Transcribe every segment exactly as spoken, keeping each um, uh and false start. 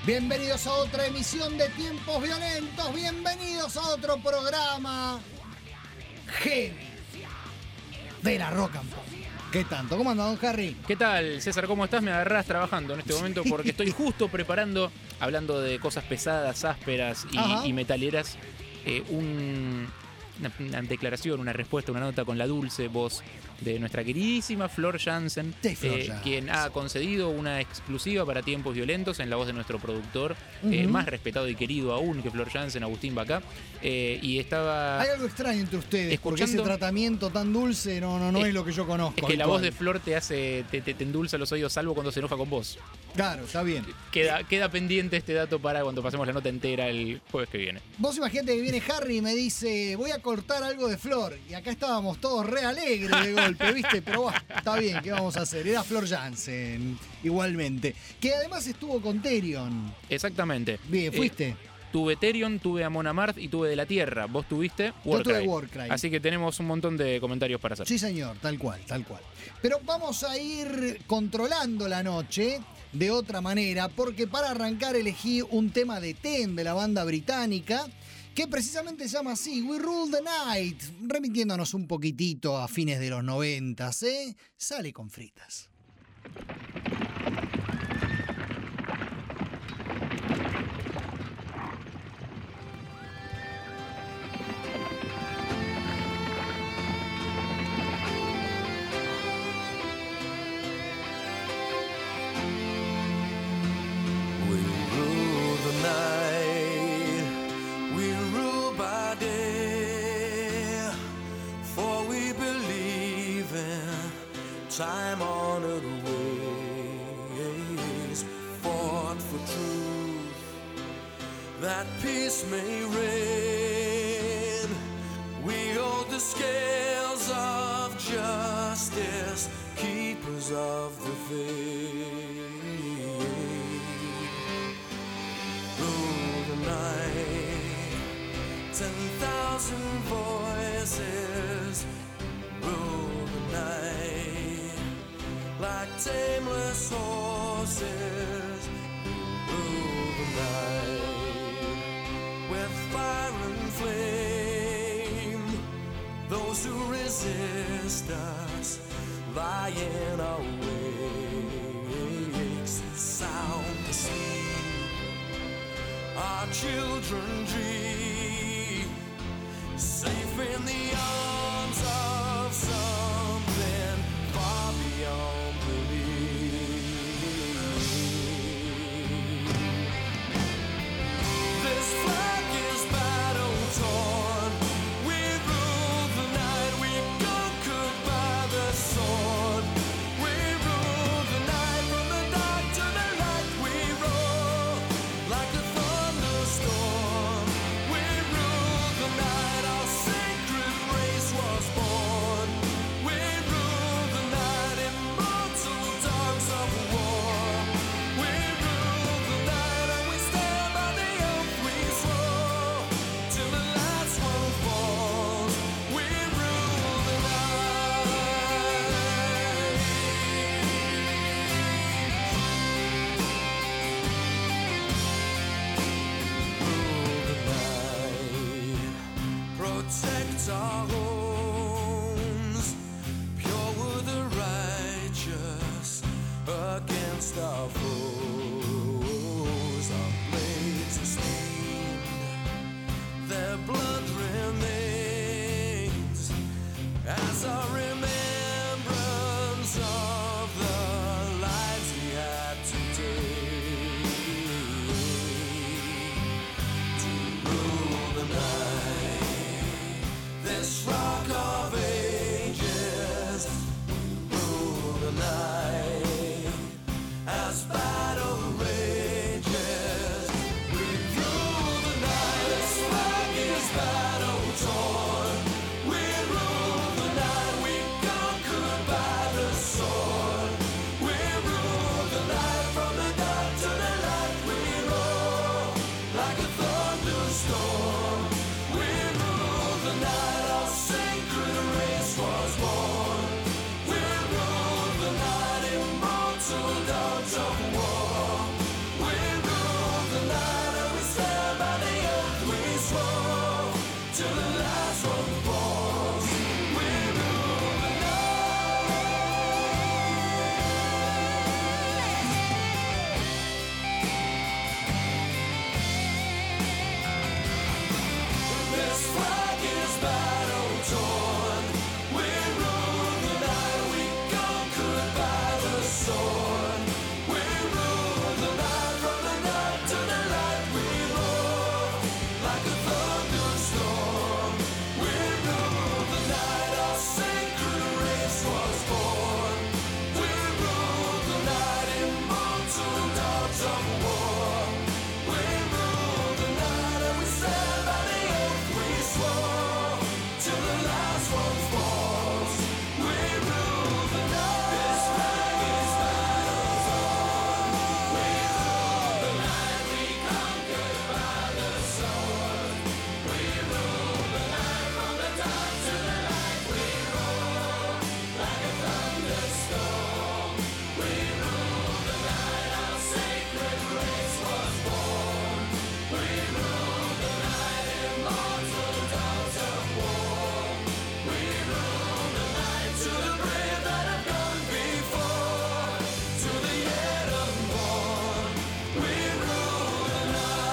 Bienvenidos a otra emisión de Tiempos Violentos, bienvenidos a otro programa heavy de la Rock and Pop. ¿Qué tanto? ¿Cómo anda, don Harry? ¿Qué tal, César? ¿Cómo estás? Me agarrás trabajando en este momento porque estoy justo preparando, hablando de cosas pesadas, ásperas y, y metaleras, eh, un, una, una declaración, una respuesta, una nota con la dulce voz de nuestra queridísima Flor Jansen, Sí, Flor eh, Jansen. quien ha concedido una exclusiva para Tiempos Violentos en la voz de nuestro productor, Uh-huh. eh, más respetado y querido aún que Flor Jansen, Agustín Bacá, eh, y estaba... Hay algo extraño entre ustedes, escuchando, porque ese tratamiento tan dulce no, no, no es, es lo que yo conozco. Es que habitual. la voz de Flor te hace, te, te, te endulza los oídos, salvo cuando se enoja con vos. Claro, está bien. Queda, queda pendiente este dato para cuando pasemos la nota entera el jueves que viene. Vos imaginate que viene Harry y me dice, voy a cortar algo de Flor. Y acá estábamos todos re alegres de golpe, ¿viste? Pero bueno, está bien, ¿qué vamos a hacer? Era Flor Jansen, igualmente. Que además estuvo con Therion. Exactamente. Bien, ¿fuiste? Eh, tuve Therion, tuve Amon Amarth y tuve De la Tierra. Vos tuviste Warcry. Yo tuve Warcry. Así que tenemos un montón de comentarios para hacer. Sí, señor, tal cual, tal cual. Pero vamos a ir controlando la noche de otra manera, porque para arrancar elegí un tema de Ten, de la banda británica, que precisamente se llama así, We Rule the Night, remitiéndonos un poquitito a fines de los noventas, ¿eh? Sale con fritas. Time-honored ways, fought for truth, that peace may reign. We hold the scales of justice, keepers of the faith. Rule the night, ten thousand voices, rule the night. Like tameless horses, rule the night with fire and flame. Those who resist us lie in our wakes, sound asleep. Our children dream, safe in the arms of something far beyond belief. This flag is battle torn. We rule the night. We conquered by the sword. We rule the night. From the dark to the light we roar like a thunderstorm. We rule the night. Our sacred race was born. We rule the night. Immortal dogs of war. We rule the night and we stand by the oath we swore till the last one falls. We rule the night. Rule the night. Protect our homes. Pure were the righteous against our foes. Our blades are stained, their blood remains as a remembrance of the lives we had today. To rule the night, this rock of ages, rule the night, as bad like a thunderstorm. We rule the night, our sacred race was born. We rule the night, immortal dogs of war. We rule the night, and we stand by the oath we swore till the last one falls. We rule the night. This flag is battles on. We rule the night, we conquered by the sword. We rule the night, from the dark to the light. We roar like a thunderstorm. We rule the night, our sacred race was born. We rule the night, immortal dogs of war. We rule the night, to the brave that have gone before, to the yet unborn. We rule the night.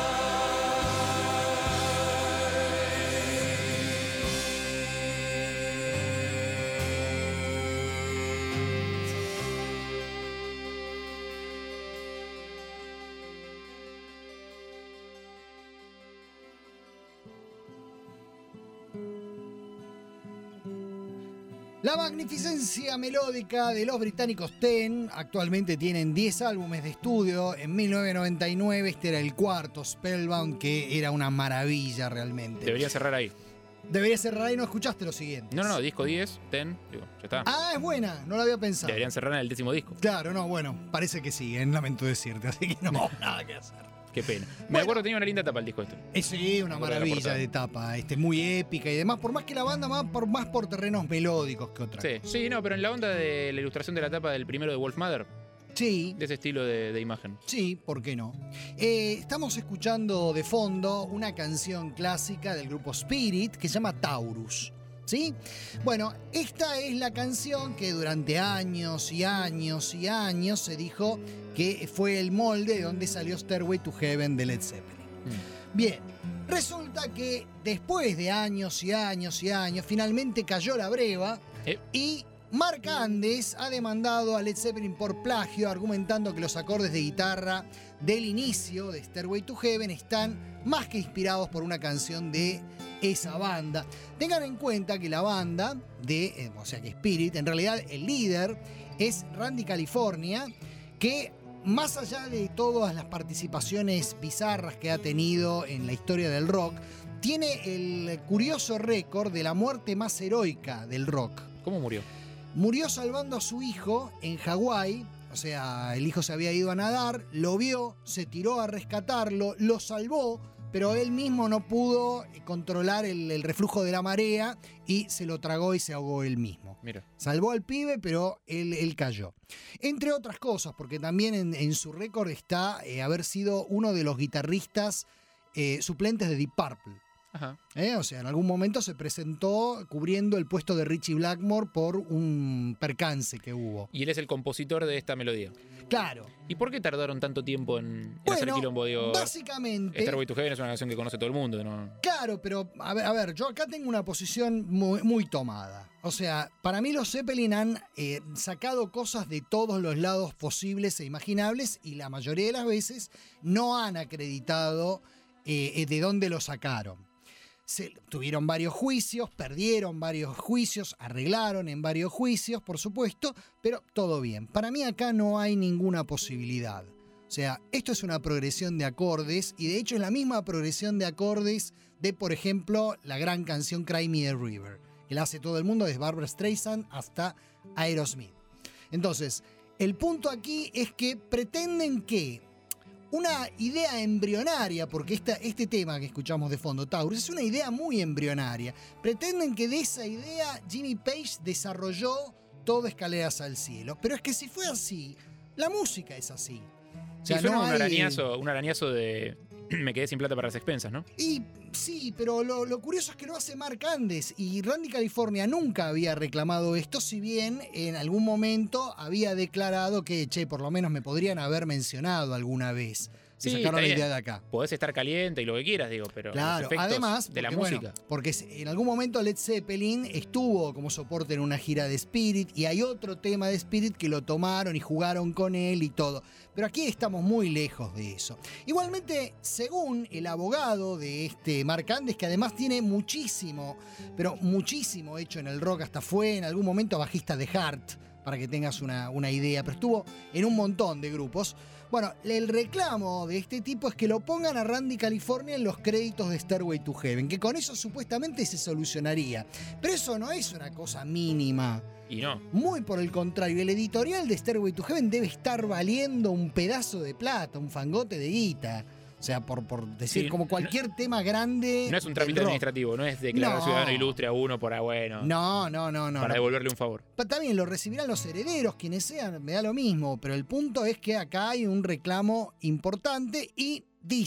La magnificencia melódica de los británicos Ten. Actualmente tienen diez álbumes de estudio. En mil novecientos noventa y nueve este era el cuarto, Spellbound, que era una maravilla realmente. Debería cerrar ahí. Debería cerrar ahí, no escuchaste lo siguiente. No, no, no, disco diez, ten, digo, ya está. Ah, es buena, no la había pensado. Deberían cerrar en el décimo disco. Claro, no, bueno, parece que sí, en lamento decirte, así que no, nada que hacer. Qué pena. Me Bueno. acuerdo, tenía una linda tapa el disco este. Eh, sí, una Me acuerdo de la maravilla portada. de etapa, este, muy épica y demás, por más que la banda va por, más por terrenos melódicos que otra Sí, cosa. sí, no, pero en la onda de la ilustración de la tapa del primero de Wolf Mother, Sí, de ese estilo de, de imagen. sí, ¿por qué no? Eh, estamos escuchando de fondo una canción clásica del grupo Spirit que se llama Taurus. ¿Sí? Bueno, esta es la canción que durante años y años y años se dijo que fue el molde de donde salió Stairway to Heaven de Led Zeppelin. Mm. Bien, resulta que después de años y años y años, finalmente cayó la breva Eh. y Mark Andes ha demandado a Led Zeppelin por plagio, argumentando que los acordes de guitarra del inicio de Stairway to Heaven están más que inspirados por una canción de esa banda. Tengan en cuenta que la banda de, eh, o sea que Spirit, en realidad el líder es Randy California, que más allá de todas las participaciones bizarras que ha tenido en la historia del rock, tiene el curioso récord de la muerte más heroica del rock. ¿Cómo murió? Murió salvando a su hijo en Hawái. O sea, el hijo se había ido a nadar, lo vio, se tiró a rescatarlo, lo salvó, pero él mismo no pudo controlar el, el reflujo de la marea y se lo tragó y se ahogó él mismo. Mira. Salvó al pibe, pero él, él cayó. Entre otras cosas, porque también en, en su récord está eh, haber sido uno de los guitarristas eh, suplentes de Deep Purple. Ajá. ¿Eh? O sea, en algún momento se presentó cubriendo el puesto de Richie Blackmore por un percance que hubo. Y él es el compositor de esta melodía. Claro. ¿Y por qué tardaron tanto tiempo en, en hacer Bueno, quilombo? Digo, básicamente... Stairway to Heaven es una canción que conoce todo el mundo, ¿no? Claro, pero a ver, a ver, yo acá tengo una posición muy, muy tomada. O sea, para mí los Zeppelin han eh, sacado cosas de todos los lados posibles e imaginables y la mayoría de las veces no han acreditado eh, de dónde lo sacaron. Se, tuvieron varios juicios, perdieron varios juicios, arreglaron en varios juicios, por supuesto, pero todo bien. Para mí acá no hay ninguna posibilidad. O sea, esto es una progresión de acordes y de hecho es la misma progresión de acordes de, por ejemplo, la gran canción Cry Me a River, que la hace todo el mundo, desde Barbra Streisand hasta Aerosmith. Entonces, el punto aquí es que pretenden que una idea embrionaria, porque esta, este tema que escuchamos de fondo, Taurus, es una idea muy embrionaria. Pretenden que de esa idea Jimmy Page desarrolló todo Escaleras al Cielo. Pero es que si fue así, la música es así. O Sí, sea, suena no un hay- arañazo, un arañazo de me quedé sin plata para las expensas, ¿no? Y sí, pero lo, lo curioso es que lo hace Mark Andes y Randy California nunca había reclamado esto, si bien en algún momento había declarado que, che, por lo menos me podrían haber mencionado alguna vez. Se Sí, sacaron está la bien. idea de acá. Podés estar caliente y lo que quieras, digo, pero Claro, los efectos además, de la porque, música. bueno, porque en algún momento Led Zeppelin estuvo como soporte en una gira de Spirit y hay otro tema de Spirit que lo tomaron y jugaron con él y todo. Pero aquí estamos muy lejos de eso. Igualmente, según el abogado de este Marc Andes, que además tiene muchísimo, pero muchísimo hecho en el rock, hasta fue en algún momento bajista de Heart, para que tengas una, una idea, pero estuvo en un montón de grupos. Bueno, el reclamo de este tipo es que lo pongan a Randy California en los créditos de Stairway to Heaven, que con eso supuestamente se solucionaría. Pero eso no es una cosa mínima. Y no. Muy por el contrario, el editorial de Stairway to Heaven debe estar valiendo un pedazo de plata, un fangote de guita. O sea, por, por decir, Sí, como cualquier no, tema grande. No es un del trámite rock. administrativo, no es declarar No. ciudadano ilustre a uno por, ah, bueno, No, no, no, no. para no. devolverle un favor. Pa- También lo recibirán los herederos, quienes sean, me da lo mismo, pero el punto es que acá hay un reclamo importante y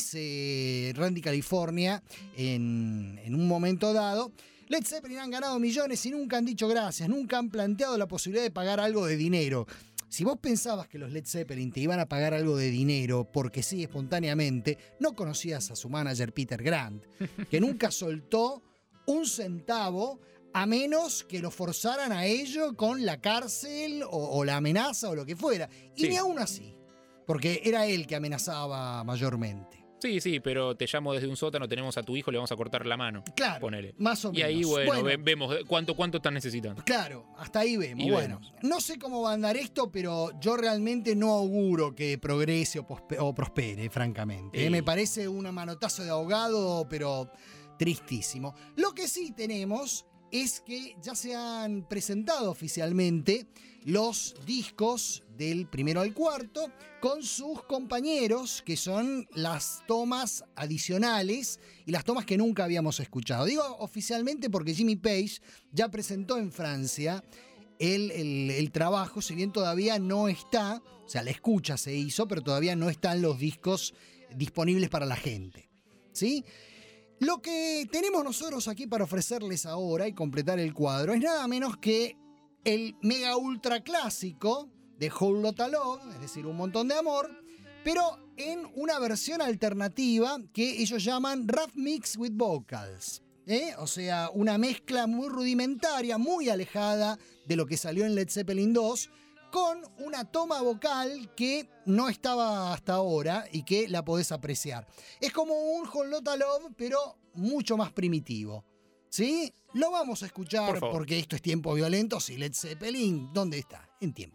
dice Randy California en, en un momento dado, Led Zeppelin han ganado millones y nunca han dicho gracias, nunca han planteado la posibilidad de pagar algo de dinero. Si vos pensabas que los Led Zeppelin te iban a pagar algo de dinero porque sí, espontáneamente, no conocías a su manager Peter Grant, que nunca soltó un centavo a menos que lo forzaran a ello con la cárcel o, o la amenaza o lo que fuera. Y Sí. ni aún así, porque era él que amenazaba mayormente. Sí, sí, pero te llamo desde un sótano, tenemos a tu hijo, le vamos a cortar la mano. Claro, Ponele. más o menos. Y ahí, bueno, ve- vemos cuánto, cuánto están necesitando. Claro, hasta ahí vemos. Y bueno, vemos. no sé cómo va a andar esto, pero yo realmente no auguro que progrese o, pospe- o prospere, francamente. Sí. ¿eh? Me parece un manotazo de ahogado, pero tristísimo. Lo que sí tenemos es que ya se han presentado oficialmente los discos del primero al cuarto con sus compañeros, que son las tomas adicionales y las tomas que nunca habíamos escuchado. Digo oficialmente porque Jimmy Page ya presentó en Francia el, el, el trabajo, si bien todavía no está, o sea, la escucha se hizo, pero todavía no están los discos disponibles para la gente, ¿sí? Lo que tenemos nosotros aquí para ofrecerles ahora y completar el cuadro es nada menos que el mega ultra clásico de Whole Lotta Love, es decir, Un Montón de Amor, pero en una versión alternativa que ellos llaman Rough Mix with Vocals. ¿eh? O sea, una mezcla muy rudimentaria, muy alejada de lo que salió en Led Zeppelin dos, con una toma vocal que no estaba hasta ahora y que la podés apreciar. Es como un Whole Lotta Love, pero mucho más primitivo. ¿Sí? Lo vamos a escuchar Por favor. porque esto es Tiempo Violento. Sí, Led Zeppelin, ¿dónde está? En Tiempo.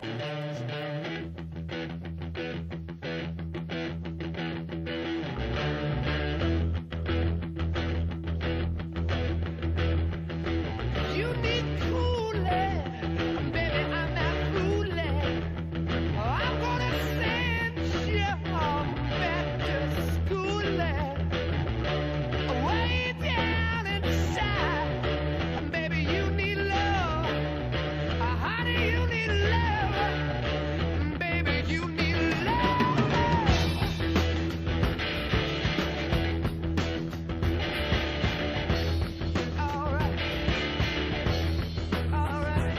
You need cooling, baby, I'm not fooling. I'm gonna send you back to schooling. Way down inside, baby, you need love. Honey, you need love. Baby, you need love. All right. All right.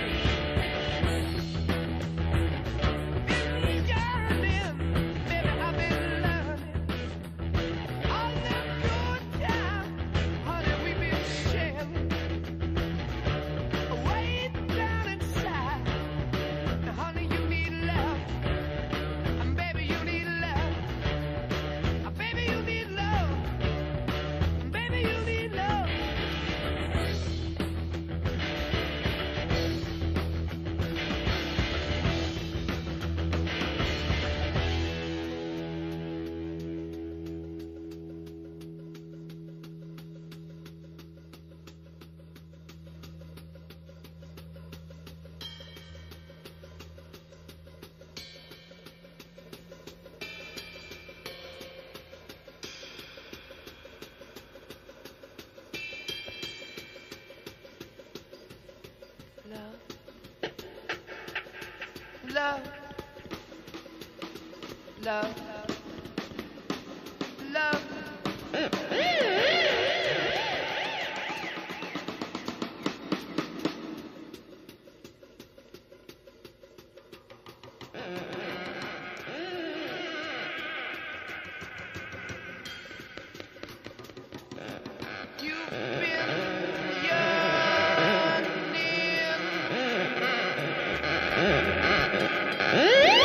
Been yearning, baby, I've been learning. All the good times, honey, we've been sharing. Way down inside, honey, you need love. Baby, you need love. Baby, you need love. Baby, you need love. Love. Love. Love. Love. you've been yearning.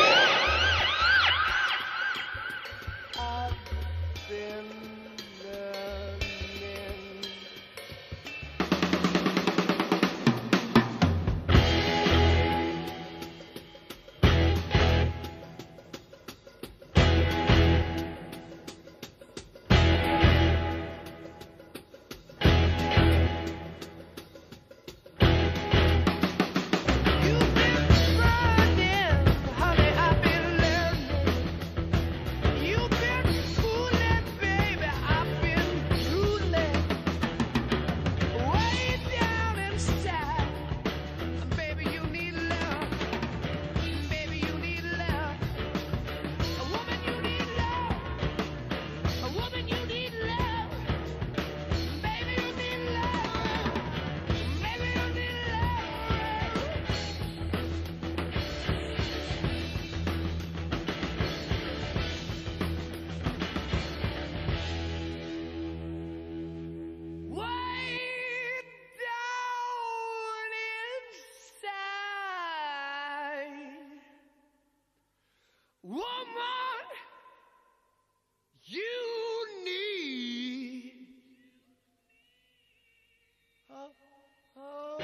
I've been learning. You've been running, honey, I've been learning. You've been fooling, baby, I've been drooling. Way down inside, baby, you need love. Baby, you need love. A woman, you need love. A woman, you need love. Baby, you need love. Baby, you need love. Way down inside, woman, you need oh, oh,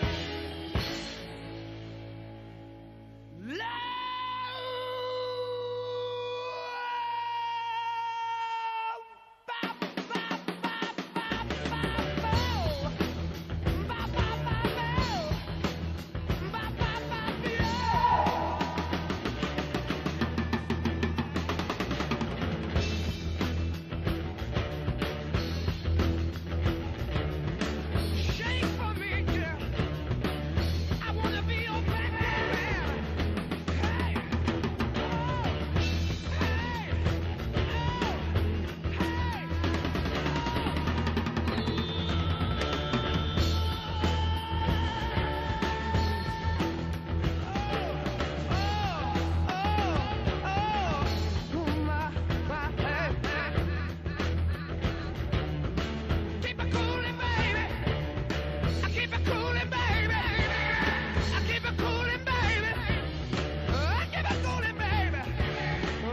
love. Ba, ba, ba, ba, ba, bo. Ba, ba, ba, bo. Ba, ba, ba, bo. Shake for me, girl. I wanna be your baby. Hey, oh, hey, oh, hey, oh, oh, my, my, hey, hey. Keep it coolin', baby. I keep it coolin', baby. I keep it coolin', baby. I keep it coolin', baby. Oh,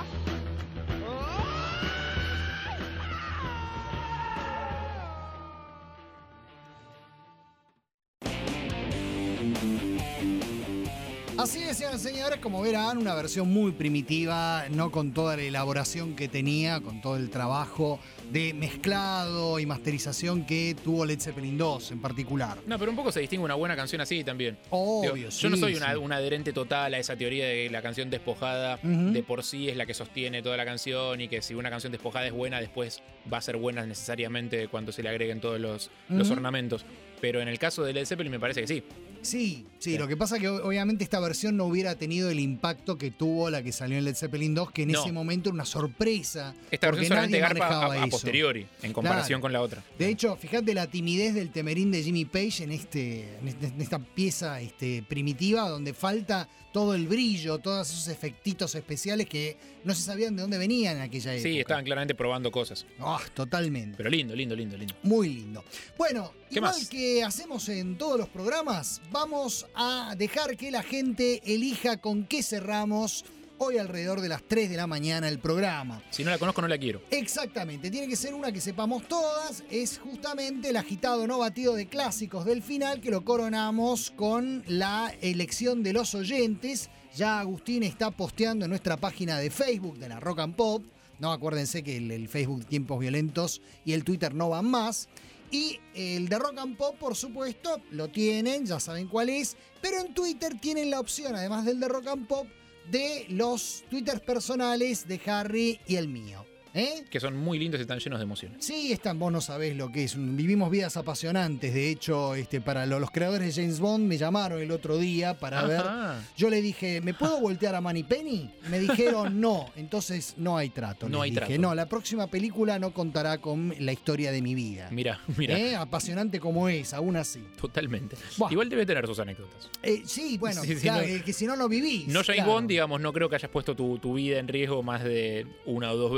Así es, señoras y señores, como verán, una versión muy primitiva, no con toda la elaboración que tenía, con todo el trabajo de mezclado y masterización que tuvo Led Zeppelin dos en particular. No, pero un poco se distingue una buena canción así también. Obvio, Digo, sí, yo no soy una, sí. un adherente total a esa teoría de que la canción despojada Ujú. de por sí es la que sostiene toda la canción y que si una canción despojada es buena, después va a ser buena necesariamente cuando se le agreguen todos los, los Ujú. ornamentos. Pero en el caso de Led Zeppelin me parece que sí. Sí, sí, Sí. lo que pasa es que o- obviamente esta versión no hubiera tenido el impacto que tuvo la que salió en Led Zeppelin dos, que en No. ese momento era una sorpresa. Esta porque versión solamente nadie garpa manejaba a, a eso. posteriori, en comparación Claro. con la otra. De hecho, fíjate la timidez del temerín de Jimmy Page en, este, en este- en esta pieza este, primitiva, donde falta todo el brillo, todos esos efectitos especiales que no se sabían de dónde venían en aquella época. Sí, estaban claramente probando cosas. Ah, totalmente. Pero lindo, lindo, lindo, lindo. Muy lindo. Bueno, ¿Qué igual más? que hacemos en todos los programas, vamos a dejar que la gente elija con qué cerramos hoy alrededor de las tres de la mañana el programa. Si no la conozco, no la quiero. Exactamente, tiene que ser una que sepamos todas, es justamente el agitado no batido de clásicos del final, que lo coronamos con la elección de los oyentes. Ya Agustín está posteando en nuestra página de Facebook de la Rock and Pop. No, acuérdense que el, el Facebook Tiempos Violentos y el Twitter no van más. Y el de Rock and Pop, por supuesto, lo tienen, ya saben cuál es. Pero en Twitter tienen la opción, además del de Rock and Pop, de los Twitters personales de Harry y el mío. ¿Eh? Que son muy lindos y están llenos de emociones. Sí, están, vos no sabés lo que es. Vivimos vidas apasionantes. De hecho, este, para lo- los creadores de James Bond me llamaron el otro día para ver. Ajá. Yo le dije, ¿me puedo voltear a Moneypenny? Me dijeron no. Entonces no hay trato. No les hay dije. trato. No, la próxima película no contará con la historia de mi vida. Mira, mira. ¿Eh? Apasionante como es, aún así. Totalmente. Buah. Igual debe tener sus anécdotas. Eh, sí, bueno, Sí, sí, claro, no- eh, que si no lo vivís. No James claro. Bond, digamos, no creo que hayas puesto tu, tu vida en riesgo más de una o dos veces,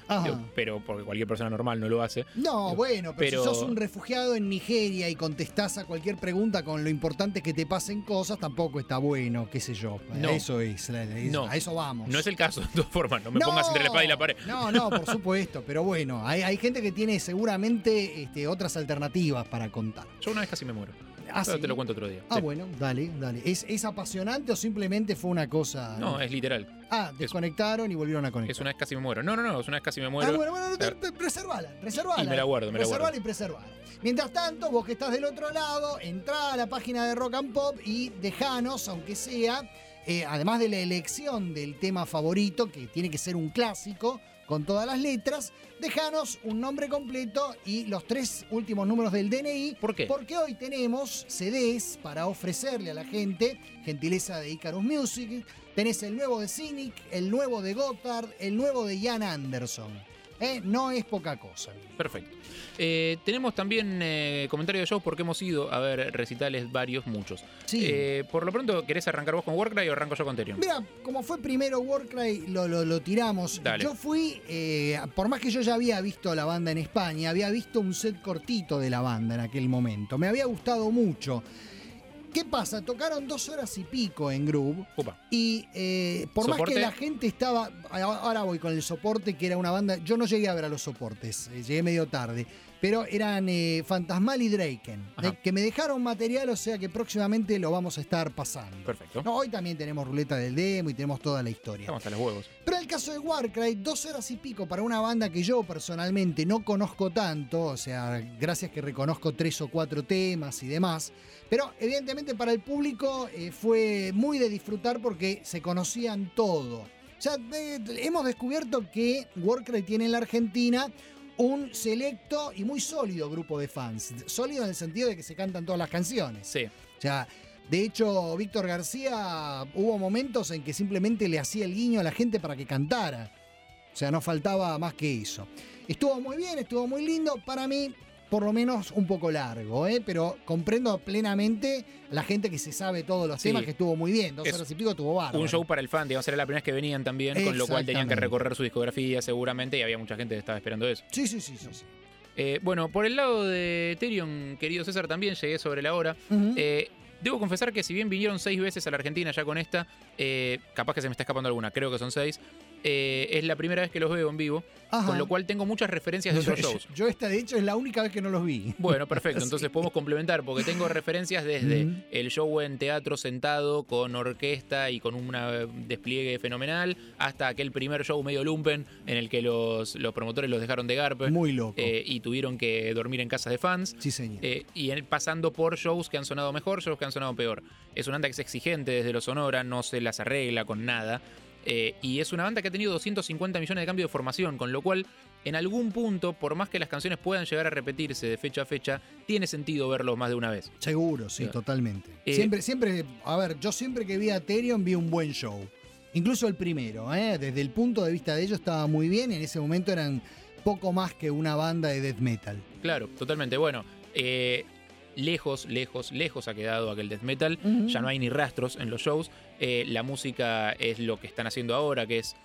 Ajá. Digo, pero porque cualquier persona normal no lo hace. No, Digo, bueno, pero, pero- si sos un refugiado en Nigeria y contestás a cualquier pregunta con lo importante que te pasen cosas, tampoco está bueno, qué sé yo. No. Eso es, la- la- es- No. a eso vamos. No es el caso, de todas formas, no me No, pongas entre la espada y la pared. No, no, por supuesto, pero bueno, hay, hay gente que tiene seguramente este, otras alternativas para contar. Yo una vez casi me muero. Ah, Pero ¿sí? te lo cuento otro día. Ah, Sí. bueno, dale, dale. ¿Es, ¿Es apasionante o simplemente fue una cosa? No, es literal. Ah, desconectaron y volvieron a conectar. Es una vez casi me muero. No, no, no, es una vez casi me muero. Ah, bueno, bueno, no, Eh, te- reservala, reservala. Y me la guardo, me la Reservala guardo. y preservala. Mientras tanto, vos que estás del otro lado, entrá a la página de Rock and Pop y dejanos, aunque sea, eh, además de la elección del tema favorito, que tiene que ser un clásico, con todas las letras, dejanos un nombre completo y los tres últimos números del D N I. ¿Por qué? Porque hoy tenemos C Ds para ofrecerle a la gente, gentileza de Icarus Music. Tenés el nuevo de Cynic, el nuevo de Gotthard, el nuevo de Ian Anderson. ¿Eh? No es poca cosa. Perfecto. Eh, tenemos también eh, comentario de shows porque hemos ido a ver recitales varios, muchos. Sí. Eh, por lo pronto, ¿querés arrancar vos con Warcry o arranco yo con Therion? Mira, como fue primero Warcry, lo, lo, lo tiramos. Dale. Yo fui, eh, por más que yo ya había visto la banda en España, había visto un set cortito de la banda en aquel momento. Me había gustado mucho. ¿Qué pasa? Tocaron dos horas y pico en Groove. Upa. Y eh, por más ¿Soporte? que la gente estaba. Ahora voy con el soporte, que era una banda. Yo no llegué a ver a los soportes, eh, llegué medio tarde. Pero eran eh, Fantasmal y Draken, Ajá. de- que me dejaron material, o sea que próximamente lo vamos a estar pasando. Perfecto. No, hoy también tenemos ruleta del demo y tenemos toda la historia. Estamos a los huevos. Pero en el caso de Warcry, dos horas y pico para una banda que yo personalmente no conozco tanto, o sea, gracias que reconozco tres o cuatro temas y demás, pero evidentemente para el público eh, fue muy de disfrutar porque se conocían todo. Ya eh, hemos descubierto que Warcry tiene en la Argentina un selecto y muy sólido grupo de fans. Sólido en el sentido de que se cantan todas las canciones. Sí. O sea, de hecho, Víctor García hubo momentos en que simplemente le hacía el guiño a la gente para que cantara. O sea, no faltaba más que eso. Estuvo muy bien, estuvo muy lindo. Para mí, por lo menos un poco largo, ¿eh? Pero comprendo plenamente la gente que se sabe todos los Sí. temas, que estuvo muy bien. Dos Es horas y pico estuvo bárbaro. Un show para el fan, digamos, era la primera vez que venían también, con lo cual tenían que Exactamente. recorrer su discografía seguramente y había mucha gente que estaba esperando eso. Sí, sí, sí, sí. sí. Eh, bueno, por el lado de Therion, querido César, también llegué sobre la hora. Ujú. Eh, debo confesar que si bien vinieron seis veces a la Argentina ya con esta, eh, capaz que se me está escapando alguna, creo que son seis, eh, es la primera vez que los veo en vivo, Ajá. con lo cual tengo muchas referencias de otros shows. Yo esta, de hecho, es la única vez que no los vi. Bueno, perfecto. Sí. Entonces podemos complementar porque tengo referencias desde Mm. el show en teatro sentado con orquesta y con un despliegue fenomenal hasta aquel primer show medio lumpen en el que los, los promotores los dejaron de garpe Muy loco. eh, y tuvieron que dormir en casas de fans. Sí, señor. Eh, y en- pasando por shows que han sonado mejor, shows que han sonado peor. Es una banda que es exigente desde lo sonora, no se las arregla con nada. Eh, y es una banda que ha tenido doscientos cincuenta millones de cambios de formación, con lo cual, en algún punto, por más que las canciones puedan llegar a repetirse de fecha a fecha, tiene sentido verlos más de una vez. Seguro, sí, Bien. totalmente. Eh, siempre, siempre, a ver, yo siempre que vi a Therion vi un buen show. Incluso el primero, ¿eh? Desde el punto de vista de ellos estaba muy bien. En ese momento eran poco más que una banda de death metal. Claro, totalmente. Bueno, eh, lejos, lejos, lejos ha quedado aquel death metal. Ujú. Ya no hay ni rastros en los shows. Eh, la música es lo que están haciendo ahora, que es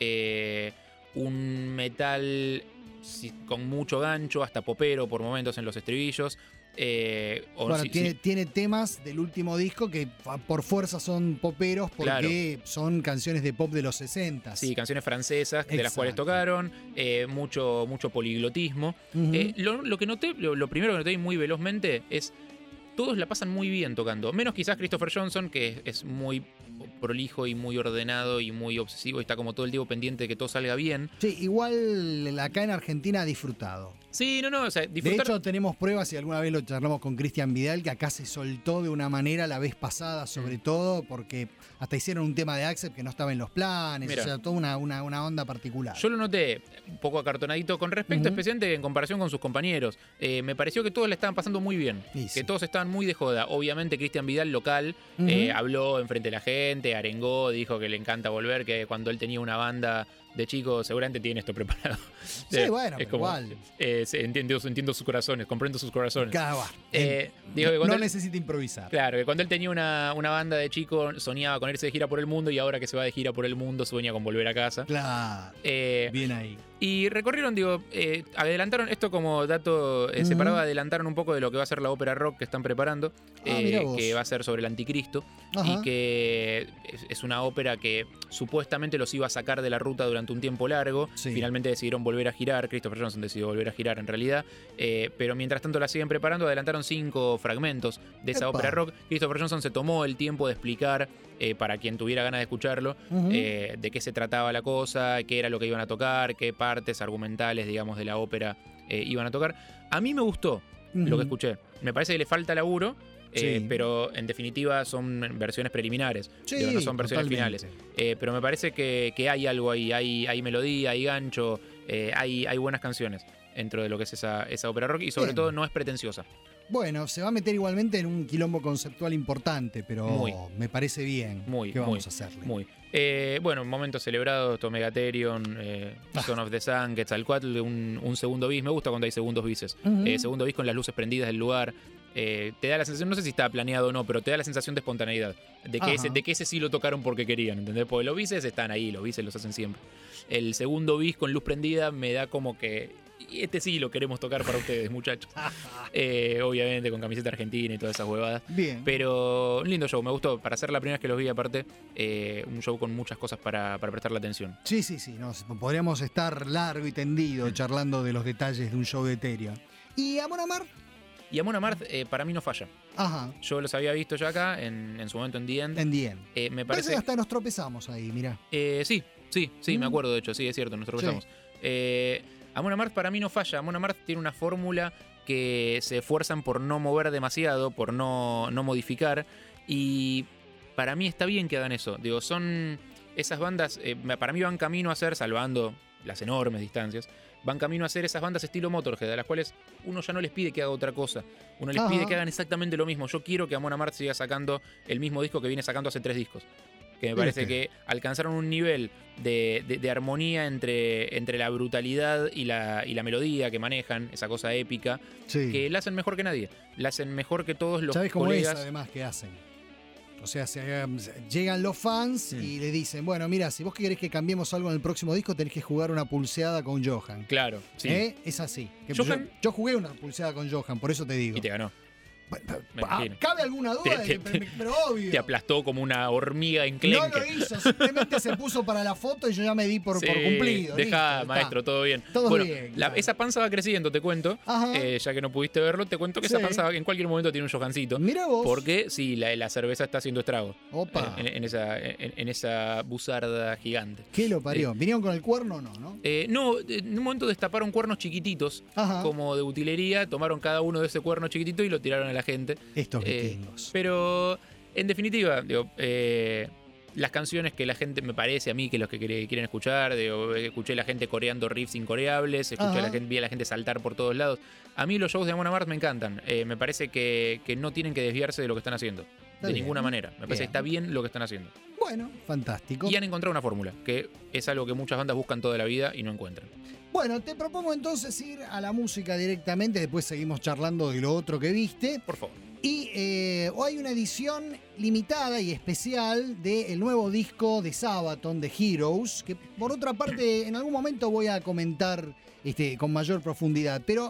eh, un metal si- con mucho gancho, hasta popero por momentos en los estribillos. Eh, o Bueno, si- tiene, si- tiene temas del último disco que fa- por fuerza son poperos porque son canciones de pop de los sesenta. sí, canciones francesas de las Exacto. cuales tocaron, eh, mucho, mucho poliglotismo. Ujú. Eh, lo, lo que noté, lo, lo primero que noté muy velozmente es todos la pasan muy bien tocando. Menos quizás Christopher Johnson, que es muy prolijo y muy ordenado y muy obsesivo y está como todo el tiempo pendiente de que todo salga bien. Sí, igual acá en Argentina ha disfrutado. Sí, no, no, o sea, De disfrutar... hecho, tenemos pruebas, y alguna vez lo charlamos con Cristian Vidal, que acá se soltó de una manera la vez pasada, sobre Mm. todo porque hasta hicieron un tema de Accept que no estaba en los planes, Mira. o sea, toda una, una, una onda particular. Yo lo noté un poco acartonadito con respecto, Ujú. especialmente en comparación con sus compañeros. Eh, me pareció que todos le estaban pasando muy bien. Sí, sí. Que todos estaban muy de joda. Obviamente, Cristian Vidal, local, Ujú. eh, habló enfrente de la gente, arengó, dijo que le encanta volver, que cuando él tenía una banda de chico seguramente tiene esto preparado. Sí, Eh, bueno, es pero como, igual. eh, se- entiendo, entiendo sus corazones, comprendo sus corazones. Cada va. Eh, digo que no cuando él- necesita improvisar. Claro, que cuando él tenía una, una banda de chico soñaba con irse de gira por el mundo y ahora que se va de gira por el mundo sueña con volver a casa. Claro. Eh, Bien ahí. Y recorrieron, digo, eh, adelantaron, esto como dato eh, Ujú. separado, adelantaron un poco de lo que va a ser la ópera rock que están preparando, Ah, eh, mirá vos. que va a ser sobre el anticristo, Ajá. y que es, es una ópera que supuestamente los iba a sacar de la ruta durante un tiempo largo. Sí. Finalmente decidieron volver a girar, Christopher Johnson decidió volver a girar en realidad, eh, pero mientras tanto la siguen preparando, adelantaron cinco fragmentos de esa Epa. ópera rock. Christopher Johnson se tomó el tiempo de explicar, eh, para quien tuviera ganas de escucharlo, Ujú. eh, de qué se trataba la cosa, qué era lo que iban a tocar, qué partes argumentales, digamos, de la ópera eh, iban a tocar. A mí me gustó lo Ujú. que escuché. Me parece que le falta laburo, eh, Sí. pero en definitiva son versiones preliminares, Sí, digo, no son versiones totalmente. finales. Eh, pero me parece que, que hay algo ahí, hay, hay melodía, hay gancho, eh, hay, hay buenas canciones dentro de lo que es esa, esa ópera rock, y sobre Bien. todo no es pretenciosa. Bueno, se va a meter igualmente en un quilombo conceptual importante, pero Muy. me parece bien. Muy, ¿Qué vamos muy, a hacerle? Muy. Eh, bueno, momentos celebrados, Tomegatherion, eh, Ah. Son of the Sun, Quetzalcoatl, un, un segundo bis. Me gusta cuando hay segundos bises. Ujú. Eh, segundo bis con las luces prendidas del lugar. Eh, te da la sensación, no sé si está planeado o no, pero te da la sensación de espontaneidad. De que, Ajá. ese, de que ese sí lo tocaron porque querían, ¿entendés? Porque los bises están ahí, los bises los hacen siempre. El segundo bis con luz prendida me da como que... y este sí lo queremos tocar para ustedes, muchachos. Eh, obviamente con camiseta argentina y todas esas huevadas. Bien. Pero un lindo show, me gustó. Para ser la primera vez que los vi, aparte, eh, un show con muchas cosas para, para prestarle atención. Sí, sí, sí. No, podríamos estar largo y tendido charlando de los detalles de un show de Ethereum. ¿Y Amon Amarth? Y Amon Amarth, eh, para mí no falla. Ajá. Yo los había visto ya acá, en, en su momento en The End. En Dien. Eh, me Parece parece. que hasta nos tropezamos ahí, mirá. Eh, sí, sí, sí, me Mm. acuerdo de hecho, sí, es cierto, nos tropezamos. Eh, Amon Amarth para mí no falla. Amon Amarth tiene una fórmula que se esfuerzan por no mover demasiado, por no, no modificar. Y para mí está bien que hagan eso. Digo, son esas bandas, eh, para mí van camino a ser, salvando las enormes distancias, van camino a ser esas bandas estilo Motorhead, a las cuales uno ya no les pide que haga otra cosa. Uno les Ajá. pide que hagan exactamente lo mismo. Yo quiero que Amon Amarth siga sacando el mismo disco que viene sacando hace tres discos. Que me parece Viste. que alcanzaron un nivel de, de- de armonía entre, entre la brutalidad y la, y la melodía que manejan, esa cosa épica, Sí. que la hacen mejor que nadie. La hacen mejor que todos los ¿Sabes cómo colegas. es además que hacen? O sea, se, llegan los fans Mm. y le dicen, bueno, mira, si vos querés que cambiemos algo en el próximo disco, tenés que jugar una pulseada con Johan. Claro, sí. ¿Eh? Es así. Que Johan- Yo, yo jugué una pulseada con Johan, por eso te digo. Y te ganó. Ah, me imagino. ¿Cabe alguna duda? Te- de te- que- pero, pero obvio. Te aplastó como una hormiga No enclenque. lo hizo, simplemente se puso para la foto y yo ya me di por, Sí, por cumplido. Deja, listo, maestro, está. todo bien. Todo bueno, bien, la- claro. esa panza va creciendo, te cuento. Ajá. Eh, ya que no pudiste verlo, te cuento que esa Sí. panza en cualquier momento tiene un Johancito. Mira vos. Porque sí, la, la cerveza está haciendo estrago. Opa. En, en esa, en, en esa buzarda gigante. ¿Qué lo parió? ¿Vinieron con el cuerno o no, no? Eh, no, en un momento destaparon cuernos chiquititos, Ajá. como de utilería, tomaron cada uno de ese cuerno chiquitito y lo tiraron a la gente. Estos Eh, vikingos. Pero, en definitiva, digo, eh, las canciones que la gente, me parece a mí, que los que quiere- quieren escuchar, digo, escuché a la gente coreando riffs incoreables, escuché a la Ajá. gente, vi a la gente saltar por todos lados. A mí los shows de Amon Amarth me encantan. Eh, me parece que, que no tienen que desviarse de lo que están haciendo. Está de bien. ninguna manera. Me parece Bien. que está bien lo que están haciendo. Bueno, fantástico. Y han encontrado una fórmula, que es algo que muchas bandas buscan toda la vida y no encuentran. Bueno, te propongo entonces ir a la música directamente, después seguimos charlando de lo otro que viste. Por favor. Y eh, hoy hay una edición limitada y especial del nuevo disco de Sabaton, de Heroes, que por otra parte en algún momento voy a comentar este, con mayor profundidad. Pero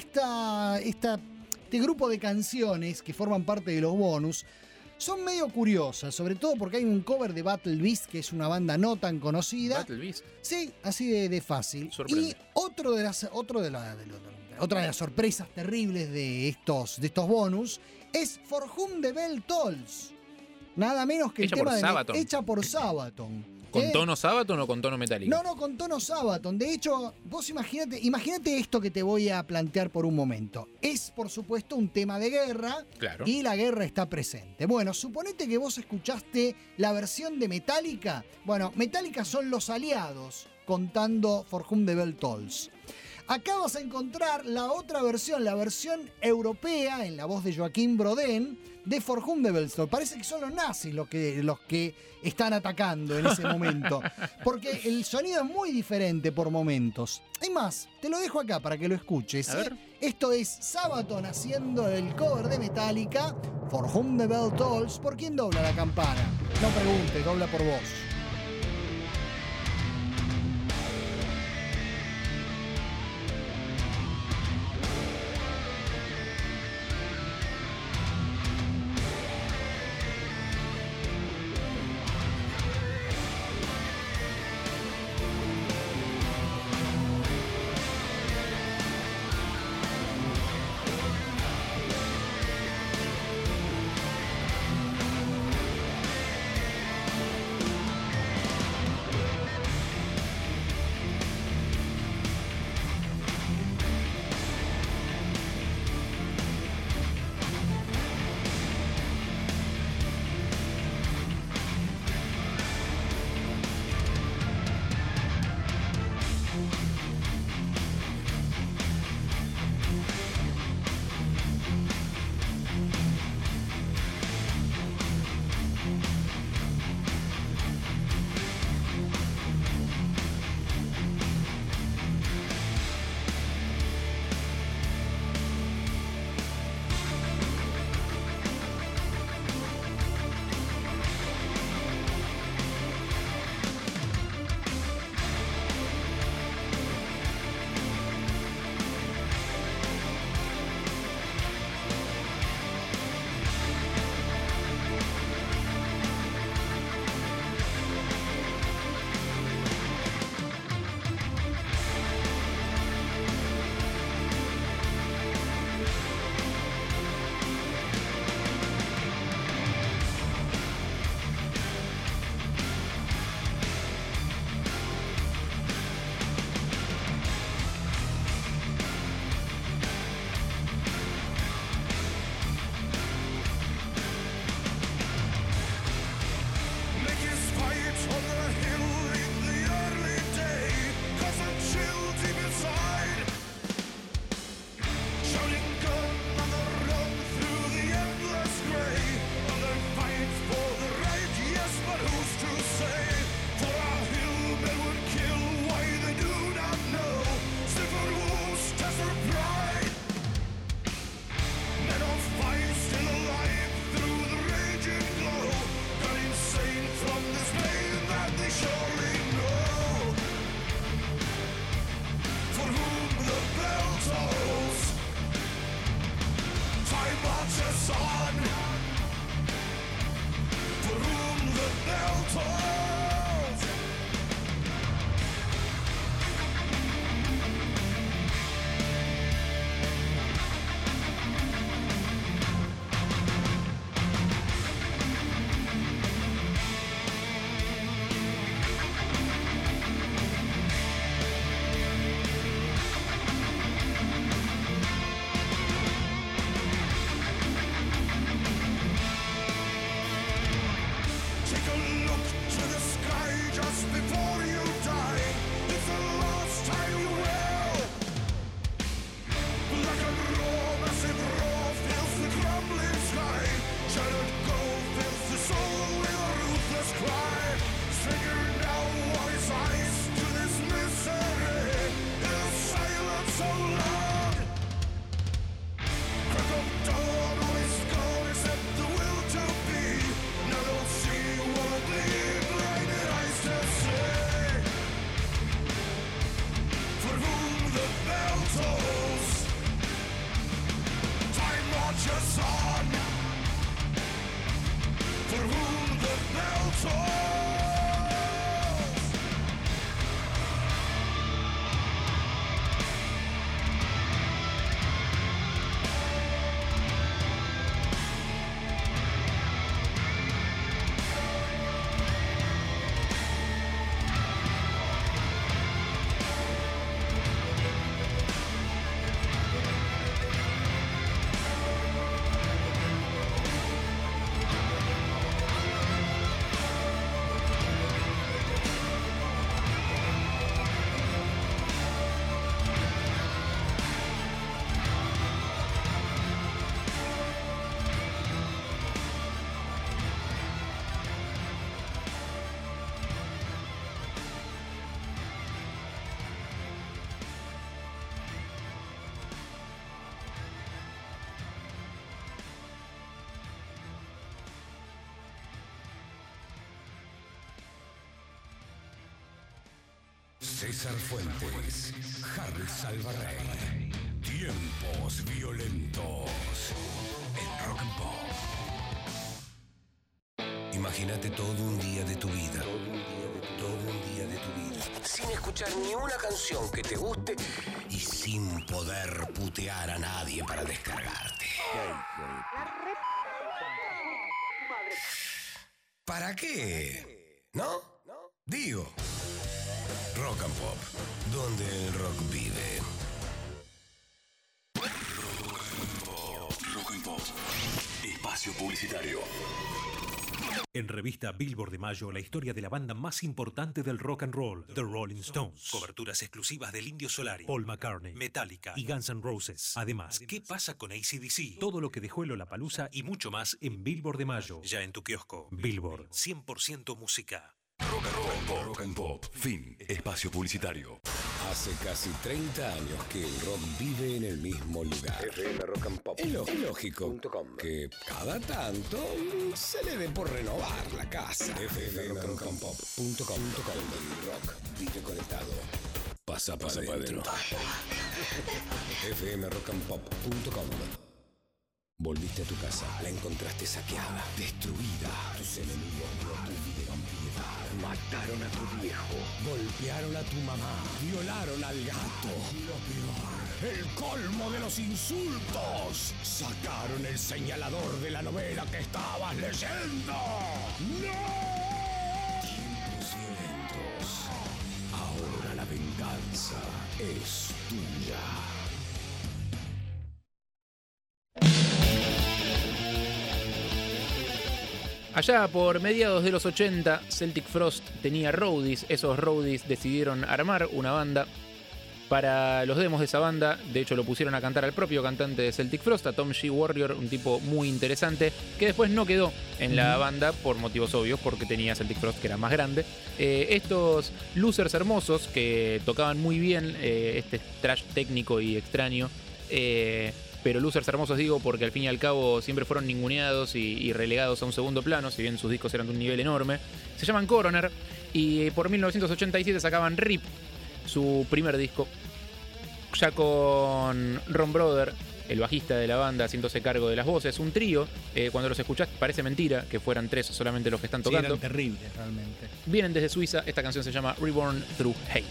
esta, esta, este grupo de canciones que forman parte de los bonus son medio curiosas, sobre todo porque hay un cover de Battle Beast, que es una banda no tan conocida. Battle Beast. Sí, así de, de fácil. Sorprende. Y otro de las, otro de, la- de lo- de- otra de las sorpresas terribles de estos, de estos bonus es For Whom the Bell Tolls. Nada menos que Hecha el tema por de Sabaton. hecha por Sabaton. ¿Con ¿Eh? tono Sabaton o con tono metálico? No, no, con tono Sabaton. De hecho, vos imagínate, imagínate esto que te voy a plantear por un momento. Es, por supuesto, un tema de guerra. Claro. Y la guerra está presente. Bueno, suponete que vos escuchaste la versión de Metallica. Bueno, Metallica son los aliados contando For Whom the Bell Tolls. Acá vas a encontrar la otra versión, la versión europea, en la voz de Joaquín Brodén, de For Whom the Bell Tolls. Parece que son los nazis los que, los que están atacando en ese momento. Porque el sonido es muy diferente por momentos. Hay más, te lo dejo acá para que lo escuches. A ¿eh? ver. Esto es Sabaton haciendo el cover de Metallica, For Whom the Bell Tolls. ¿Por quién dobla la campana? No preguntes, dobla por vos. son, for whom the bell tolls. Take a look to the sky just before you die. It's the last time you will. Like a raw, massive roar fills the crumbling sky. Shattered gold fills the soul with a ruthless cry. Figure now what is ice to this misery. In a silence so loud. Crack of dawn, all is gone except the will to be. Now don't see what the blinded eyes to see. For whom the bell tolls, time marches on. For whom the bell tolls. César Fuentes, Harry Salvarrey. Tiempos violentos en Rock and Pop. Imagínate todo un día de tu vida. Todo un día de tu vida. Sin escuchar ni una canción que te guste y sin poder putear a nadie para descargarte. ¿Para qué? ¿No? Digo. Rock and Pop, donde el rock vive. Rock and Pop. Espacio publicitario. En revista Billboard de mayo, la historia de la banda más importante del rock and roll, The Rolling Stones. Coberturas exclusivas del Indio Solari, Paul McCartney, Metallica y Guns N' Roses. Además, ¿qué pasa con A C D C? Todo lo que dejó el Lollapalooza y mucho más en Billboard de mayo. Ya en tu kiosco. Billboard, cien por ciento música. Rock and Roll, Rock and Pop. Fin. Espacio publicitario. Hace casi treinta años que el rock vive en el mismo lugar. F M Rock and Pop. Es lo- es lógico que cada tanto mm, se le dé por renovar la casa. F M rock and pop punto com. El rock vive conectado. Pasa para adentro. F M rock and pop punto com. Volviste a tu casa, la encontraste saqueada, destruida. Tus enemigos no tuvieron piedad. Mataron a tu viejo, golpearon a tu mamá, violaron al gato. Y lo peor, el colmo de los insultos. Sacaron el señalador de la novela que estabas leyendo. ¡No! Tiempos violentos. Ahora la venganza es tuya. Allá por mediados de los ochenta, Celtic Frost tenía roadies. Esos roadies decidieron armar una banda. Para los demos de esa banda, de hecho lo pusieron a cantar al propio cantante de Celtic Frost, a Tom G. Warrior, un tipo muy interesante, que después no quedó en la banda por motivos obvios, porque tenía Celtic Frost que era más grande. Eh, estos losers hermosos que tocaban muy bien eh, este thrash técnico y extraño, eh, pero losers hermosos digo porque al fin y al cabo siempre fueron ninguneados y, y relegados a un segundo plano, si bien sus discos eran de un nivel enorme. Se llaman Coroner y por mil novecientos ochenta y siete sacaban Rip, su primer disco, ya con Ron Brother el bajista de la banda haciéndose cargo de las voces. Un trío, eh, cuando los escuchás parece mentira que fueran tres solamente los que están Sí, tocando. eran terribles realmente. Vienen desde Suiza, esta canción se llama Reborn Through Hate.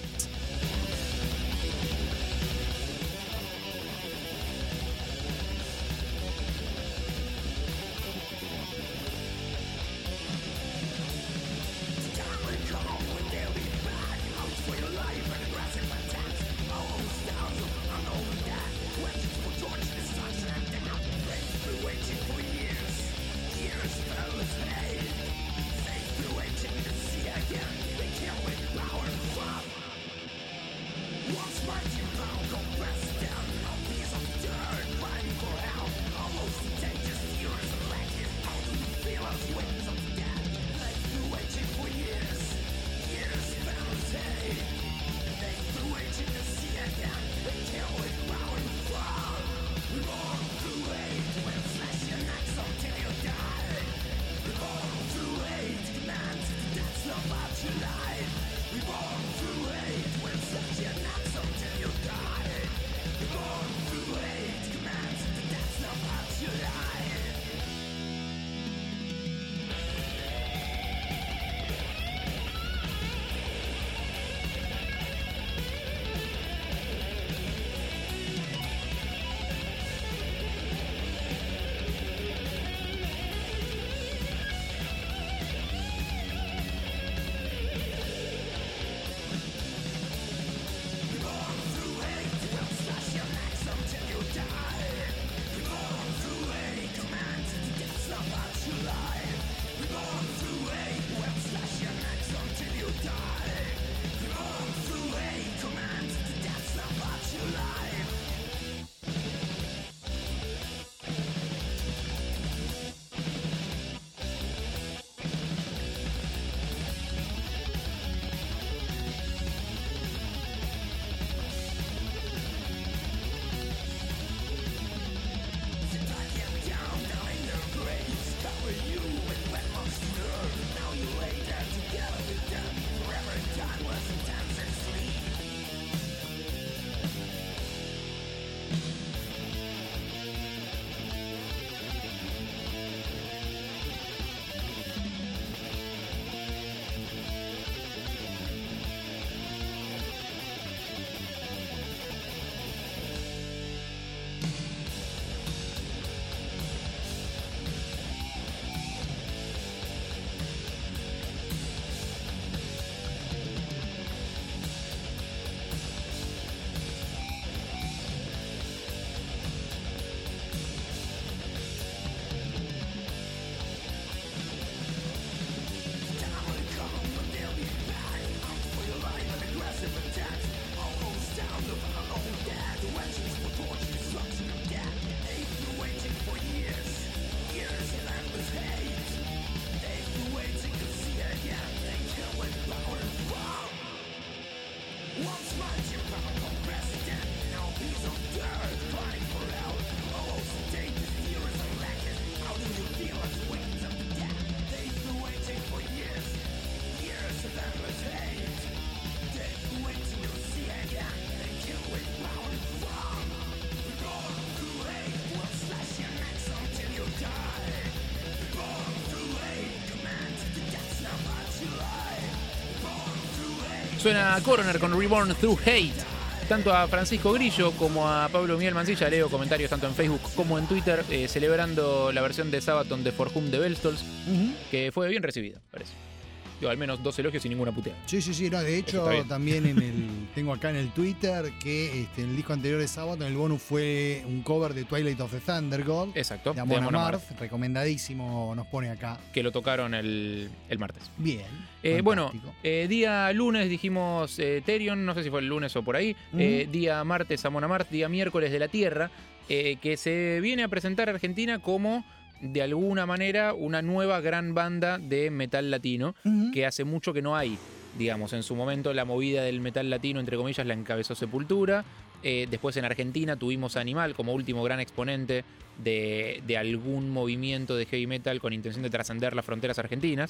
Suena Coroner con Reborn Through Hate. Tanto a Francisco Grillo como a Pablo Miguel Mancilla leo comentarios tanto en Facebook como en Twitter eh, celebrando la versión de Sabaton de For Whom the Bell Tolls, uh-huh. que fue bien recibida, parece. Yo, al menos dos elogios y ninguna puteada. Sí, sí, sí. No, de hecho, también en el tengo acá en el Twitter que este, en el disco anterior de Sabaton el bonus fue un cover de Twilight of the Thunder God. Exacto. De Amon Amarth. Recomendadísimo, nos pone acá. Que lo tocaron el, el martes. Bien. Eh, bueno, eh, día lunes dijimos eh, Therion, no sé si fue el lunes o por ahí. Uh-huh. eh, día martes Amon Amarth, día miércoles de la Tierra, eh, que se viene a presentar a Argentina como, de alguna manera, una nueva gran banda de metal latino, uh-huh. que hace mucho que no hay. Digamos, en su momento la movida del metal latino, entre comillas, la encabezó Sepultura. Eh, después en Argentina tuvimos a Animal como último gran exponente de, de algún movimiento de heavy metal con intención de trascender las fronteras argentinas.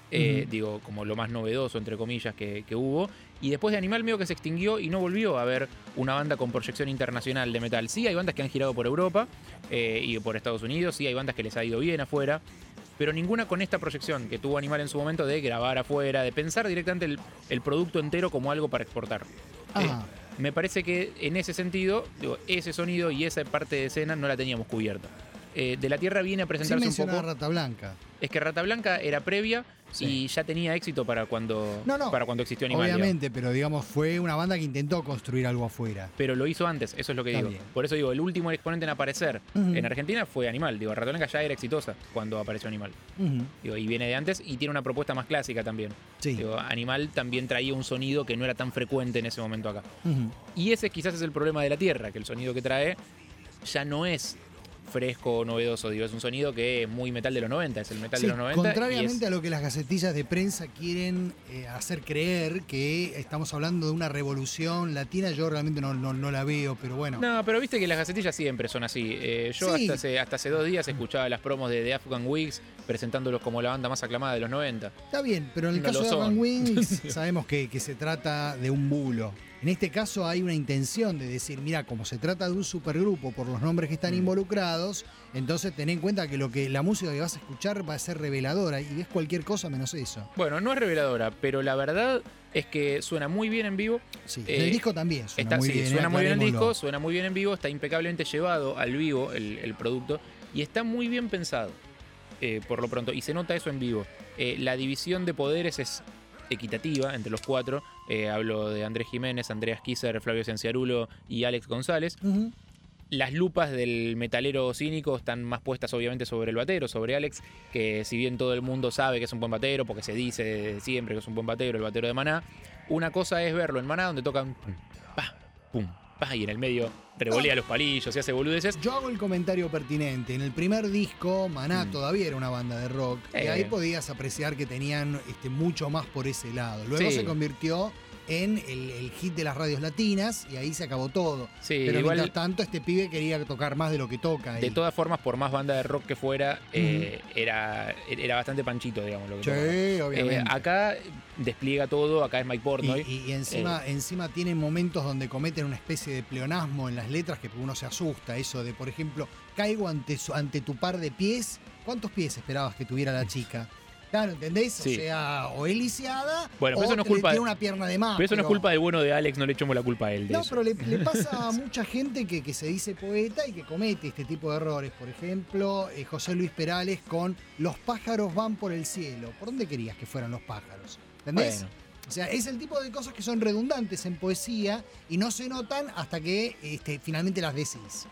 eh, Ujú. digo, como lo más novedoso, entre comillas, que, que hubo. Y después de Animal medio que se extinguió y no volvió a haber una banda con proyección internacional de metal. Sí, hay bandas que han girado por Europa eh, y por Estados Unidos, sí, hay bandas que les ha ido bien afuera, pero ninguna con esta proyección que tuvo Animal en su momento de grabar afuera, de pensar directamente el, el producto entero como algo para exportar. Ajá. Eh, me parece que en ese sentido, digo, ese sonido y esa parte de escena no la teníamos cubierta. Eh, de la Tierra viene a Sin presentarse un mencionar poco. a Rata Blanca. Es que Rata Blanca era previa Sí. y ya tenía éxito para cuando, No, no. para cuando existió Animal. digamos. Obviamente, pero digamos, fue una banda que intentó construir algo afuera. Pero lo hizo antes, eso es lo que Está digo. bien. Por eso digo, el último exponente en aparecer Ujú. en Argentina fue Animal. Digo, Rata Blanca ya era exitosa cuando apareció Animal. Ujú. Digo, y viene de antes y tiene una propuesta más clásica también. Sí. Digo, Animal también traía un sonido que no era tan frecuente en ese momento acá. Ujú. Y ese quizás es el problema de la Tierra, que el sonido que trae ya no es fresco o novedoso, digo, es un sonido que es muy metal de los noventa, es el metal Sí, de los noventa. contrariamente y es- a lo que las gacetillas de prensa quieren eh, hacer creer, que estamos hablando de una revolución latina, yo realmente no, no, no la veo, pero bueno. No, pero viste que las gacetillas siempre son así. Eh, yo Sí. hasta, hace, hasta hace dos días escuchaba las promos de The Afghan Wigs presentándolos como la banda más aclamada de los noventa. Está bien, pero en el No caso lo de son. Van Wings sabemos que, que se trata de un bulo. En este caso hay una intención de decir, mira, como se trata de un supergrupo por los nombres que están Mm. involucrados, entonces ten en cuenta que lo que la música que vas a escuchar va a ser reveladora y es cualquier cosa menos eso. Bueno, no es reveladora, pero la verdad es que suena muy bien en vivo. Sí, Eh, en el disco también suena Está, muy sí, bien. suena eh, muy bien el aclarémoslo. disco, suena muy bien en vivo, está impecablemente llevado al vivo el, el producto y está muy bien pensado, eh, por lo pronto, y se nota eso en vivo. Eh, la división de poderes es equitativa entre los cuatro. Eh, hablo de Andrés Jiménez, Andreas Kisser, Flavio Cianciarulo y Alex González. Ujú. Las lupas del metalero cínico están más puestas obviamente sobre el batero, sobre Alex, que si bien todo el mundo sabe que es un buen batero, porque se dice desde siempre que es un buen batero, el batero de Maná, una cosa es verlo en Maná donde tocan pum, pa, pum, pa, y en el medio revolea los palillos y hace boludeces. Yo hago el comentario pertinente. En el primer disco, Maná Mm. todavía era una banda de rock. Y Eh. ahí podías apreciar que tenían este, mucho más por ese lado. Luego Sí. se convirtió en el, el hit de las radios latinas y ahí se acabó todo. Sí, Pero igual mientras tanto, este pibe quería tocar más de lo que toca. de y- todas formas, por más banda de rock que fuera, eh, era, era bastante panchito, digamos, lo que tocaba. Sí, Eh, obviamente. acá despliega todo, acá es Mike Y, Portnoy. y- y encima, Eh. encima tienen momentos donde cometen una especie de pleonasmo en las letras que uno se asusta. Eso de, por ejemplo, caigo ante, su- ante tu par de pies. ¿Cuántos pies esperabas que tuviera la chica? Claro, ¿entendés? Sí. O sea, o es lisiada Bueno, pero o eso no es te- culpa tiene de- una pierna de más. Pero eso no es culpa del bueno de Alex, no le echemos la culpa a él de No, eso. pero le, le pasa a mucha gente que, que se dice poeta y que comete este tipo de errores. Por ejemplo, eh, José Luis Perales con Los pájaros van por el cielo. ¿Por dónde querías que fueran los pájaros? ¿Entendés? Bueno. O sea, es el tipo de cosas que son redundantes en poesía y no se notan hasta que este, finalmente las decís.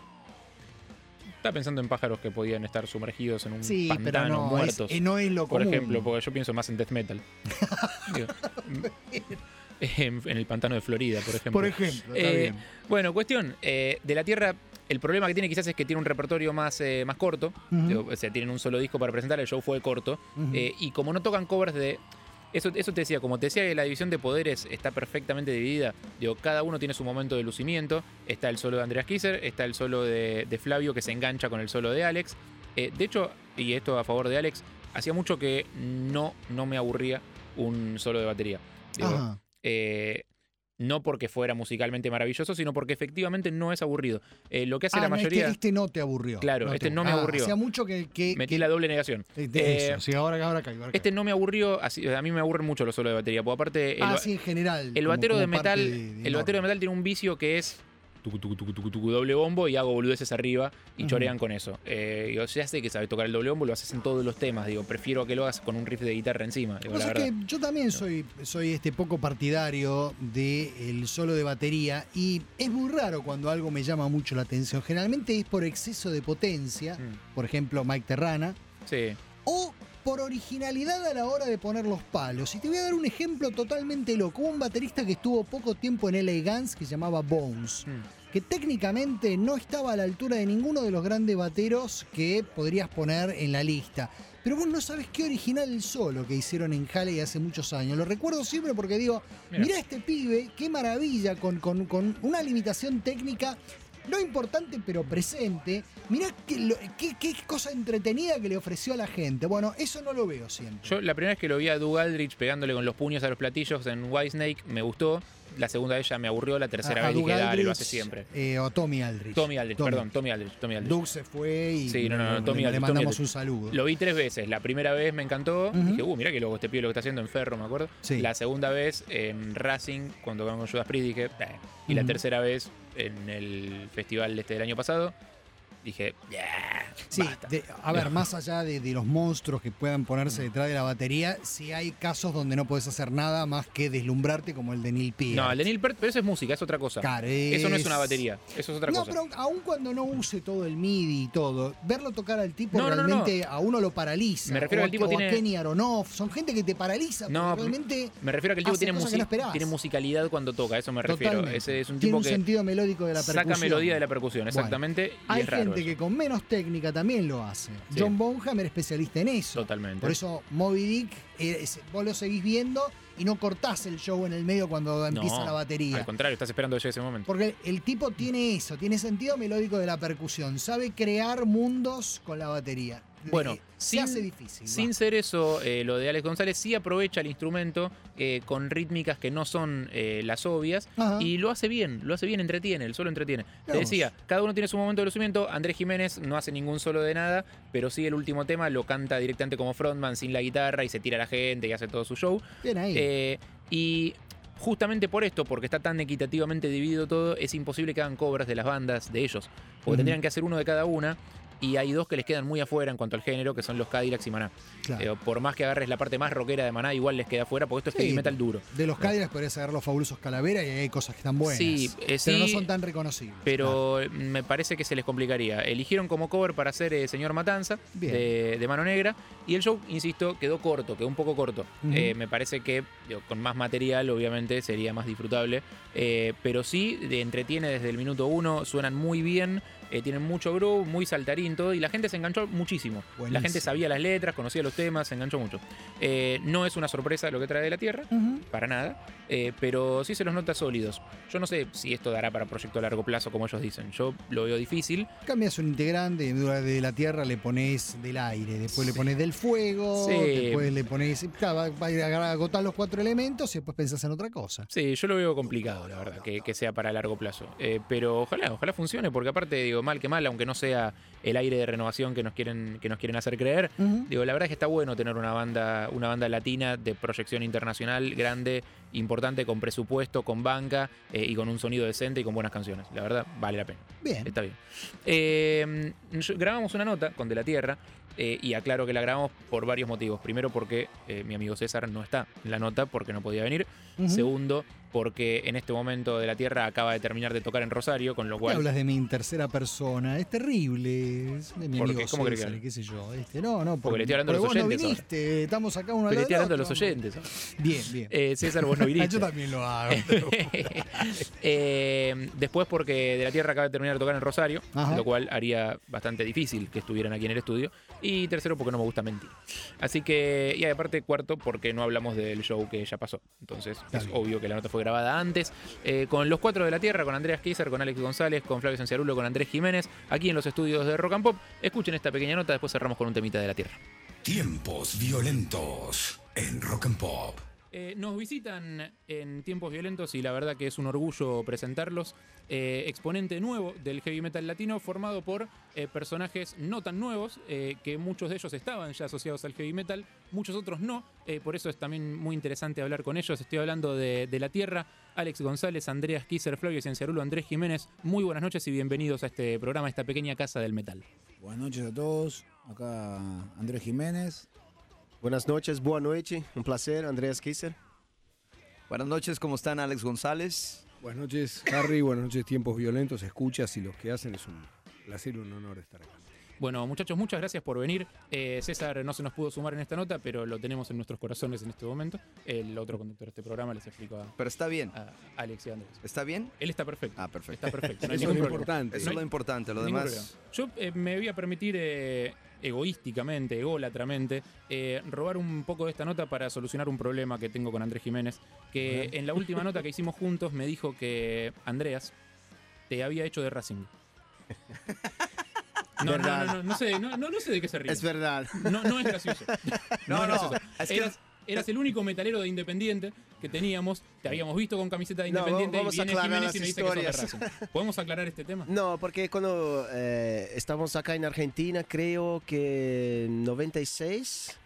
Estaba pensando en pájaros que podían estar sumergidos en un Sí, pero pantano, no es, muertos. eh, no es lo por común. ejemplo, porque yo pienso más en death metal. Digo, en, en el pantano de Florida, por ejemplo. Por ejemplo, está Eh, bien. Bueno, cuestión, eh, de la Tierra, el problema que tiene quizás es que tiene un repertorio más, eh, más corto. Ujú. Digo, o sea, tienen un solo disco para presentar, el show fue corto. Ujú. eh, y como no tocan covers de... Eso, eso te decía, como te decía que la división de poderes está perfectamente dividida, digo, cada uno tiene su momento de lucimiento. Está el solo de Andreas Kisser, está el solo de, de Flavio que se engancha con el solo de Alex. Eh, de hecho, y esto a favor de Alex, hacía mucho que no, no me aburría un solo de batería. Digo, Ajá. eh, no porque fuera musicalmente maravilloso, sino porque efectivamente no es aburrido. Eh, lo que hace Ah, la no, mayoría... este, este no te aburrió. Claro, este no me Ah, aburrió. Hacía mucho que... que- Metí que- la doble negación. eh, de Eh, eso, sí, ahora, ahora caigo, ahora Este caigo. no me aburrió, así- a mí me aburren mucho los solos de batería, porque aparte el, Ah, ba- sí, en general. el como- batero de como parte metal, de- de el batero de norma. metal tiene un vicio que es tucu, tucu, tucu, tucu, tucu, doble bombo y hago boludeces arriba y Ujú. chorean con eso. Eh, yo ya sé que sabes tocar el doble bombo, lo haces en todos los temas, digo, prefiero que lo hagas con un riff de guitarra encima, digo, Vos la sabés verdad. que yo también soy, soy este poco partidario del solo de batería y es muy raro cuando algo me llama mucho la atención. Generalmente es por exceso de potencia, Mm. por ejemplo Mike Terrana, Sí. o por originalidad a la hora de poner los palos. Y te voy a dar un ejemplo totalmente loco. Hubo un baterista que estuvo poco tiempo en L A Guns que se llamaba Bones, Mm. que técnicamente no estaba a la altura de ninguno de los grandes bateros que podrías poner en la lista. Pero vos no sabes qué original el solo que hicieron en Halley hace muchos años. Lo recuerdo siempre porque digo, Mirá. mirá este pibe, qué maravilla, con, con, con una limitación técnica no importante pero presente. Mirá qué, lo- qué, qué cosa entretenida que le ofreció a la gente. Bueno, eso no lo veo siempre. Yo la primera vez que lo vi a Doug Aldrich pegándole con los puños a los platillos en Whitesnake me gustó. La segunda vez ya me aburrió. La tercera A- a vez Doug dije, dale, Aldrich, lo hace siempre. eh, o Tommy Aldrich. Tommy Aldrich, Tommy. perdón, Tommy Aldrich. Tommy Aldrich. Doug se fue y Sí, no, no, no, le- Tommy le, Aldrich, mandamos Tommy un saludo. Lo vi tres veces. La primera vez me encantó. Ujú. Dije, uh, mirá que loco este pibe lo que está haciendo en Ferro, me acuerdo. Sí. La segunda vez en Racing, cuando tocaron con Judas Priest, dije, "Eh". Y la Ujú. tercera vez en el festival este del año pasado, dije, yeah, Sí, basta. de- a ver, más allá de, de los monstruos que puedan ponerse detrás de la batería, sí hay casos donde no puedes hacer nada más que deslumbrarte como el de Neil Peart. No, el de Neil Peart, pero eso es música, es otra cosa. Claro, Eso no es es- una batería, eso es otra No, cosa. pero aun cuando no use todo el M I D I y todo, verlo tocar al tipo No, no, no, realmente a uno lo paraliza. Me refiero o al tipo a, o a tiene- Kenny Aronoff, son gente que te paraliza, No, porque realmente Me refiero a que el tipo hace tiene, cosas que musi- no esperabas. tiene musicalidad cuando toca, a eso me refiero. Totalmente. Ese es un Tiene tipo un que sentido melódico de la percusión. saca melodía de la percusión, Bueno, exactamente. y hay es raro gente eso. que con menos técnica también lo hace. Sí. John Bonham era especialista en eso. Totalmente. Por eso Moby Dick, eh, es- vos lo seguís viendo y no cortás el show en el medio cuando empieza No, la batería. Al contrario, estás esperando que llegue ese momento. Porque el tipo tiene eso, tiene sentido melódico de la percusión, sabe crear mundos con la batería. Bueno, Eh, se sin- hace difícil. Sin va. ser eso, eh, lo de Alex González sí aprovecha el instrumento eh, con rítmicas que no son eh, las obvias Ajá. y lo hace bien, lo hace bien, entretiene, el solo entretiene. Te Vamos. decía, cada uno tiene su momento de lucimiento. Andrés Jiménez no hace ningún solo de nada, pero sí el último tema lo canta directamente como frontman sin la guitarra y se tira a la gente y hace todo su show. Bien ahí. Eh, y justamente por esto, porque está tan equitativamente dividido todo, es imposible que hagan covers de las bandas de ellos. Porque Ujú. tendrían que hacer uno de cada una. Y hay dos que les quedan muy afuera en cuanto al género, que son los Cadillacs y Maná. Claro. Eh, por más que agarres la parte más rockera de Maná, igual les queda afuera, porque esto es Sí, heavy metal duro. de los Cadillacs podrías agarrar los fabulosos Calaveras y hay cosas que están buenas. Sí, eh, pero no sí, son tan reconocibles. Pero me parece que se les complicaría. Eligieron como cover para hacer eh, Señor Matanza, Bien. de, de Mano Negra, y el show, insisto, quedó corto, quedó un poco corto. Ujú. Eh, me parece que digo, con más material, obviamente, sería más disfrutable. Eh, pero sí, de- entretiene desde el minuto uno, suenan muy bien, eh, tienen mucho groove, muy saltarín todo, y la gente se enganchó muchísimo. Buenísimo. La gente sabía las letras, conocía los temas, se enganchó mucho. Eh, no es una sorpresa lo que trae de la Tierra, Ujú. para nada, eh, pero sí se los nota sólidos. Yo no sé si esto dará para proyecto a largo plazo, como ellos dicen. Yo lo veo difícil. Cambias un integrante, de la tierra le pones del aire, después le pones del fuego, Sí. después le pones. Claro, va va a ir a agotar los cuatro elementos y después pensás en otra cosa. Sí, yo lo veo complicado, la verdad, que, que sea para largo plazo. Eh, pero ojalá, ojalá funcione, porque aparte, digo, mal que mal, aunque no sea el aire de renovación que nos quieren, que nos quieren hacer creer, Ujú. digo, la verdad es que está bueno tener una banda, una banda latina de proyección internacional grande, importante, con presupuesto, con banca eh, y con un sonido decente y con buenas canciones. La verdad, vale la pena. Bien. Está bien. Eh, yo- grabamos una nota con De la Tierra eh, y aclaro que la grabamos por varios motivos. Primero porque eh, mi amigo César no está en la nota porque no podía venir. Ujú. Segundo, porque en este momento De la Tierra acaba de terminar de tocar en Rosario, con lo ¿Qué cual... hablas de mí en tercera persona? Es terrible. Es de mi ¿Por amigo qué? ¿Cómo crees que César, hable? qué sé yo. Este, no, no, Porque le estoy hablando a los porque vos oyentes no ahora. viniste. Estamos acá uno al Pero lado estoy del hablando de los otro. oyentes. Bien, bien. Eh, César, vos no viniste. Yo también lo hago. Eh, después porque De la Tierra acaba de terminar de tocar en Rosario, Ajá. lo cual haría bastante difícil que estuvieran aquí en el estudio. Y tercero porque no me gusta mentir. Así que, y aparte cuarto porque no hablamos del show que ya pasó. Entonces Está es bien. obvio que la nota fue grabada antes. Eh, con los cuatro de la Tierra, con Andreas Kaiser, con Alex González, con Flavio Sanciarulo, con Andrés Jiménez, aquí en los estudios de Rock and Pop. Escuchen esta pequeña nota, después cerramos con un temita de la Tierra. Tiempos violentos en Rock and Pop. Eh, nos visitan en Tiempos Violentos y la verdad que es un orgullo presentarlos. Eh, exponente nuevo del heavy metal latino, formado por eh, personajes no tan nuevos, eh, que muchos de ellos estaban ya asociados al heavy metal, muchos otros no. Eh, por eso es también muy interesante hablar con ellos. Estoy hablando de, de La Tierra, Alex González, Andreas Kaiser, Flavio Sanciarulo, Andrés Jiménez. Muy buenas noches y bienvenidos a este programa, a esta pequeña casa del metal. Buenas noches a todos. Acá Andrés Jiménez. Buenas noches, boa noite. Un placer, Andreas Kaiser. Buenas noches, ¿cómo están? Alex González. Buenas noches, Harry. Buenas noches, Tiempos Violentos. Escuchas y los que hacen es un placer y un honor estar acá. Bueno, muchachos, muchas gracias por venir. Eh, César no se nos pudo sumar en esta nota, pero lo tenemos en nuestros corazones en este momento. El otro conductor de este programa les explico a, Pero está bien. a Alex y a Andrés. ¿Está bien? Él está perfecto. Ah, perfecto. Está perfecto. No hay Eso es ningún lo problema. importante. Eso No es lo hay importante, lo ningún demás. problema. Yo eh, me voy a permitir eh, egoísticamente, ególatramente, eh, robar un poco de esta nota para solucionar un problema que tengo con Andrés Jiménez, que en la última nota que hicimos juntos me dijo que Andreas te había hecho de Racing. No, no, no, no, no sé, no, no, no sé de qué se ríe. Es verdad. No, no es gracioso. No, No, es gracioso. no, es que- Eras, eras el único metalero de Independiente que teníamos. Te habíamos visto con camiseta de No, Independiente vamos y a viene aclarar Jiménez las y me dice que sos de historias. Racing. ¿Podemos aclarar este tema? No, porque cuando eh, estamos acá en Argentina, creo que en noventa y seis,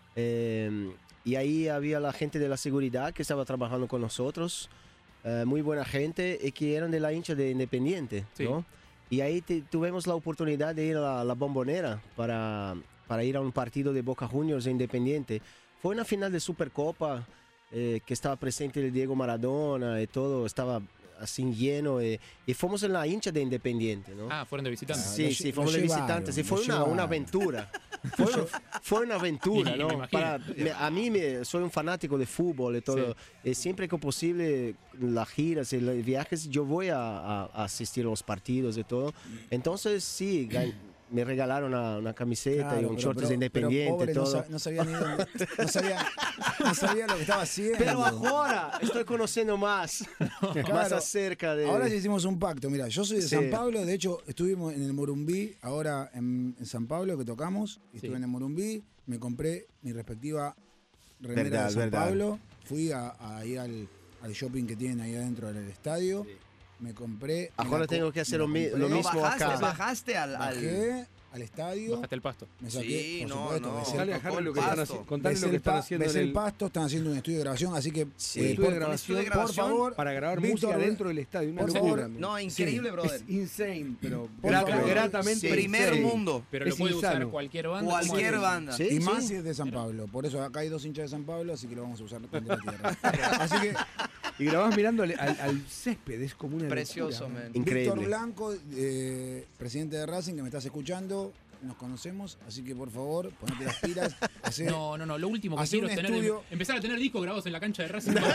eh, y ahí había la gente de la seguridad que estaba trabajando con nosotros, eh, muy buena gente, y que eran de la hincha de Independiente, Sí. ¿no? Y ahí te- tuvimos la oportunidad de ir a la, la Bombonera para, para ir a un partido de Boca Juniors e Independiente. Fue una final de Supercopa, eh, que estaba presente el Diego Maradona y todo, estaba así lleno, eh, y fuimos en la hincha de Independiente, ¿no? Ah, fueron de visitantes. Sí, lo sí, lle- fuimos lo de llevaron, visitantes y lo fue una, llevaron. una aventura. Fue, fue una aventura, Y- y me ¿no? imagino. Para, me- a mí me, soy un fanático de fútbol y todo. Y siempre que posible, las giras y los viajes, yo voy a, a- a asistir a los partidos y todo. Entonces, sí, ga- me regalaron una, una camiseta y Claro, un pero- shorts pero- de Independiente pero pobre, y no todo. sa- No sabía ni dónde- no sabía, no sabía lo que estaba haciendo. Pero ahora estoy conociendo más, más Claro. acerca de... Ahora ya hicimos un pacto. Mira, yo soy de Sí. San Pablo. De hecho, estuvimos en el Morumbí, ahora en, en San Pablo, que tocamos. Estuve Sí. en el Morumbí. Me compré mi respectiva remera Verdad, de San verdad. Pablo. Fui a, a ir al, al shopping que tienen ahí adentro del estadio. Me compré. me Ahora la co- tengo que hacer me lo, mi- compré, lo No, mismo bajaste, acá. bajaste al... al- Bajé al estadio. Bajaste el pasto. Me saqué, Sí, por no, supuesto, no. besé Contale a el- Harry lo que pasto. están haciendo. Contale besé lo que el están pa- haciendo en besé el el- pasto, están haciendo un estudio de grabación, así que Sí. eh, Estudio de por, grabación. de por grabación favor, para grabar Víctor, música dentro del estadio. Una por locura. favor. No, increíble, brother. Es insane, pero Por grata- favor. gratamente Sí. Primer insane. mundo. Pero Es lo puede usar insano. cualquier banda. ¿cómo Cualquier es? banda. Sí, Y sí. más si es de San Pablo. Por eso acá hay dos hinchas de San Pablo, así que lo vamos a usar contra la tierra. Así que Y grabás mirando al, al- al césped, es como una Precioso, locura. man. Increíble. Víctor Blanco, eh, presidente de Racing, que me estás escuchando, nos conocemos, así que por favor, ponete las pilas. hacé- No, no, no. Lo último que Hacer quiero un es tener, estudio- empezar a tener discos grabados en la cancha de Racing. lo,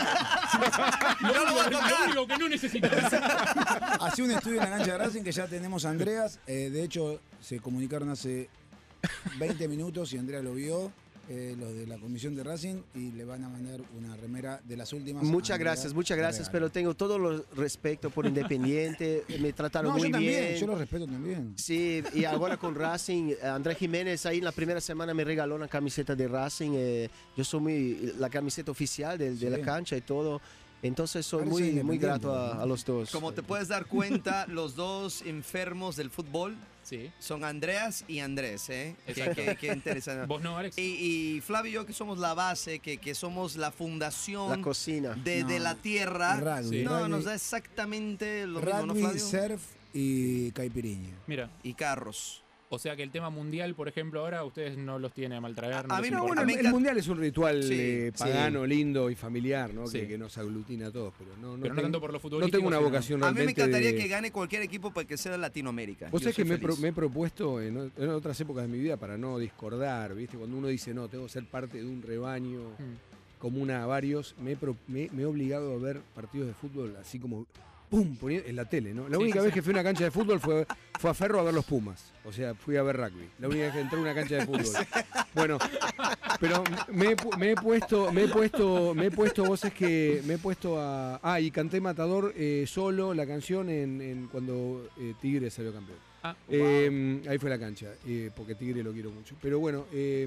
único, lo único que no necesitamos. Hacé un estudio en la cancha de Racing que ya tenemos a Andreas. eh, de hecho, se comunicaron hace veinte minutos y Andrea lo vio. eh, los de la comisión de Racing, y le van a mandar una remera de las últimas. Muchas a Andrea gracias, muchas de gracias, regalo. pero tengo todo lo respeto por Independiente, me trataron No, muy yo también, bien. yo lo respeto también. Sí, y ahora con Racing, Andrés Jiménez ahí en la primera semana me regaló una camiseta de Racing, eh, yo soy muy, la camiseta oficial de, de Sí. la cancha y todo, entonces soy Parece muy, muy independiente, grato a, a los dos. Como te puedes dar cuenta, los dos enfermos del fútbol Sí. son Andreas y Andrés, ¿eh? Qué, Exacto. qué- qué interesante. Vos no, Alex. Y, y Flavio y yo, que somos la base, que, que somos la La fundación cocina. de, de No, la tierra, rugby, Sí. no, rugby, nos da exactamente lo mismo, ¿no, rugby, Flavio? surf y caipirinha. Mira, Y carros. o sea que el tema mundial, por ejemplo, ahora ustedes no los tienen a maltraer. A- no a les mí no, importa. bueno, El, me el encanta- mundial es un ritual Sí, eh, sí. pagano, lindo y familiar, ¿no? Sí. Que, que nos aglutina a todos, pero no, no, Pero no tengo, tanto por lo no futbolístico. tengo una sino- vocación A mí me realmente encantaría de- que gane cualquier equipo para que sea de Latinoamérica. Vos Yo sabés que soy me, he pro- feliz. me he propuesto en, o- en otras épocas de mi vida para no discordar, ¿viste? Cuando uno dice, no, tengo que ser parte de un rebaño Mm. común a varios, me he, pro- me- me he obligado a ver partidos de fútbol así como, ¡pum!, poni- en la tele, ¿no? La Sí, única sí, vez sí. que fui a una cancha de fútbol fue, fue a Ferro a ver los Pumas. O sea, fui a ver rugby. La única vez que entré a una cancha de fútbol. Bueno, pero me he, pu- me he puesto, me he puesto, me he puesto, vos es que me he puesto a... Ah, y canté Matador eh, solo la canción en, en cuando eh, Tigre salió campeón. Ah, Eh, ahí fue la cancha, eh, porque Tigre lo quiero mucho. Pero bueno, eh,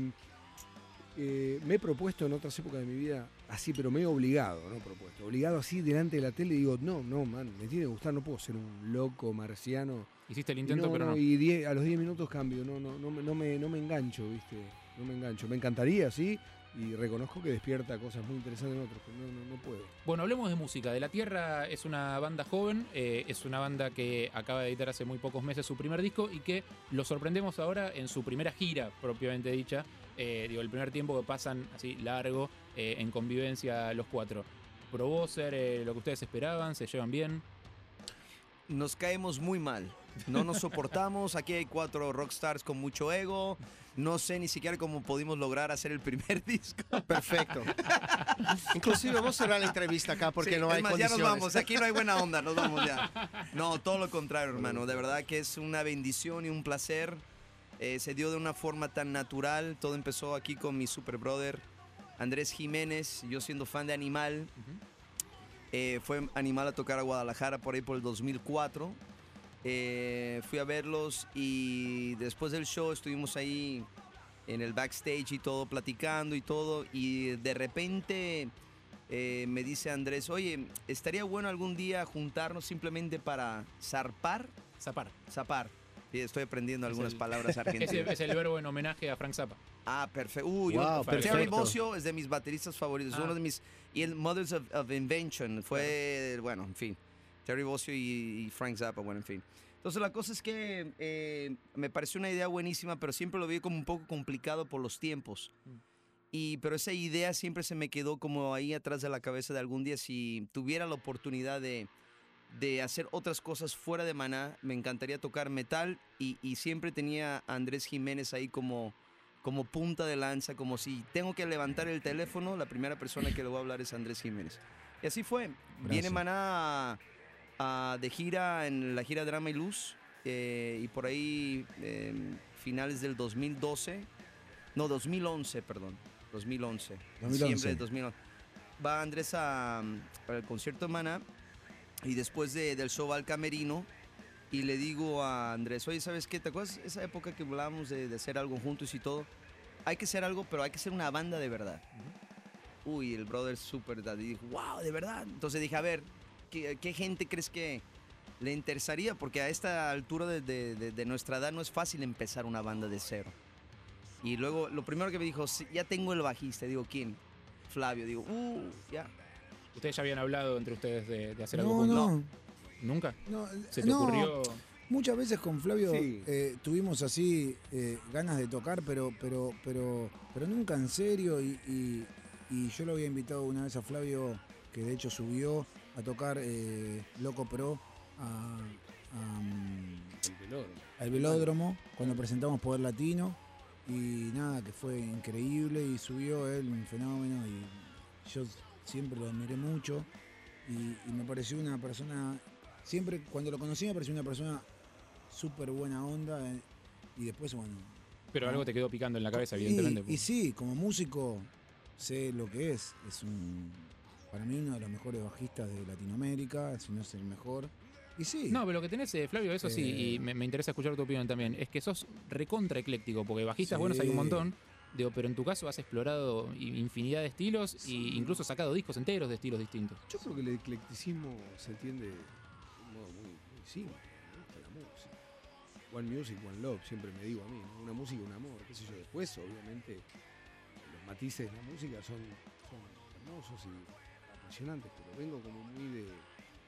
eh, me he propuesto en otras épocas de mi vida, así, pero me he obligado, no propuesto, obligado así delante de la tele y digo, no, no, man, me tiene que gustar, no puedo ser un loco marciano. hiciste el Y intento, no, pero no, no. y die- a los diez minutos cambio, no, no, no, me- no, me, no me engancho, ¿viste? No me engancho. Me encantaría, sí, y reconozco que despierta cosas muy interesantes en otros, pero no, no, no puedo. Bueno, hablemos de música. De la Tierra es una banda joven, eh, es una banda que acaba de editar hace muy pocos meses su primer disco y que lo sorprendemos ahora en su primera gira, propiamente dicha. Eh, digo, el primer tiempo que pasan así largo eh, en convivencia los cuatro. ¿Probó ser eh, lo que ustedes esperaban? ¿Se llevan bien? Nos caemos muy mal. No nos soportamos. Aquí hay cuatro rockstars con mucho ego. No sé ni siquiera cómo pudimos lograr hacer el primer disco. Perfecto. Inclusive vamos a cerrar la entrevista acá porque Sí, no es hay más, condiciones. ya nos vamos. Aquí no hay buena onda. Nos vamos ya. No, todo lo contrario, hermano. De verdad que es una bendición y un placer. Eh, se dio de una forma tan natural. Todo empezó aquí con mi super brother Andrés Jiménez. Yo siendo fan de Animal. Eh, fue Animal a tocar a Guadalajara por ahí por el dos mil cuatro. Eh, fui a verlos y después del show estuvimos ahí en el backstage y todo, platicando y todo. Y de repente eh, me dice Andrés, oye, estaría bueno algún día juntarnos simplemente para zarpar. Zapar. Zapar. Sí, estoy aprendiendo Es algunas el- palabras argentinas. Es el, es el verbo en homenaje a Frank Zappa. Ah, perfecto. Uy, Wow, yo- Terry perfecto. Bozzio es de mis bateristas favoritos. Ah. Uno de mis. Y el Mothers of, of Invention fue. Bueno, en fin. Terry Bozzio y, y Frank Zappa, bueno, en fin. Entonces, la cosa es que eh, me pareció una idea buenísima, pero siempre lo vi como un poco complicado por los tiempos. Y, pero esa idea siempre se me quedó como ahí atrás de la cabeza de algún día. Si tuviera la oportunidad de, de hacer otras cosas fuera de Maná, me encantaría tocar metal. Y, y siempre tenía a Andrés Jiménez ahí como, como punta de lanza, como si tengo que levantar el teléfono, la primera persona que le voy a hablar es Andrés Jiménez. Y así fue. Viene Maná a- a- de gira en la gira Drama y Luz. eh, y por ahí, eh, finales del dos mil doce, no, dos mil once, perdón. dos mil once. dos mil once. Diciembre de dos mil once. Va Andrés a, para el concierto de Maná. Y después de- del show va al camerino. Y le digo a Andrés, oye, ¿sabes qué? ¿Te acuerdas esa época que hablábamos de, de hacer algo juntos y todo? Hay que hacer algo, pero hay que ser una banda de verdad. Uy, el brother super daddy dijo, wow, ¿de verdad? Entonces dije, a ver, ¿qué, qué gente crees que le interesaría? Porque a esta altura de, de- de- de nuestra edad no es fácil empezar una banda de cero. Y luego, lo primero que me dijo, "Sí, ya tengo el bajista". Digo, ¿quién? Flavio. Digo, uh, ya. ¿Ustedes ya habían hablado entre ustedes de, de hacer algo No, juntos? no. ¿Nunca? No, ¿Se te no. ocurrió? Muchas veces con Flavio Sí. eh, tuvimos así eh, ganas de tocar, pero, pero, pero, pero nunca en serio. Y, y- y yo lo había invitado una vez a Flavio, que de hecho subió a tocar eh, Loco Pro a, a, mm, El velódromo. al velódromo cuando presentamos Poder Latino. Y nada, que fue increíble. Y subió él, un fenómeno. Y yo siempre lo admiré mucho. Y, y me pareció una persona. Siempre, cuando lo conocí, me pareció una persona súper buena onda. eh, y después, bueno. Pero ¿no? algo te quedó picando en la cabeza, Y- evidentemente. Y, sí, como músico, sé lo que es. Es un. Para mí, uno de los mejores bajistas de Latinoamérica, si no es el mejor. Y sí. No, pero lo que tenés, eh, Flavio, eso sí, Eh, y me, me interesa escuchar tu opinión también, es que sos recontra ecléctico, porque bajistas Sí. buenos hay un montón, digo, pero en tu caso has explorado i- infinidad de estilos e incluso sacado discos enteros de estilos distintos. Yo creo que el eclecticismo se entiende de un modo muy, muy simple. Me gusta la música. One music, one love, siempre me digo a mí, ¿no? Una música, un amor, qué sé yo. Después, obviamente, los matices de la música son, son hermosos y apasionantes, pero vengo como muy de...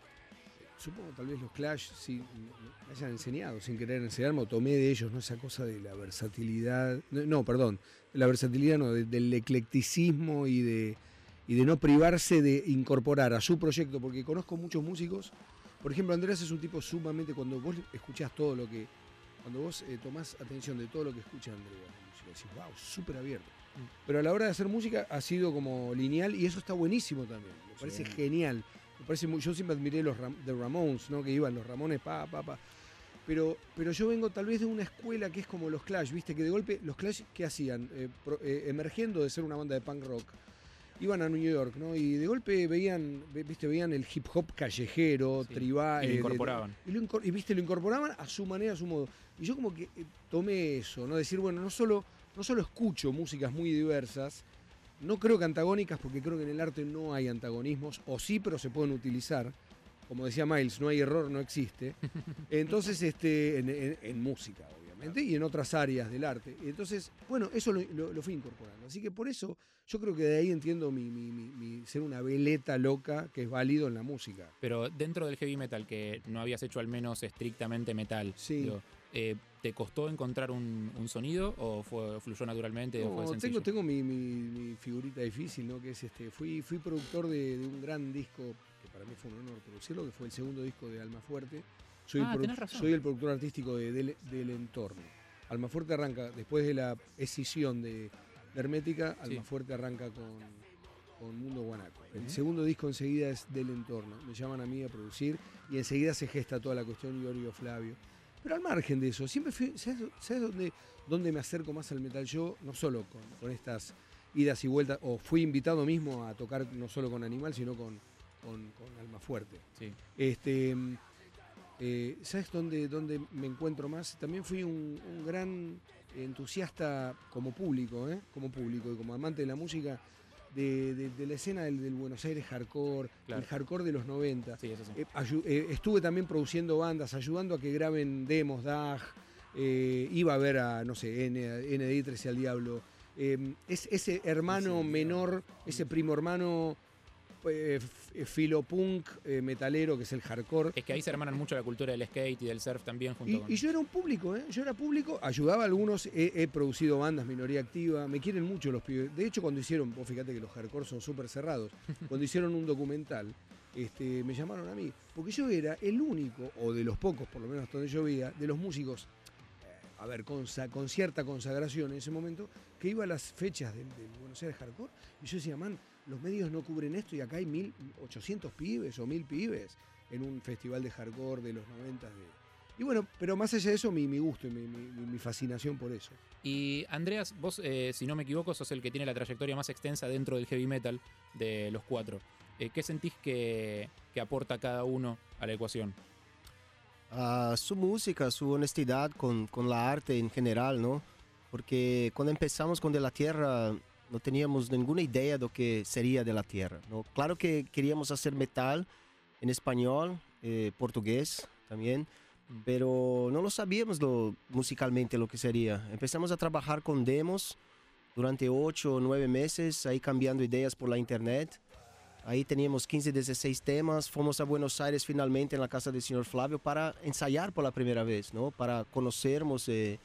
Supongo tal vez los Clash sí me me hayan enseñado, sin querer enseñarme, o tomé de ellos, ¿no? Esa cosa de la versatilidad. No, no, perdón, la versatilidad no, de- del eclecticismo y de, y de no privarse de incorporar a su proyecto, porque conozco muchos músicos. Por ejemplo, Andrés es un tipo sumamente, cuando vos escuchás todo lo que, cuando vos eh, tomás atención de todo lo que escucha Andrés, la música, decís, wow, súper abierto. Pero a la hora de hacer música ha sido como lineal y eso está buenísimo también. Me parece Sí. genial. Me parece muy- yo siempre admiré los Ram- de Ramones, ¿no? Que iban los Ramones, pa, pa, pa. Pero, pero yo vengo tal vez de una escuela que es como los Clash, ¿viste? Que de golpe, los Clash, ¿qué hacían? Eh, pro- eh, emergiendo de ser una banda de punk rock. Iban a New York, ¿no? Y de golpe veían, ve- viste, veían el hip hop callejero, Sí, tribal. y lo eh, de- incorporaban. y, lo incor- y, viste, lo incorporaban a su manera, a su modo. Y yo como que eh, tomé eso, ¿no? Decir, bueno, no solo, no solo escucho músicas muy diversas, no creo que antagónicas, porque creo que en el arte no hay antagonismos, o sí, pero se pueden utilizar. Como decía Miles, no hay error, no existe. Entonces, este, en, en- en música, obviamente, y en otras áreas del arte. Y entonces, bueno, eso lo, lo- lo fui incorporando. Así que por eso, yo creo que de ahí entiendo mi, mi- mi- mi ser una veleta loca que es válido en la música. Pero dentro del heavy metal, que no habías hecho al menos estrictamente metal, Sí. digo, eh, ¿te costó encontrar un, un sonido o fue, fluyó naturalmente o fue No, sencillo? tengo, tengo mi, mi- mi figurita difícil, ¿no? Que es este. Fui, fui productor de, de un gran disco, que para mí fue un honor producirlo, que fue el segundo disco de Almafuerte. Soy, Ah, el, produ- tenés razón. soy el productor artístico de- del, del entorno. Almafuerte arranca, después de la escisión de, de Hermética, Sí. Almafuerte arranca con, con Mundo Guanaco. El Ujú. segundo disco enseguida es del entorno. Me llaman a mí a producir y enseguida se gesta toda la cuestión Iorio Flavio. Pero al margen de eso, siempre fui, ¿sabes, sabes dónde, dónde me acerco más al metal yo? No solo con, con estas idas y vueltas, o fui invitado mismo a tocar no solo con Animal, sino con, con, con Almafuerte. Sí. Este, eh, ¿Sabes dónde, dónde me encuentro más? También fui un, un gran entusiasta como público, ¿eh? como público y como amante de la música, de, de, de la escena del, del Buenos Aires hardcore, Claro. el hardcore de los noventa. Sí, eso sí. Eh, ayu- eh, estuve también produciendo bandas, ayudando a que graben demos, D A G, eh, iba a ver a, no sé, N, N D I, trece al Diablo. Eh, es ese hermano menor, ese primo hermano eh, f- filopunk eh, metalero que es el hardcore. Es que ahí se hermanan mucho la cultura del skate y del surf también junto Y, con... y yo era un público, ¿eh? Yo era público, ayudaba a algunos, he, he producido bandas, minoría activa, me quieren mucho los pibes. De hecho, cuando hicieron, vos fíjate que los hardcore son súper cerrados, cuando hicieron un documental, este, me llamaron a mí, porque yo era el único, o de los pocos, por lo menos donde yo veía, de los músicos, eh, a ver, con, sa- con cierta consagración en ese momento, que iba a las fechas del, del Buenos Aires Hardcore, y yo decía, man, los medios no cubren esto y acá hay mil ochocientos pibes o mil pibes en un festival de hardcore de los noventa. De... Y bueno, pero más allá de eso, mi, mi gusto y mi, mi- mi fascinación por eso. Y Andreas, vos, eh, si no me equivoco, sos el que tiene la trayectoria más extensa dentro del heavy metal de los cuatro. Eh, ¿Qué sentís que, que aporta cada uno a la ecuación? a su música, su honestidad con, con la arte en general, ¿no? Porque cuando empezamos con De la Tierra no teníamos ninguna idea de lo que sería De la Tierra, ¿no? Claro que queríamos hacer metal en español, eh, portugués también, pero no lo sabíamos lo, musicalmente lo que sería. Empezamos a trabajar con demos durante ocho o nueve meses, ahí cambiando ideas por la internet. Ahí teníamos quince, dieciséis temas. Fomos a Buenos Aires finalmente en la casa del señor Flavio para ensayar por la primera vez, ¿no? Para conocernos eh,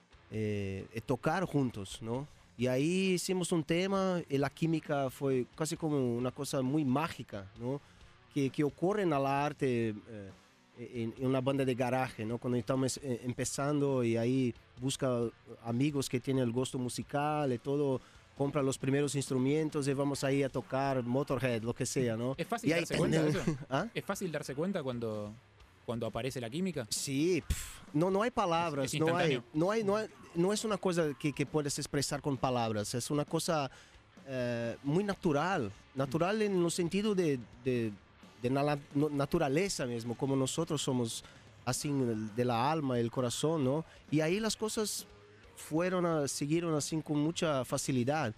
eh, y tocar juntos, ¿no? Y ahí hicimos un tema y la química fue casi como una cosa muy mágica, ¿no? Que, que ocurre en la arte eh, en, en una banda de garaje, ¿no? Cuando estamos eh, empezando y ahí busca amigos que tienen el gusto musical y todo, compra los primeros instrumentos y vamos ahí a tocar Motorhead, lo que sea, ¿no? ¿Es fácil Y ahí darse cuenta de tenemos- eso? ¿Ah? ¿Es fácil darse cuenta cuando, cuando aparece la química? Sí, pf, no, no hay palabras, Es- es no, hay, instantáneo. no, hay, no, hay- no es una cosa que, que puedes expresar con palabras, es una cosa eh, muy natural, natural en el sentido de, de, de la no- naturaleza mismo, como nosotros somos así de la alma, el corazón, ¿no? Y ahí las cosas fueron a, siguieron así con mucha facilidad.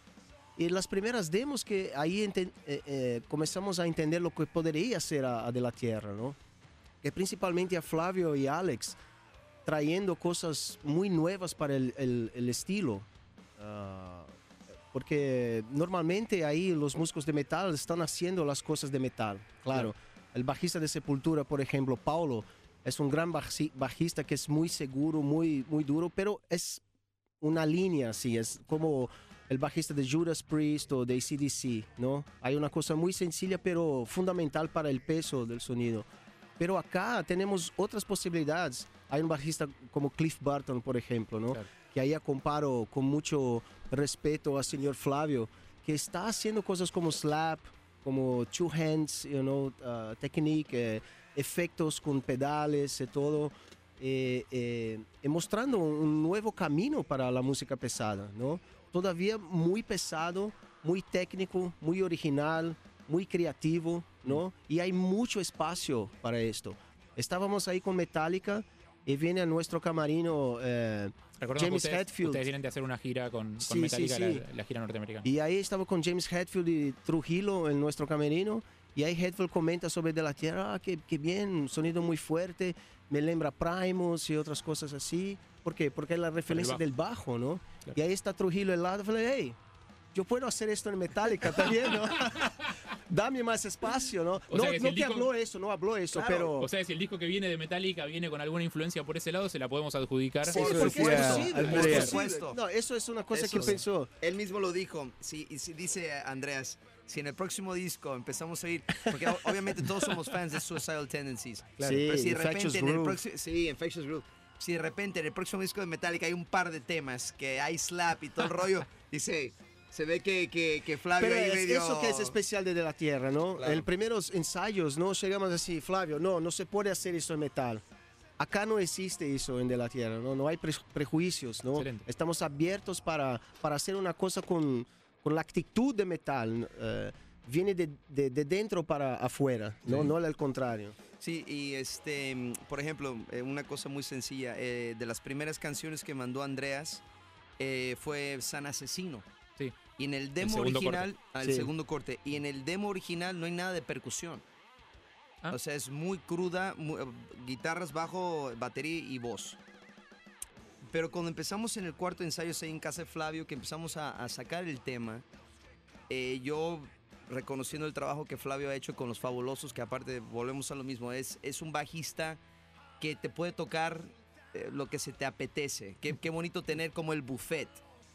Y las primeras demos que ahí enten- eh, eh, comenzamos a entender lo que podría ser a, a De la Tierra, ¿no? Que principalmente a Flavio y Alex trayendo cosas muy nuevas para el, el- el estilo. Ah, porque normalmente ahí los músicos de metal están haciendo las cosas de metal, claro. El bajista de Sepultura, por ejemplo, Paulo, es un gran baji- bajista que es muy seguro, muy, muy duro, pero es una línea así, es como el bajista de Judas Priest o de A C D C, ¿no? Hay una cosa muy sencilla pero fundamental para el peso del sonido. Pero acá tenemos otras posibilidades. Hay un bajista como Cliff Burton, por ejemplo, ¿no? Claro. Que ahí comparo con mucho respeto al señor Flavio, que está haciendo cosas como slap, como two hands, you know, uh, technique, eh, efectos con pedales y todo, eh, eh, y mostrando un nuevo camino para la música pesada, ¿no? Todavía muy pesado, muy técnico, muy original, muy creativo, ¿no? Y hay mucho espacio para esto. Estábamos ahí con Metallica y viene a nuestro camarino eh, Recordemos James que ustedes, Hetfield. ustedes vienen de hacer una gira con, con Sí, sí, Metallica, sí. La, la gira norteamericana. Y ahí estaba con James Hetfield y Trujillo en nuestro camerino. Y ahí Hetfield comenta sobre De la Tierra, ah, qué, qué bien, un sonido muy fuerte, me lembra Primus y otras cosas así. ¿Por qué? Porque es la referencia bajo. del bajo, ¿no? Claro. Y ahí está Trujillo al lado. Falei, hey, yo puedo hacer esto en Metallica también, ¿no? Dame más espacio, ¿no? O no sea que si no el que disco- habló eso, no habló eso, Claro, pero... O sea, si el disco que viene de Metallica viene con alguna influencia por ese lado, se la podemos adjudicar. Sí, Eso porque decía es posible, Andrea. es Por posible. supuesto. No, eso es una cosa Eso que sí. pensó. Él mismo lo dijo. Sí, y si dice Andreas, si en el próximo disco empezamos a ir, porque o- obviamente todos somos fans de Suicidal Tendencies. Claro. Pero Sí, si de Infectious repente en el Groove. próximo, sí, Infectious Groove. Si de repente en el próximo disco de Metallica hay un par de temas que hay slap y todo el rollo, dice, se ve que, que, que Flavio Pero ahí es medio... eso que es especial de De la Tierra, ¿no? Claro. En los primeros ensayos, ¿no? Llegamos así, Flavio, no, no se puede hacer eso en metal. Acá no existe eso en De la Tierra, ¿no? No hay pre- prejuicios, ¿no? Excelente. Estamos abiertos para, para hacer una cosa con, con la actitud de metal. eh, viene de, de, de dentro para afuera, no, Sí. no al contrario. Sí, y este, mm, por ejemplo, eh, una cosa muy sencilla, eh, de las primeras canciones que mandó Andreas eh, fue San Asesino. Sí. Y en el demo segundo original, corte. al Sí. segundo corte, y en el demo original no hay nada de percusión. Ah. O sea, es muy cruda, mu- eh, guitarras, bajo, batería y voz. Pero cuando empezamos en el cuarto ensayo ahí en casa de Flavio, que empezamos a, a sacar el tema, eh, yo reconociendo el trabajo que Flavio ha hecho con los Fabulosos, que aparte volvemos a lo mismo, es, es un bajista que te puede tocar eh, lo que se te apetece. Qué, qué bonito tener como el buffet.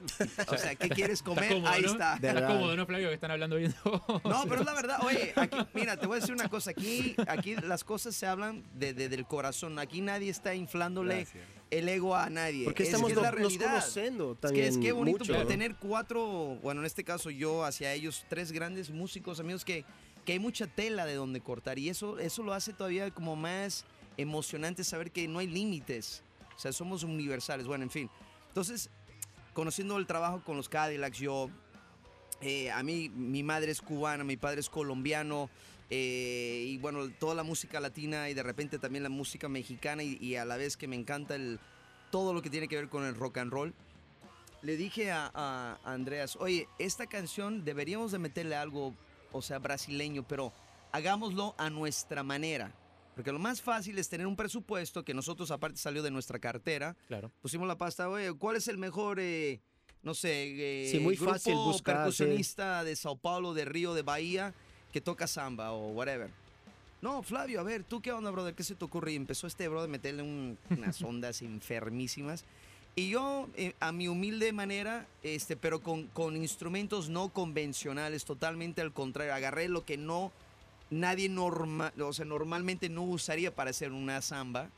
O sea, ¿qué quieres comer? Estás cómodo, Ahí ¿no? está. Estás cómodo, ¿no, Flavio? Que están hablando bien. No, pero es la verdad. Oye, aquí, mira, te voy a decir una cosa. Aquí, aquí las cosas se hablan de, de- del corazón. Aquí nadie está inflándole Gracias. el ego a nadie. Porque es, estamos que es la no- nos realidad. conociendo Es que también es que bonito mucho, poder ¿no? tener cuatro, bueno, en este caso yo hacia ellos, tres grandes músicos, amigos, que, que hay mucha tela de donde cortar. Y eso, eso lo hace todavía como más emocionante saber que no hay límites. O sea, somos universales. Bueno, en fin. Entonces, conociendo el trabajo con los Cadillacs, yo, eh, a mí, mi madre es cubana, mi padre es colombiano, eh, y bueno, toda la música latina y de repente también la música mexicana y, y a la vez que me encanta el, todo lo que tiene que ver con el rock and roll. Le dije a, a Andreas, oye, esta canción deberíamos de meterle algo, o sea, brasileño, pero hagámoslo a nuestra manera. Porque lo más fácil es tener un presupuesto que nosotros aparte salió de nuestra cartera. Claro. Pusimos la pasta, oye, ¿cuál es el mejor, eh, no sé, eh, Sí, muy grupo fácil buscar, percusionista de Sao Paulo, de Río, de Bahía, que toca samba o whatever? No, Flavio, a ver, ¿tú qué onda, brother? ¿Qué se te ocurre? Y empezó este brother a meterle un- unas ondas enfermísimas. Y yo, eh, a mi humilde manera, este, pero con, con instrumentos no convencionales, totalmente al contrario, agarré lo que no nadie normal, o sea, normalmente no usaría para hacer una samba.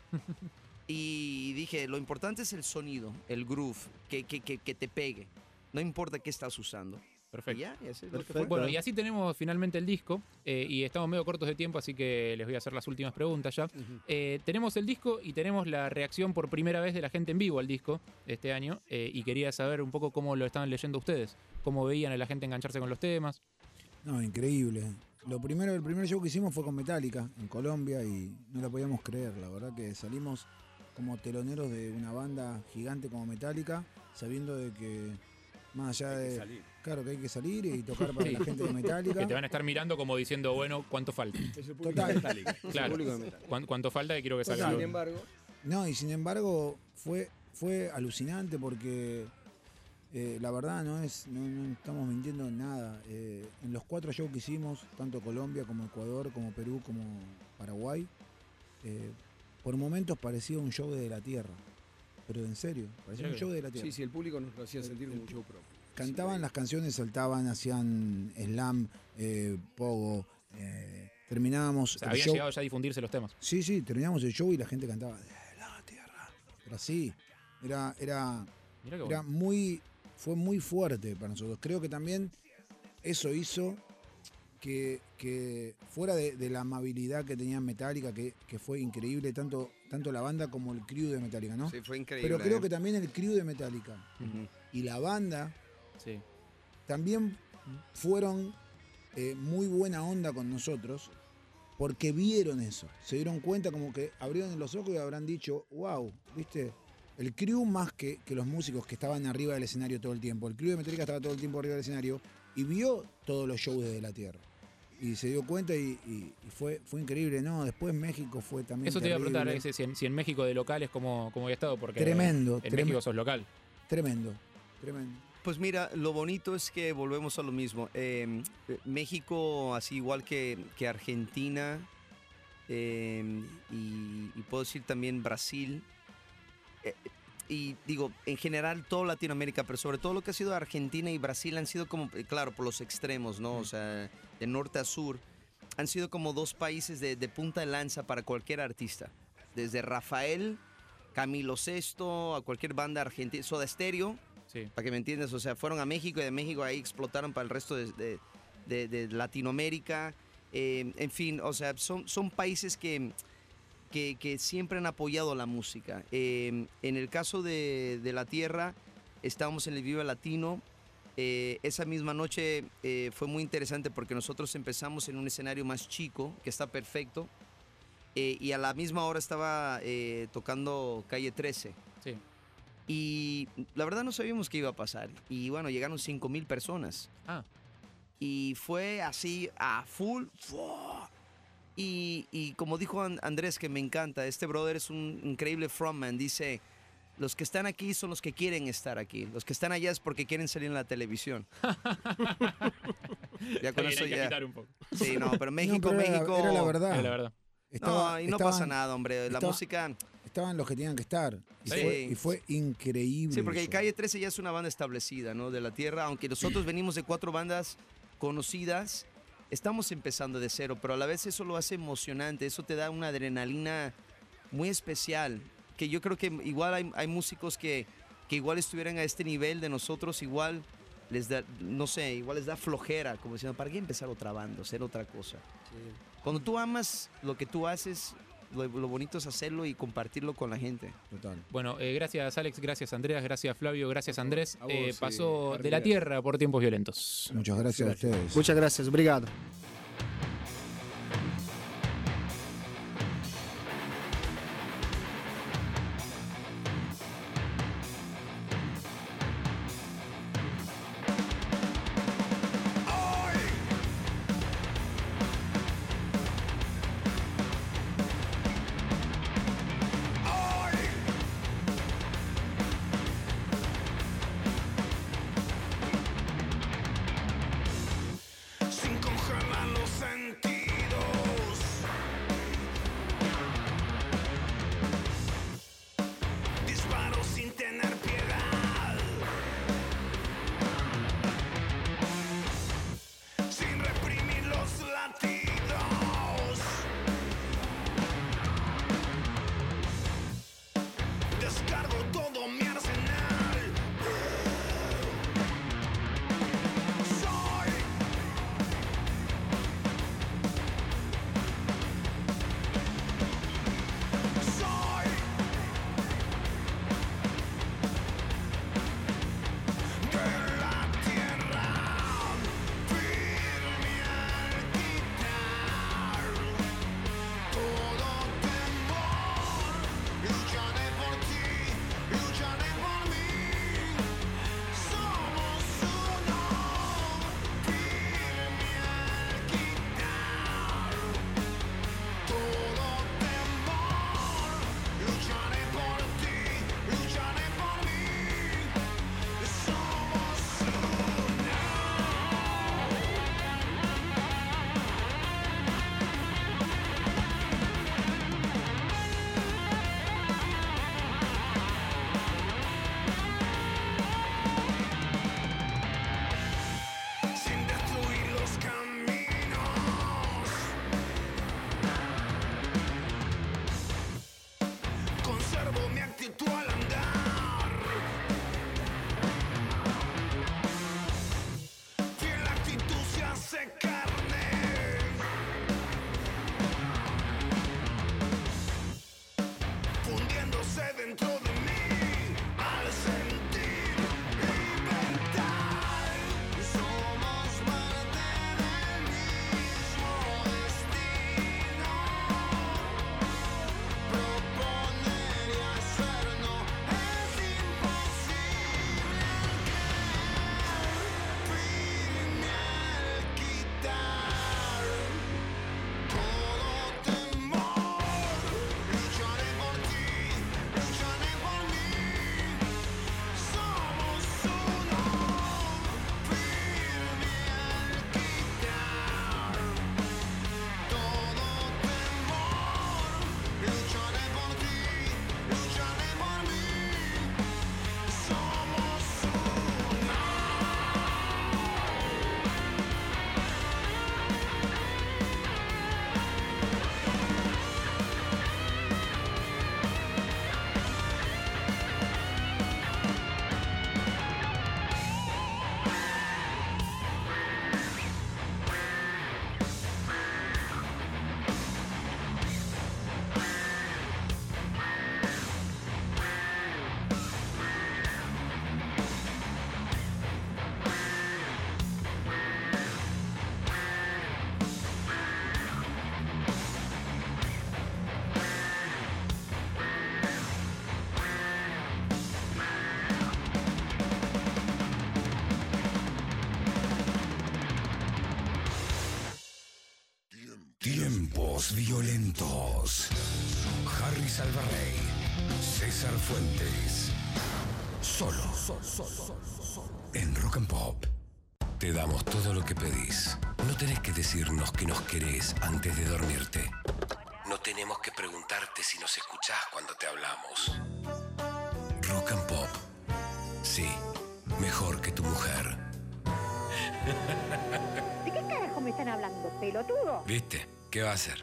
Y dije, lo importante es el sonido, el groove, que, que, que, que te pegue. No importa qué estás usando. Perfecto. Y ya, y así es lo que Perfecto. fue. Bueno, y así tenemos finalmente el disco, eh, y estamos medio cortos de tiempo, así que les voy a hacer las últimas preguntas ya. Eh, tenemos el disco y tenemos la reacción por primera vez de la gente en vivo al disco este año, eh, y quería saber un poco cómo lo estaban leyendo ustedes, cómo veían a la gente engancharse con los temas. No, increíble. Lo primero, el primer show que hicimos fue con Metallica en Colombia y no la podíamos creer. La verdad que salimos como teloneros de una banda gigante como Metallica, sabiendo de que más allá Hay que de... salir. Claro que hay que salir y tocar para Sí. la gente de Metallica. Que te van a estar mirando como diciendo, bueno, ¿cuánto falta? Es el público Total. de Metallica. Es el Claro. público de Metallica. ¿Cuán- ¿Cuánto falta? Que quiero que salga. Total. Sin embargo, No, y sin embargo fue, fue alucinante porque eh, la verdad no es, no, no estamos mintiendo en nada. Eh, en los cuatro shows que hicimos, tanto Colombia como Ecuador, como Perú, como Paraguay, eh, por momentos parecía un show de la tierra. Pero en serio, parecía Mirá un que- show de la tierra. sí, sí, el público nos lo hacía sentir como un show propio. Cantaban las canciones, saltaban, hacían slam, eh, pogo, eh, terminábamos O sea, el habían show. llegado ya a difundirse los temas. Sí, sí, terminamos el show y la gente cantaba de la tierra. Era así. Era, era, Mirá qué era bueno. muy, fue muy fuerte para nosotros. Creo que también eso hizo que, que fuera de, de la amabilidad que tenía Metallica, que, que fue increíble, tanto, tanto la banda como el crew de Metallica, ¿no? Sí, fue increíble. Pero creo ¿eh? que también el crew de Metallica Ujú. y la banda Sí. también fueron eh, muy buena onda con nosotros porque vieron eso, se dieron cuenta como que abrieron los ojos y habrán dicho, wow, viste, el crew más que, que los músicos que estaban arriba del escenario todo el tiempo, el crew de Metallica estaba todo el tiempo arriba del escenario y vio todos los shows desde la tierra. Y se dio cuenta y, y- y fue, fue increíble, ¿no? Después México fue también Eso te iba a preguntar, terrible. ese, si, en, si en México de locales, ¿cómo, cómo había estado? Porque Tremendo, en trem- México sos local. Tremendo, tremendo. Pues mira, lo bonito es que volvemos a lo mismo. Eh, México, así igual que, que Argentina, eh, y, y puedo decir también Brasil, eh, y digo, en general toda Latinoamérica, pero sobre todo lo que ha sido Argentina y Brasil han sido como, eh, claro, por los extremos, ¿no? O sea, de norte a sur, han sido como dos países de, de punta de lanza para cualquier artista. Desde Rafael, Camilo Sesto, a cualquier banda argentina, Soda Stereo, Sí. para que me entiendas, o sea, fueron a México y de México ahí explotaron para el resto de, de- de- de Latinoamérica. Eh, en fin, o sea, son, son países que, que, que siempre han apoyado la música. Eh, en el caso de, de La Tierra, estábamos en el Viva Latino eh, esa misma noche eh, fue muy interesante porque nosotros empezamos en un escenario más chico, que está perfecto, eh, y a la misma hora estaba eh, tocando Calle trece. Sí. Y la verdad no sabíamos qué iba a pasar. Y bueno, llegaron cinco mil personas. Ah. Y fue así a full. ¡fua! Y, y como dijo And- Andrés, que me encanta, este brother es un increíble frontman, dice... Los que están aquí son los que quieren estar aquí. Los que están allá es porque quieren salir en la televisión. Ya con Bien, eso hay que ya. agitar un poco. Sí, no, pero México, No, pero era- México. era la verdad. Es la verdad. Estaba- no, y no estaban- pasa nada, hombre. La estaba- música. Estaban los que tenían que estar. Y, Sí. fue, y fue increíble. Sí, porque eso. Calle trece ya es una banda establecida, ¿no? De la tierra. Aunque nosotros venimos de cuatro bandas conocidas, estamos empezando de cero, pero a la vez eso lo hace emocionante. Eso te da una adrenalina muy especial. Que yo creo que igual hay, hay músicos que, que igual estuvieran a este nivel de nosotros, igual les da, no sé, igual les da flojera, como diciendo, ¿para qué empezar otra banda, hacer otra cosa? Cuando tú amas lo que tú haces, lo, lo bonito es hacerlo y compartirlo con la gente. Total. Bueno, eh, gracias Alex, gracias Andreas, gracias Flavio, gracias Andrés. A vos, Eh, sí, pasó Harry, de la gracias. tierra por tiempos violentos. Muchas gracias, a ustedes. Muchas gracias, obrigado. Sin congelar Tiempos violentos. Harry Salvarrey, César Fuentes. Solo, solo, solo, en Rock and Pop. Te damos todo lo que pedís. No tenés que decirnos que nos querés antes de dormirte. No tenemos que preguntarte si nos escuchás cuando te hablamos. Rock and Pop. Sí, mejor que tu mujer. ¿De qué carajo me están hablando, pelotudo? ¿Viste? ¿Qué va a hacer?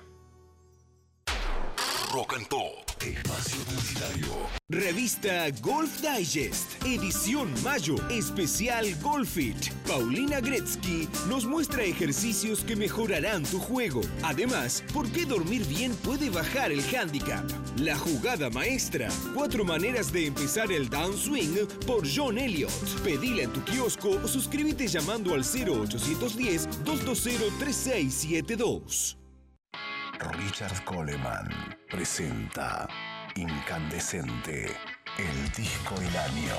Rock and Pop, espacio publicitario. Revista Golf Digest, edición mayo, especial Golf It. Paulina Gretzky nos muestra ejercicios que mejorarán tu juego. Además, por qué dormir bien puede bajar el handicap. La jugada maestra, cuatro maneras de empezar el downswing por John Elliott. Pedila en tu kiosco o suscríbete llamando al cero ochocientos diez, doscientos veinte, treinta y seis setenta y dos. Richard Coleman presenta Incandescente, el disco del año.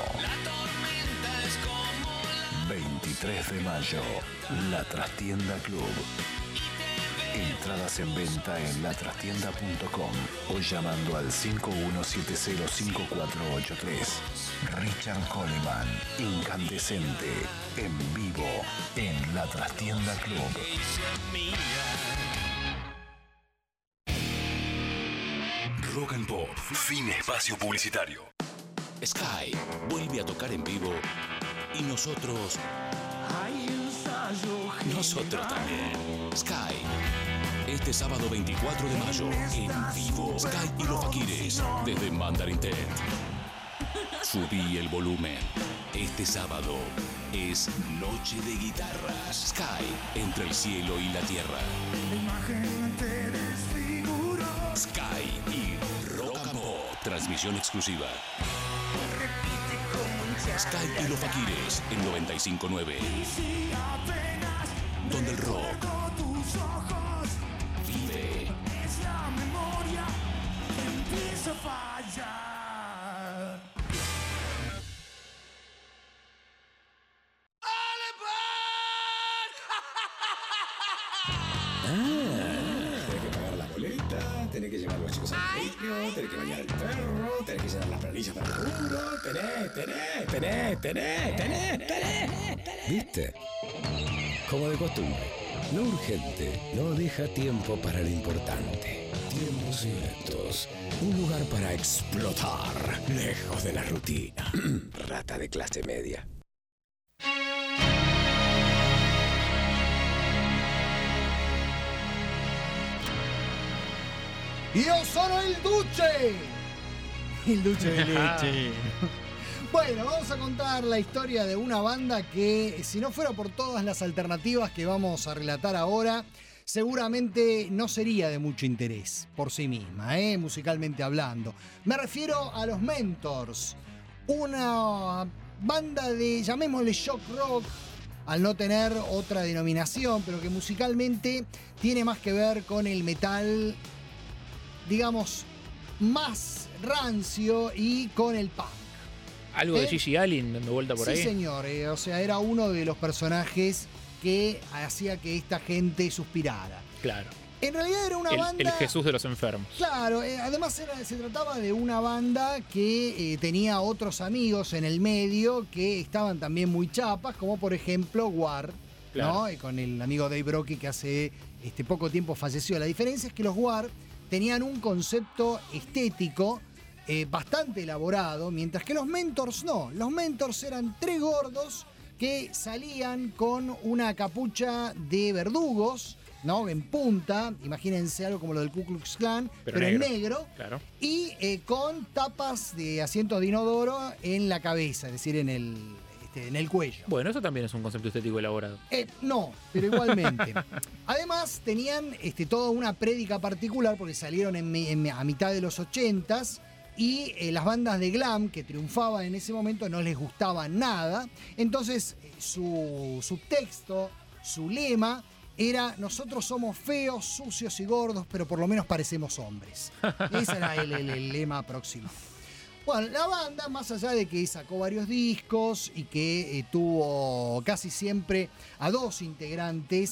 veintitrés de mayo, La Trastienda Club. Entradas en venta en la trastienda punto com o llamando al cinco uno siete cero cinco cuatro ocho tres. Richard Coleman, Incandescente, en vivo en La Trastienda Club. Rock and Pop, fin espacio publicitario. Sky vuelve a tocar en vivo y nosotros... Nosotros también. Sky. Este sábado veinticuatro de mayo, en vivo. Sky y los Faquires, desde Mandarin Tent. Subí el volumen. Este sábado es Noche de Guitarras. Sky, entre el cielo y la tierra. Sky y Rock and Pop. Transmisión exclusiva. Sky y los Faquires en noventa y cinco punto nueve. Donde el rock vive. Es la memoria que empieza a fallar. Tenés que pagar la boleta, tenés que llevar a los chicos al colegio, tenés que bañar al perro, tenés que llevar las planillas para el laburo, tenés, tenés, tenés, tenés, tenés, tenés. ¿Viste? Como de costumbre, lo urgente no deja tiempo para lo importante. Tiempos violentos, un lugar para explotar, lejos de la rutina. Rata de clase media. ¡Io sono il Duce! El Duce de leche. Bueno, vamos a contar la historia de una banda que, si no fuera por todas las alternativas que vamos a relatar ahora, seguramente no sería de mucho interés por sí misma, ¿eh? Musicalmente hablando. Me refiero a los Mentors, una banda de, llamémosle shock rock, al no tener otra denominación, pero que musicalmente tiene más que ver con el metal, digamos, más rancio y con el punk. Algo ¿Eh? de Gigi Allen dando vuelta por sí, ahí. Sí, señor. Eh, o sea, era uno de los personajes que hacía que esta gente suspirara. Claro. En realidad era una el, banda... El Jesús de los enfermos. Claro, eh, además era, se trataba de una banda que eh, tenía otros amigos en el medio que estaban también muy chapas, como por ejemplo War, claro. ¿no? Y con el amigo Dave Brockie que hace este, poco tiempo falleció. La diferencia es que los War tenían un concepto estético eh, bastante elaborado, mientras que los Mentors no. Los Mentors eran tres gordos que salían con una capucha de verdugos, ¿no? En punta, imagínense algo como lo del Ku Klux Klan, pero, pero negro, en negro, claro. Y eh, con tapas de asientos de inodoro en la cabeza, es decir, en el, este, en el cuello. Bueno, eso también es un concepto estético elaborado. Eh, no, pero igualmente. Además, tenían este, toda una prédica particular porque salieron en, en, a mitad de los ochentas y eh, las bandas de glam que triunfaban en ese momento no les gustaba nada. Entonces, eh, su subtexto, su lema era: nosotros somos feos, sucios y gordos, pero por lo menos parecemos hombres. Ese era el, el, el lema próximo. Bueno, la banda, más allá de que sacó varios discos y que eh, tuvo casi siempre a dos integrantes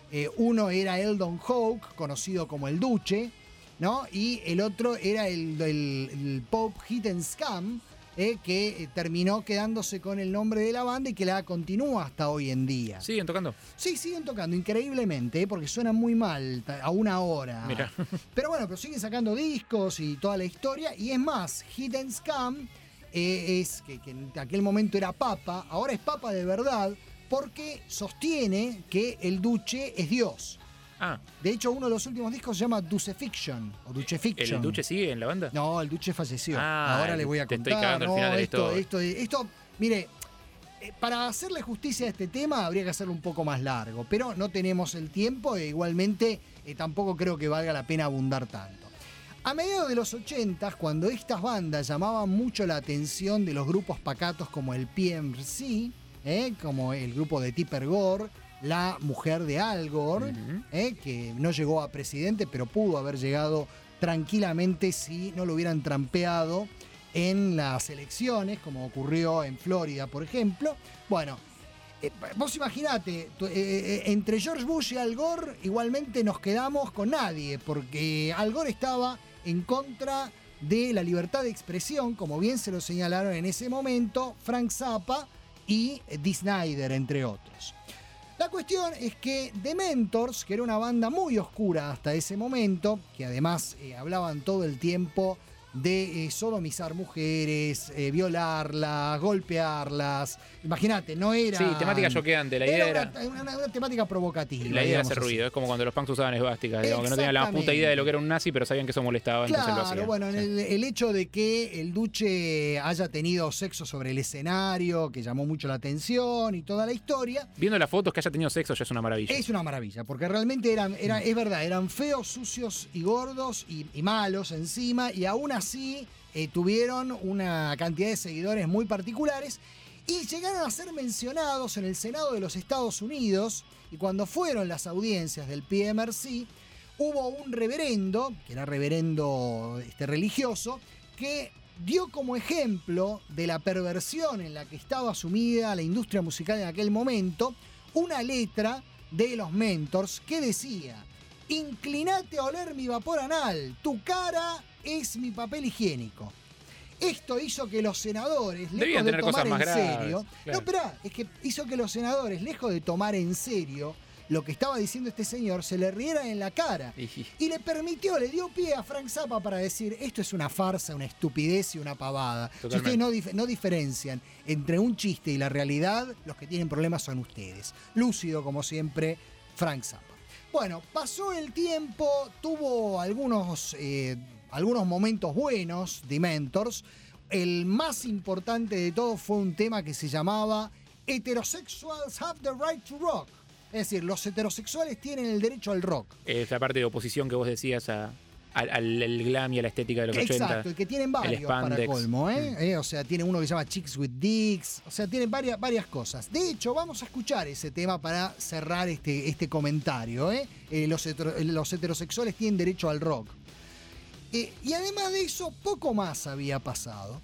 Eh, uno era Eldon Hawke, conocido como el Duce, ¿no? Y el otro era el, el, el Pope Hit and Scam, eh, que eh, terminó quedándose con el nombre de la banda y que la continúa hasta hoy en día. ¿Siguen tocando? Sí, siguen tocando increíblemente, eh, porque suenan muy mal a una hora. Mira. Pero bueno, pero siguen sacando discos y toda la historia. Y es más, Hit and Scam eh, es que, que en aquel momento era papa, ahora es papa de verdad, porque sostiene que el Duce es Dios. Ah. De hecho, uno de los últimos discos se llama Ducefiction o Ducefiction. ¿El Duce sigue en la banda? No, el Duce falleció. Ah, Ahora le voy a te contar. estoy cagando al no, final de la esto, historia. esto, esto, mire, eh, para hacerle justicia a este tema habría que hacerlo un poco más largo, pero no tenemos el tiempo e igualmente eh, tampoco creo que valga la pena abundar tanto. A mediados de los ochentas, cuando estas bandas llamaban mucho la atención de los grupos pacatos como el P M C, eh, como el grupo de Tipper Gore, la mujer de Al Gore, uh-huh. eh, que no llegó a presidente, pero pudo haber llegado tranquilamente si no lo hubieran trampeado en las elecciones, como ocurrió en Florida, por ejemplo. Bueno, eh, vos imaginate, eh, eh, entre George Bush y Al Gore igualmente nos quedamos con nadie, porque Al Gore estaba en contra de la libertad de expresión, como bien se lo señalaron en ese momento Frank Zappa y Dee Snider, entre otros. La cuestión es que The Mentors, que era una banda muy oscura hasta ese momento, que además eh, hablaban todo el tiempo de eh, sodomizar mujeres, eh, violarlas, golpearlas. Imagínate, no era... Sí, temática choqueante. La idea era... era... Una, una, una temática provocativa. La idea era hacer ruido. Es como cuando los punks usaban esvásticas, digamos, que no tenían la más puta idea de lo que era un nazi, pero sabían que eso molestaba, claro, entonces lo hacían. Bueno, sí. el, el hecho de que el Duce haya tenido sexo sobre el escenario, que llamó mucho la atención y toda la historia. Viendo las fotos, que haya tenido sexo ya es una maravilla. Es una maravilla, porque realmente eran, era, es verdad, eran feos, sucios y gordos y, y malos encima, y aún así eh, tuvieron una cantidad de seguidores muy particulares y llegaron a ser mencionados en el Senado de los Estados Unidos. Y cuando fueron las audiencias del P M R C, hubo un reverendo, que era reverendo este, religioso, que dio como ejemplo de la perversión en la que estaba sumida la industria musical en aquel momento una letra de los Mentors que decía: inclinate a oler mi vapor anal, tu cara es mi papel higiénico. Esto hizo que los senadores, Debían lejos de tener tomar cosas más en graves, serio, claro. no, esperá, es que hizo que los senadores, lejos de tomar en serio lo que estaba diciendo este señor, se le rieran en la cara. Y le permitió, le dio pie a Frank Zappa para decir: esto es una farsa, una estupidez y una pavada. Totalmente. Si ustedes no, dif- no diferencian entre un chiste y la realidad, los que tienen problemas son ustedes. Lúcido, como siempre, Frank Zappa. Bueno, pasó el tiempo, tuvo algunos, eh, algunos momentos buenos, The Mentors. El más importante de todos fue un tema que se llamaba Heterosexuals Have the Right to Rock. Es decir, los heterosexuales tienen el derecho al rock. Es la parte de oposición que vos decías a, al, al el glam y a la estética de los ochenta. Exacto, y que tienen varios para colmo, ¿eh? Mm. Eh, o sea, tiene uno que se llama Chicks with Dicks, o sea, tienen varias, varias cosas. De hecho, vamos a escuchar ese tema para cerrar este, este comentario, ¿eh? Eh, los, hetero, los heterosexuales tienen derecho al rock. Eh, y además de eso, poco más había pasado.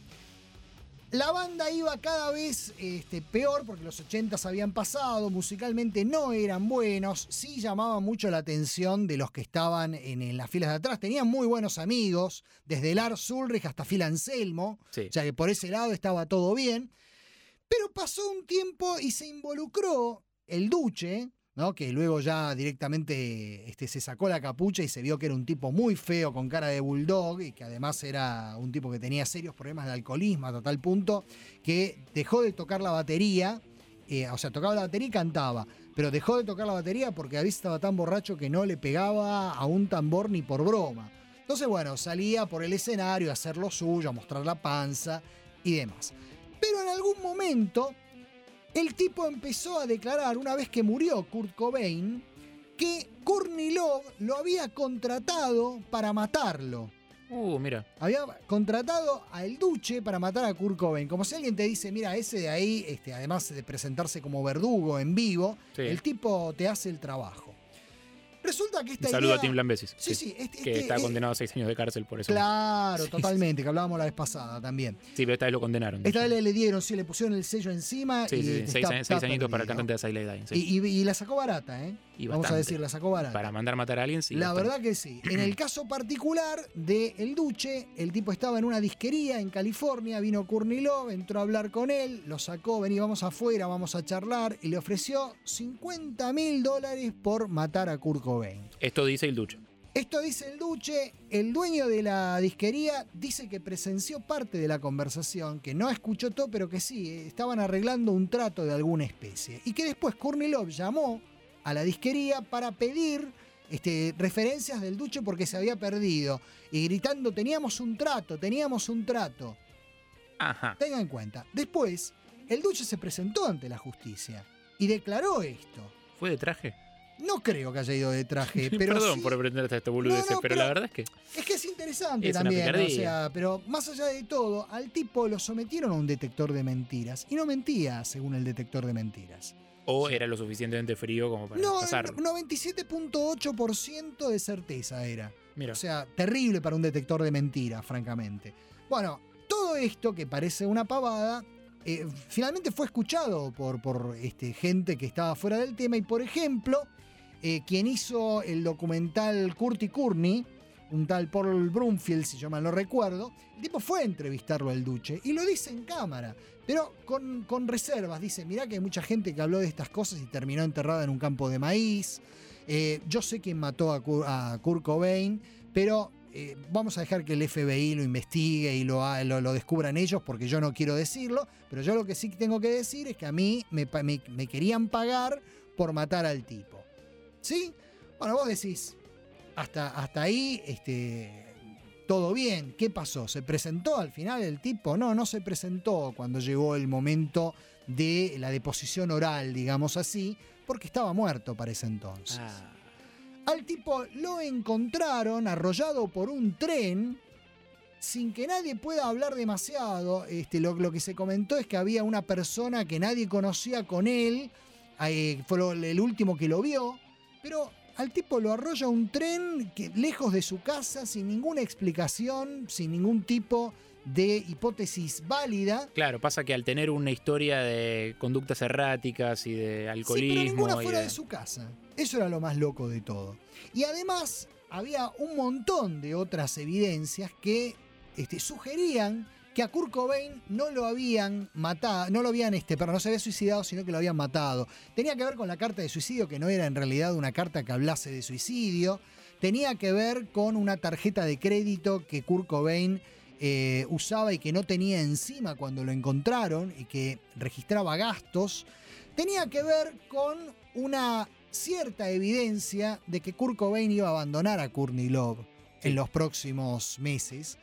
La banda iba cada vez este, peor porque los ochentas habían pasado, musicalmente no eran buenos, sí llamaban mucho la atención de los que estaban en, en las filas de atrás. Tenían muy buenos amigos, desde Lars Ulrich hasta Phil Anselmo, sí. O sea que por ese lado estaba todo bien. Pero pasó un tiempo y se involucró el Duce, ¿no? Que luego ya directamente este, se sacó la capucha y se vio que era un tipo muy feo con cara de bulldog y que además era un tipo que tenía serios problemas de alcoholismo hasta tal punto que dejó de tocar la batería, eh, o sea, tocaba la batería y cantaba, pero dejó de tocar la batería porque a veces estaba tan borracho que no le pegaba a un tambor ni por broma. Entonces, bueno, salía por el escenario a hacer lo suyo, a mostrar la panza y demás. Pero en algún momento el tipo empezó a declarar, una vez que murió Kurt Cobain, que Courtney Love lo había contratado para matarlo. Uh, mira. Había contratado a El Duce para matar a Kurt Cobain. Como si alguien te dice: mira, ese de ahí, este, además de presentarse como verdugo en vivo, sí. El tipo te hace el trabajo. Resulta que esta Un saludo idea... a Tim Lambesis. Sí, sí. Este, que este, está eh, condenado a seis años de cárcel por eso. Claro, sí, totalmente, que hablábamos la vez pasada también. Sí, pero esta vez lo condenaron. Esta vez le, le dieron, sí, le pusieron el sello encima. Sí, y sí, sí. Está, Seis, está seis añitos para el perdido. cantante de Silent Dying. Sí. Y, y, y la sacó barata, ¿eh? Y Vamos a bastante. decir, la sacó barata. Para mandar matar a alguien, sí. La bastante. verdad que sí. En el caso particular de El Duce, el tipo estaba en una disquería en California, vino Courtney Love, entró a hablar con él, lo sacó, vení, vamos afuera, vamos a charlar, y le ofreció cincuenta mil dólares por matar a Kurt Cobain. Esto dice el Duce. Esto dice El Duce, el dueño de la disquería dice que presenció parte de la conversación, que no escuchó todo, pero que sí, eh, estaban arreglando un trato de alguna especie. Y que después Courtney Love llamó a la disquería para pedir este, referencias del Duce porque se había perdido. Y gritando, teníamos un trato, teníamos un trato. Ajá. Tengan en cuenta. Después, el Duce se presentó ante la justicia y declaró esto. ¿Fue de traje? No creo que haya ido de traje, pero Perdón sí- por aprender hasta este boludeces, No, no, pero, pero- la verdad es que... Es que es interesante Es una también, o picardía. sea, pero más allá de todo, al tipo lo sometieron a un detector de mentiras y no mentía según el detector de mentiras. O era lo suficientemente frío como para No, pasarlo. noventa y siete punto ocho por ciento de certeza era. Mira. O sea, terrible para un detector de mentiras, francamente. Bueno, todo esto que parece una pavada, eh, finalmente fue escuchado por, por este, gente que estaba fuera del tema y, por ejemplo, eh, quien hizo el documental Kurt y Courtney, un tal Paul Brumfield, si yo mal no recuerdo, el tipo fue a entrevistarlo al Duce y lo dice en cámara, pero con, con reservas. Dice, mirá que hay mucha gente que habló de estas cosas y terminó enterrada en un campo de maíz. Eh, yo sé quién mató a, Kur- a Kurt Cobain, pero eh, vamos a dejar que el F B I lo investigue y lo, ha- lo, lo descubran ellos porque yo no quiero decirlo, pero yo lo que sí tengo que decir es que a mí me, pa- me- me querían pagar por matar al tipo. ¿Sí? Bueno, vos decís, hasta, hasta ahí este, todo bien. ¿Qué pasó? ¿Se presentó al final el tipo? No, no se presentó cuando llegó el momento de la deposición oral, digamos así, porque estaba muerto para ese entonces. Ah. Al tipo lo encontraron arrollado por un tren sin que nadie pueda hablar demasiado. Este, lo, lo que se comentó es que había una persona que nadie conocía con él, eh, fue lo- el último que lo vio, pero al tipo lo arrolla un tren que, lejos de su casa, sin ninguna explicación, sin ningún tipo de hipótesis válida. Claro, pasa que al tener una historia de conductas erráticas y de Sí, pero alcoholismo ninguna y fuera de- de su casa. Eso era lo más loco de todo. Y además había un montón de otras evidencias que este, sugerían que a Kurt Cobain no lo habían matado, no lo habían, este, perdón, no se había suicidado, sino que lo habían matado. Tenía que ver con la carta de suicidio, que no era en realidad una carta que hablase de suicidio. Tenía que ver con una tarjeta de crédito que Kurt Cobain eh, usaba y que no tenía encima cuando lo encontraron y que registraba gastos. Tenía que ver con una cierta evidencia de que Kurt Cobain iba a abandonar a Courtney Love en los próximos meses.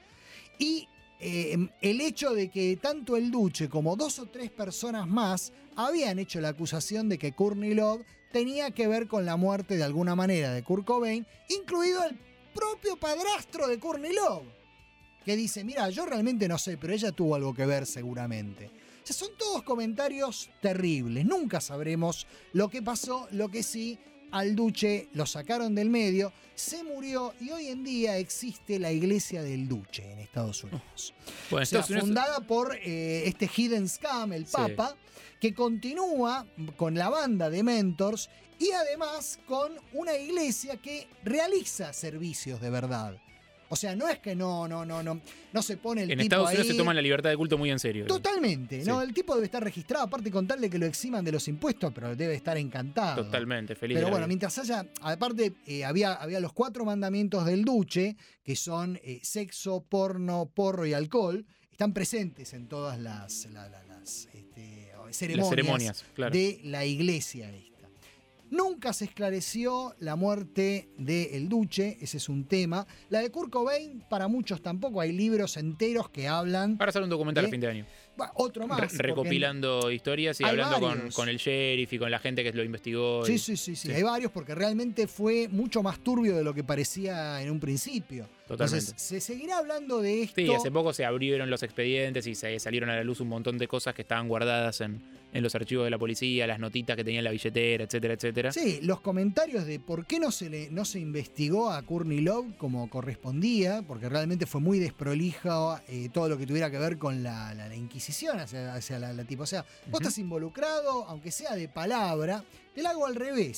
Y eh, el hecho de que tanto el Duce como dos o tres personas más habían hecho la acusación de que Courtney Love tenía que ver con la muerte de alguna manera de Kurt Cobain, incluido el propio padrastro de Courtney Love, que dice, mira, yo realmente no sé, pero ella tuvo algo que ver seguramente. O sea, son todos comentarios terribles. Nunca sabremos lo que pasó. Lo que sí, al Duce lo sacaron del medio, se murió y hoy en día existe la iglesia del Duce en Estados Unidos. Bueno, O sea, Estados Unidos- fundada por eh, este Hidden Scam, el Sí. Papa, que continúa con la banda de Mentors y además con una iglesia que realiza servicios de verdad. O sea, no es que no, no, no, no, no se pone el En tipo Estados ahí. Unidos se toman la libertad de culto muy en serio. Totalmente, Sí. ¿no? El tipo debe estar registrado, aparte con tal de que lo eximan de los impuestos, pero debe estar encantado. Totalmente, feliz. Pero de la bueno, vida. mientras haya, aparte eh, había, había los cuatro mandamientos del Duce, que son eh, sexo, porno, porro y alcohol, están presentes en todas las, la- la- las este, ceremonias, ceremonias, claro. de la iglesia esta. Nunca se esclareció la muerte del Duce, ese es un tema. La de Kurt Cobain, para muchos tampoco, hay libros enteros que hablan. Para hacer un documental de- a fin de año. Bah, otro más. Re- porque- recopilando historias y hay hablando con, varios. con el sheriff y con la gente que lo investigó. Sí, y- sí, sí, sí, hay varios porque realmente fue mucho más turbio de lo que parecía en un principio. Totalmente. Entonces, se seguirá hablando de esto. Sí, hace poco se abrieron los expedientes y se salieron a la luz un montón de cosas que estaban guardadas en, en los archivos de la policía, las notitas que tenía en la billetera, etcétera, etcétera. Sí, los comentarios de por qué no se le no se investigó a Courtney Love como correspondía, porque realmente fue muy desprolijo eh, todo lo que tuviera que ver con la, la- la Inquisición hacia, hacia la, la tipo. O sea, vos Ujú. estás involucrado, aunque sea de palabra, te la hago al revés.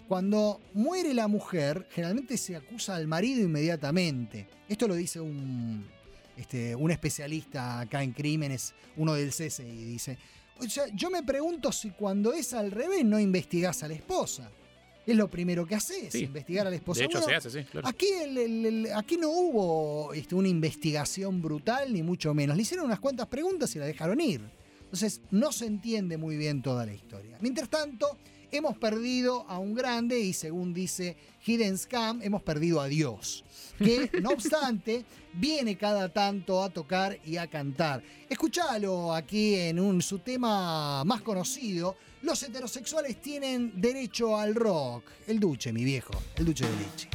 cuando muere la mujer, generalmente se acusa al marido inmediatamente. Esto lo dice un, este, un especialista acá en crímenes, uno del C S I, dice. O sea, yo me pregunto si cuando es al revés no investigás a la esposa. Es lo primero que haces, Sí. investigar a la esposa. De hecho, Bueno, se hace, sí, claro. Aquí, el- el- el- aquí no hubo este, una investigación brutal, ni mucho menos. Le hicieron unas cuantas preguntas y la dejaron ir. Entonces, no se entiende muy bien toda la historia. Mientras tanto, hemos perdido a un grande y, según dice Hidden Scam, hemos perdido a Dios. Que, no obstante, viene cada tanto a tocar y a cantar. Escuchalo aquí en un, su tema más conocido. Los heterosexuales tienen derecho al rock. El Duce, mi viejo. El Duce de Leche.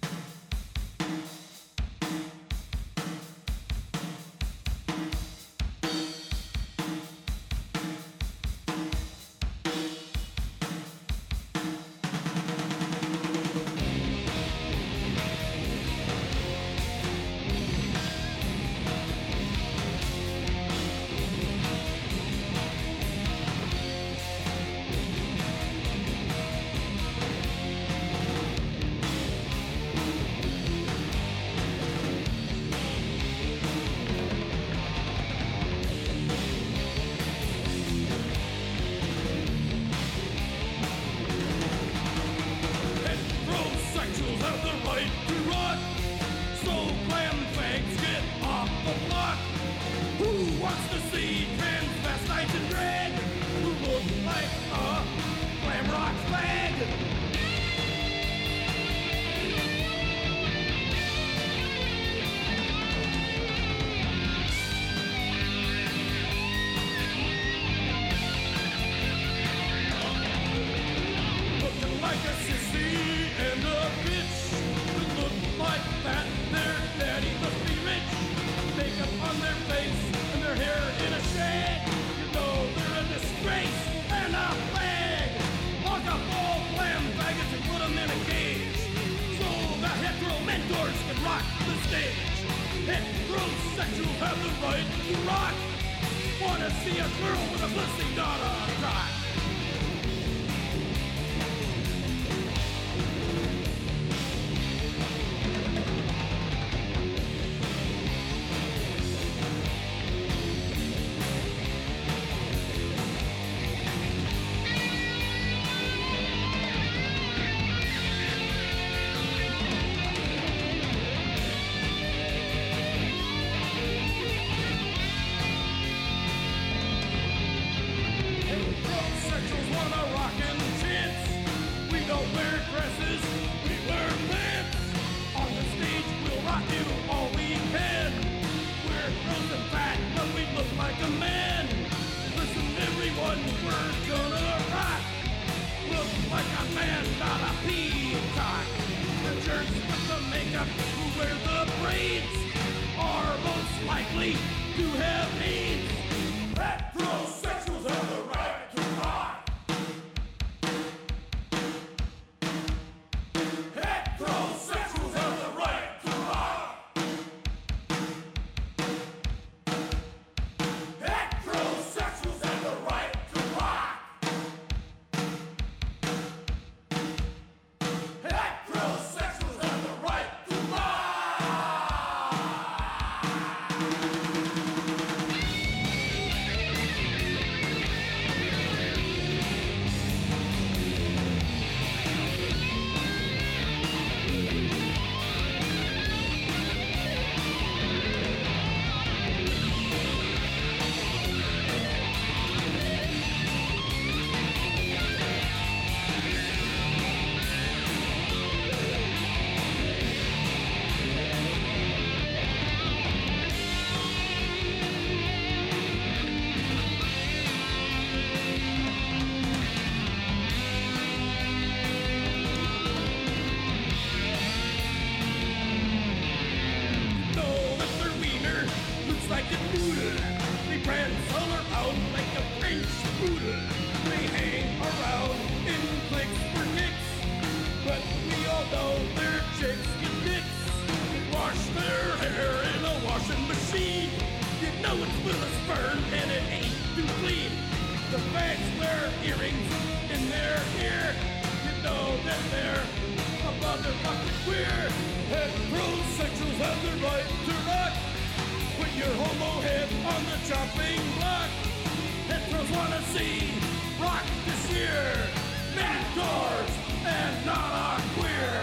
Heterosexuals have the right to rock. So glam fags get off the block. Who wants to see transvestites and drag? Who look like a glam rock flag? Looking like a sissy and a bitch. Who look like that, their daddy must be rich. Makeup on their face and their hair in a shag. You know they're a disgrace and a flag. Lock up all glam faggots and put them in a cage. So the hetero mentors can rock the stage. Heterosexuals have the right to rock. Wanna see a girl with a pussy, not a cock. Heterosexuals wanna rock and chance. We don't wear dresses, we wear pants. On the stage we'll rock you all we can. We're gross and fat, but we look like a man. Listen everyone, we're gonna rock. Look like a man, not a peacock. The jerks with the makeup who wear the braids are most likely to have AIDS. Heterosexuals have the right to rock. Heterosexuals have the right to rock. Heterosexuals have the right to rock. Heterosexuals have the right to rock. Know that their wiener looks like a noodle. They prance all around like a French poodle. They hang around in cliques for kicks, but we all know their chicks get dicks. They wash their hair in a washing machine. You know it's full of sperm and it ain't too clean. The fags wear earrings in their ear. You know that here. Mentors and not our queer.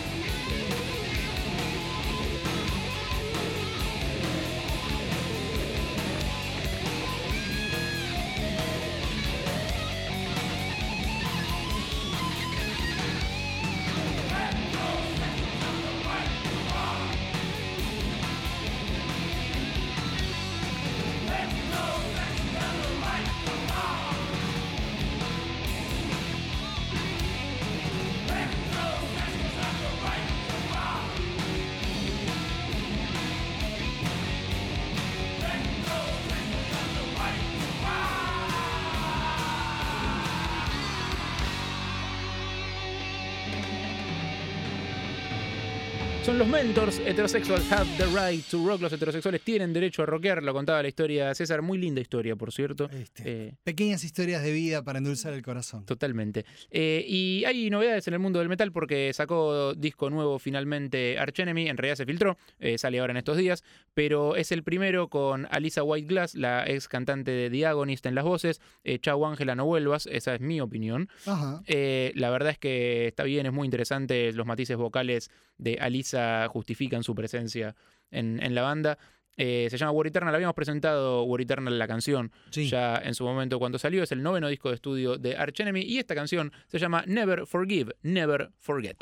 Son los Mentors. Heterosexuals have the right to rock. Los heterosexuales tienen derecho a rockear. Lo contaba la historia César. Muy linda historia, por cierto. Este, eh, pequeñas historias de vida para endulzar el corazón. Totalmente. Eh, y hay novedades en el mundo del metal porque sacó disco nuevo finalmente Arch Enemy. En realidad se filtró. Eh, sale ahora en estos días. Pero es el primero con Alisa White-Glass, la ex cantante de The Agonist en las voces. Eh, Chau Ángela, no vuelvas. Esa es mi opinión. Ajá. Eh, la verdad es que está bien, es muy interesante. Los matices vocales de Alisa justifican su presencia en, en la banda. Eh, se llama War Eternal. Habíamos presentado War Eternal, la canción, sí, ya en su momento cuando salió. Es el noveno disco de estudio de Arch Enemy y esta canción se llama Never Forgive, Never Forget.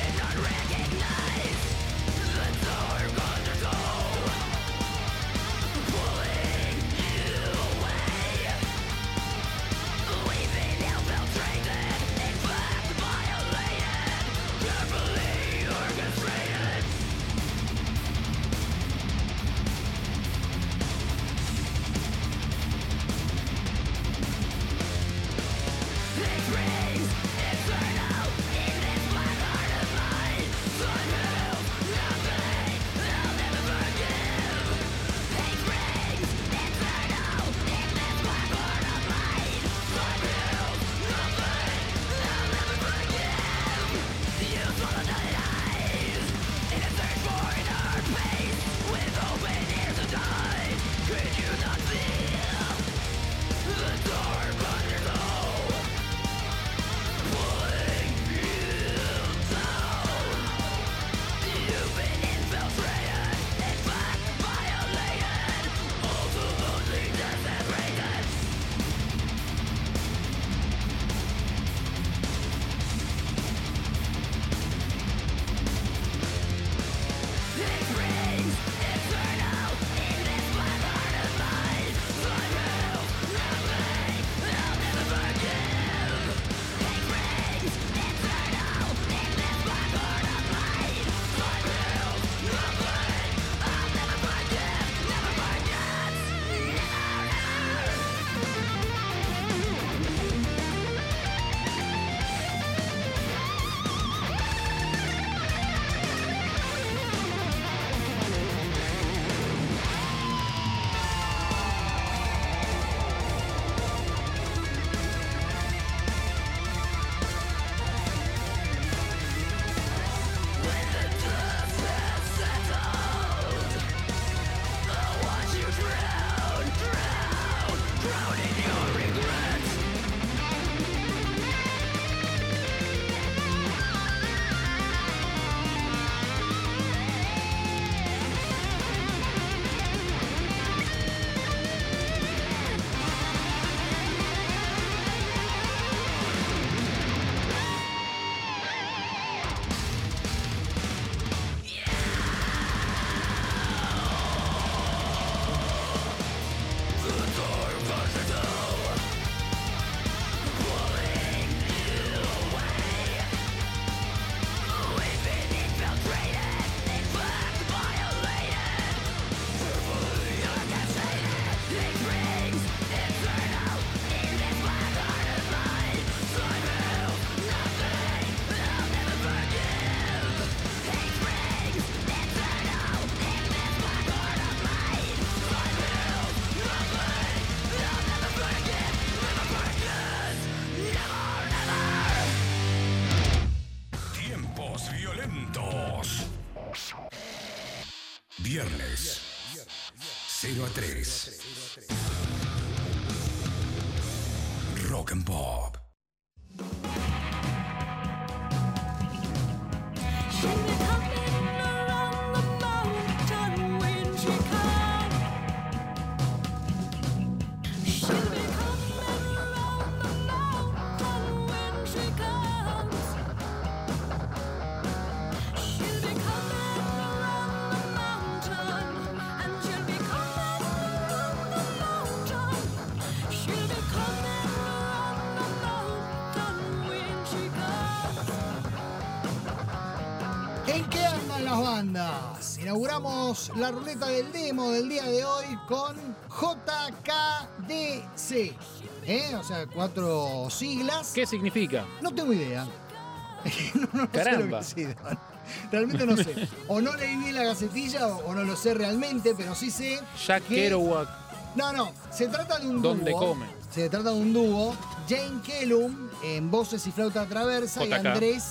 Recognize the dark undertow. Viernes, cero a tres. Rock and Pop. ¿En qué andan las bandas? Inauguramos la ruleta del demo del día de hoy con J K D C. ¿Eh? O sea, cuatro siglas. ¿Qué significa? No tengo idea. no, no, no Caramba. sé lo que significa. Realmente no sé. O no leí bien la gacetilla o, o no lo sé realmente, pero sí sé. Jack que... Kerouac. No, no. Se trata de un dúo. ¿Dónde come? Se trata de un dúo. Jane Kellum en voces y flauta traversa J K. y Andrés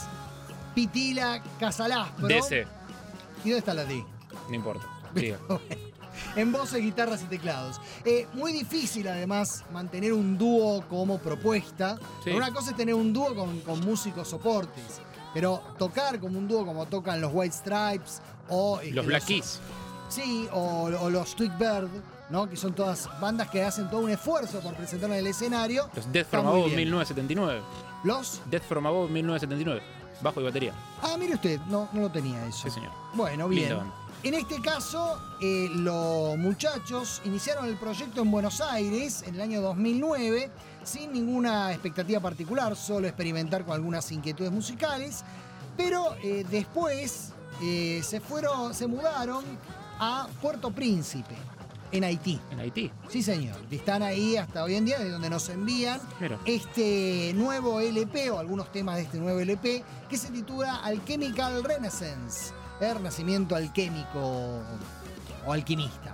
Pitila Casalaspro. D C. ¿Y dónde está la D? No importa. Diga. En voces, guitarras y teclados. Eh, muy difícil, además, mantener un dúo como propuesta. Sí. Una cosa es tener un dúo con, con músicos soportes, pero tocar como un dúo como tocan los White Stripes o... eh, Los Black Keys. Sí, o, o los Twig Bird, ¿no? Que son todas bandas que hacen todo un esfuerzo por presentar en el escenario. Los Death Está from muy Above bien. mil novecientos setenta y nueve. ¿Los? Death from Above mil novecientos setenta y nueve. Bajo y batería. Ah, mire usted, no, no lo tenía eso. Sí, señor. Bueno, bien. Linda banda. En este caso, eh, los muchachos iniciaron el proyecto en Buenos Aires en el año dos mil nueve, sin ninguna expectativa particular, solo experimentar con algunas inquietudes musicales, pero eh, después eh, se fueron, se mudaron a Puerto Príncipe, en Haití. En Haití. Sí, señor. Están ahí hasta hoy en día, de donde nos envían Mira. este nuevo L P, o algunos temas de este nuevo L P, que se titula Alchemical Renaissance, el renacimiento alquímico o alquimista.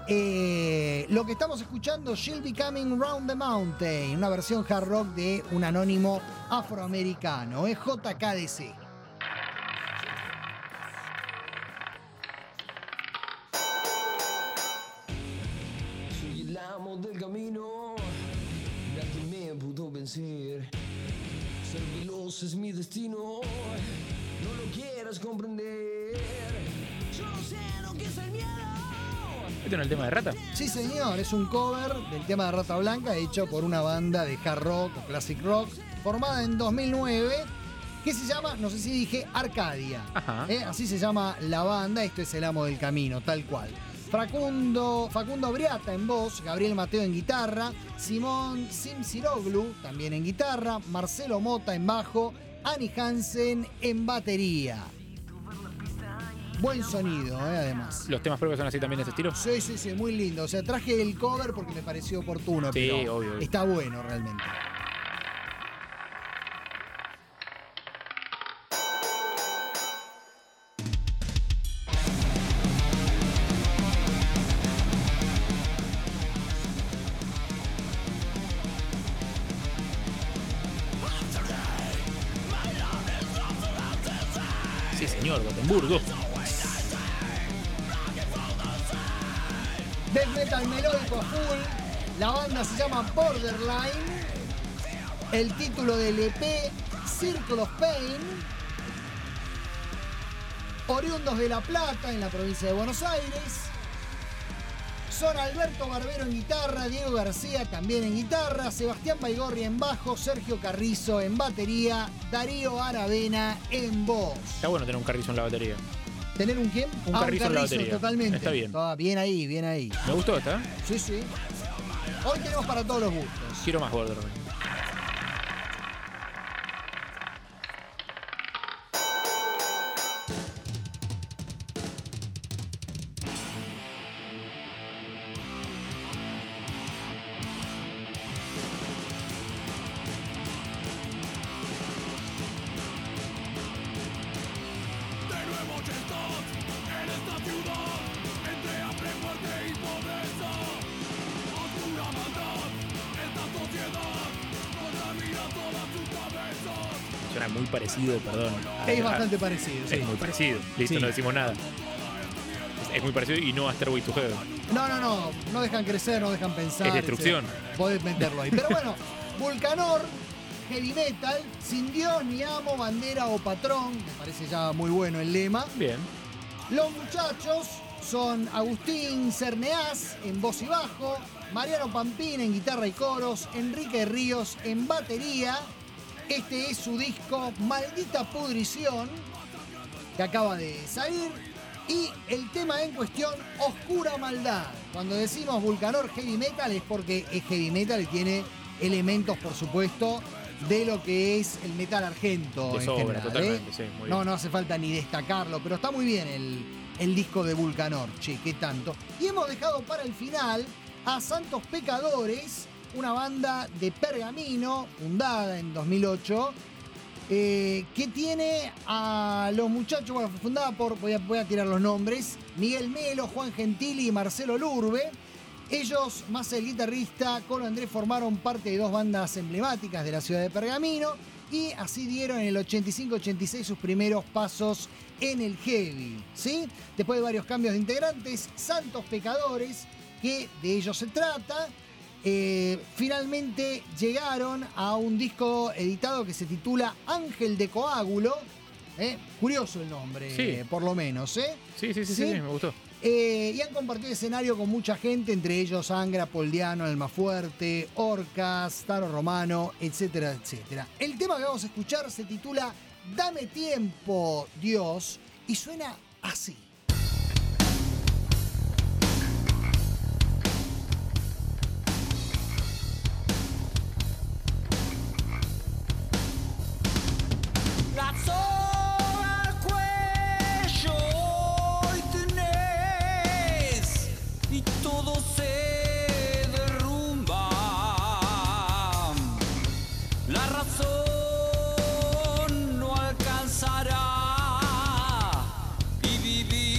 Eh, lo que estamos escuchando, She'll Be Coming Round the Mountain, una versión hard rock de un anónimo afroamericano, es J K D C. Soy el amo del camino, nadie me pudo vencer. Ser veloz es mi destino, no lo quieras comprender. Yo no sé lo que es el miedo. ¿Este no es el tema de Rata? Sí, señor, es un cover del tema de Rata Blanca hecho por una banda de hard rock o classic rock formada en dos mil nueve que se llama, no sé si dije, Arcadia. Ajá. ¿Eh? Así se llama la banda, esto es El Amo del Camino, tal cual. Facundo, Facundo Briata en voz, Gabriel Mateo en guitarra, Simón Simsiroglu también en guitarra, Marcelo Mota en bajo, Annie Hansen en batería. Buen sonido, ¿eh? Además. ¿Los temas propios son así también de ese estilo? Sí, sí, sí, muy lindo. O sea, traje el cover porque me pareció oportuno, Sí, pero obvio, obvio. está bueno realmente. Sí, señor, Gotemburgo. Death metal melódico a full. La banda se llama Borderline. El título del E P, Circle of Pain. Oriundos de La Plata, en la provincia de Buenos Aires. Son Alberto Barbero en guitarra, Diego García también en guitarra, Sebastián Baigorri en bajo, Sergio Carrizo en batería, Darío Aravena en voz. Está bueno tener un Carrizo en la batería. ¿Tener un quién? Un Ah, Carrizo en la batería. Totalmente. Está bien. Ah, bien ahí, bien ahí. Me gustó esta, ¿eh? Sí, sí. Hoy tenemos para todos los gustos. Quiero más Borderline. De nuevo ya estás en esta ciudad, entre hambre, muerte y pobreza. Oscura maldad, esta sociedad contamina todas sus cabezas. Suena muy parecido, perdón. Es a- bastante parecido, sí. Es muy parecido. Listo, Sí. no decimos nada. Es muy parecido y no a Stairway to Heaven. No, no, no. No dejan crecer, no dejan pensar. Es destrucción. etcétera. Podés meterlo ahí. Pero bueno, Vulcanor, heavy metal, sin Dios, ni amo, bandera o patrón. Me parece ya muy bueno el lema. Bien. Los muchachos son Agustín Cerneaz en voz y bajo, Mariano Pampín en guitarra y coros, Enrique Ríos en batería. Este es su disco Maldita Pudrición, que acaba de salir. Y el tema en cuestión, Oscura Maldad. Cuando decimos Vulcanor heavy metal es porque es heavy metal y tiene elementos, por supuesto, de lo que es el metal argento. De en sobra, general, totalmente, ¿eh? sí, muy No, bien. no hace falta ni destacarlo, pero está muy bien el, el disco de Vulcanor. Che, qué tanto. Y hemos dejado para el final a Santos Pecadores, una banda de Pergamino, fundada en dos mil ocho, eh, que tiene a los muchachos, bueno, fundada por, voy a, voy a tirar los nombres, Miguel Melo, Juan Gentili y Marcelo Lurbe. Ellos, más el guitarrista, con Andrés, formaron parte de dos bandas emblemáticas de la ciudad de Pergamino y así dieron en el ochenta y cinco ochenta y seis sus primeros pasos en el heavy, ¿sí? Después de varios cambios de integrantes, Santos Pecadores, que de ellos se trata, eh, finalmente llegaron a un disco editado que se titula Ángel de Coágulo. ¿eh? Curioso el nombre, Sí. eh, por lo menos, ¿eh? Sí, sí, sí, sí, me gustó. Eh, y han compartido escenario con mucha gente, entre ellos Angra, Poldiano, Almafuerte, Orcas, Taro Romano, etcétera, etcétera. El tema que vamos a escuchar se titula Dame tiempo, Dios, y suena así. La soga al cuello hoy tenés y todo se derrumba. La razón no alcanzará y vivir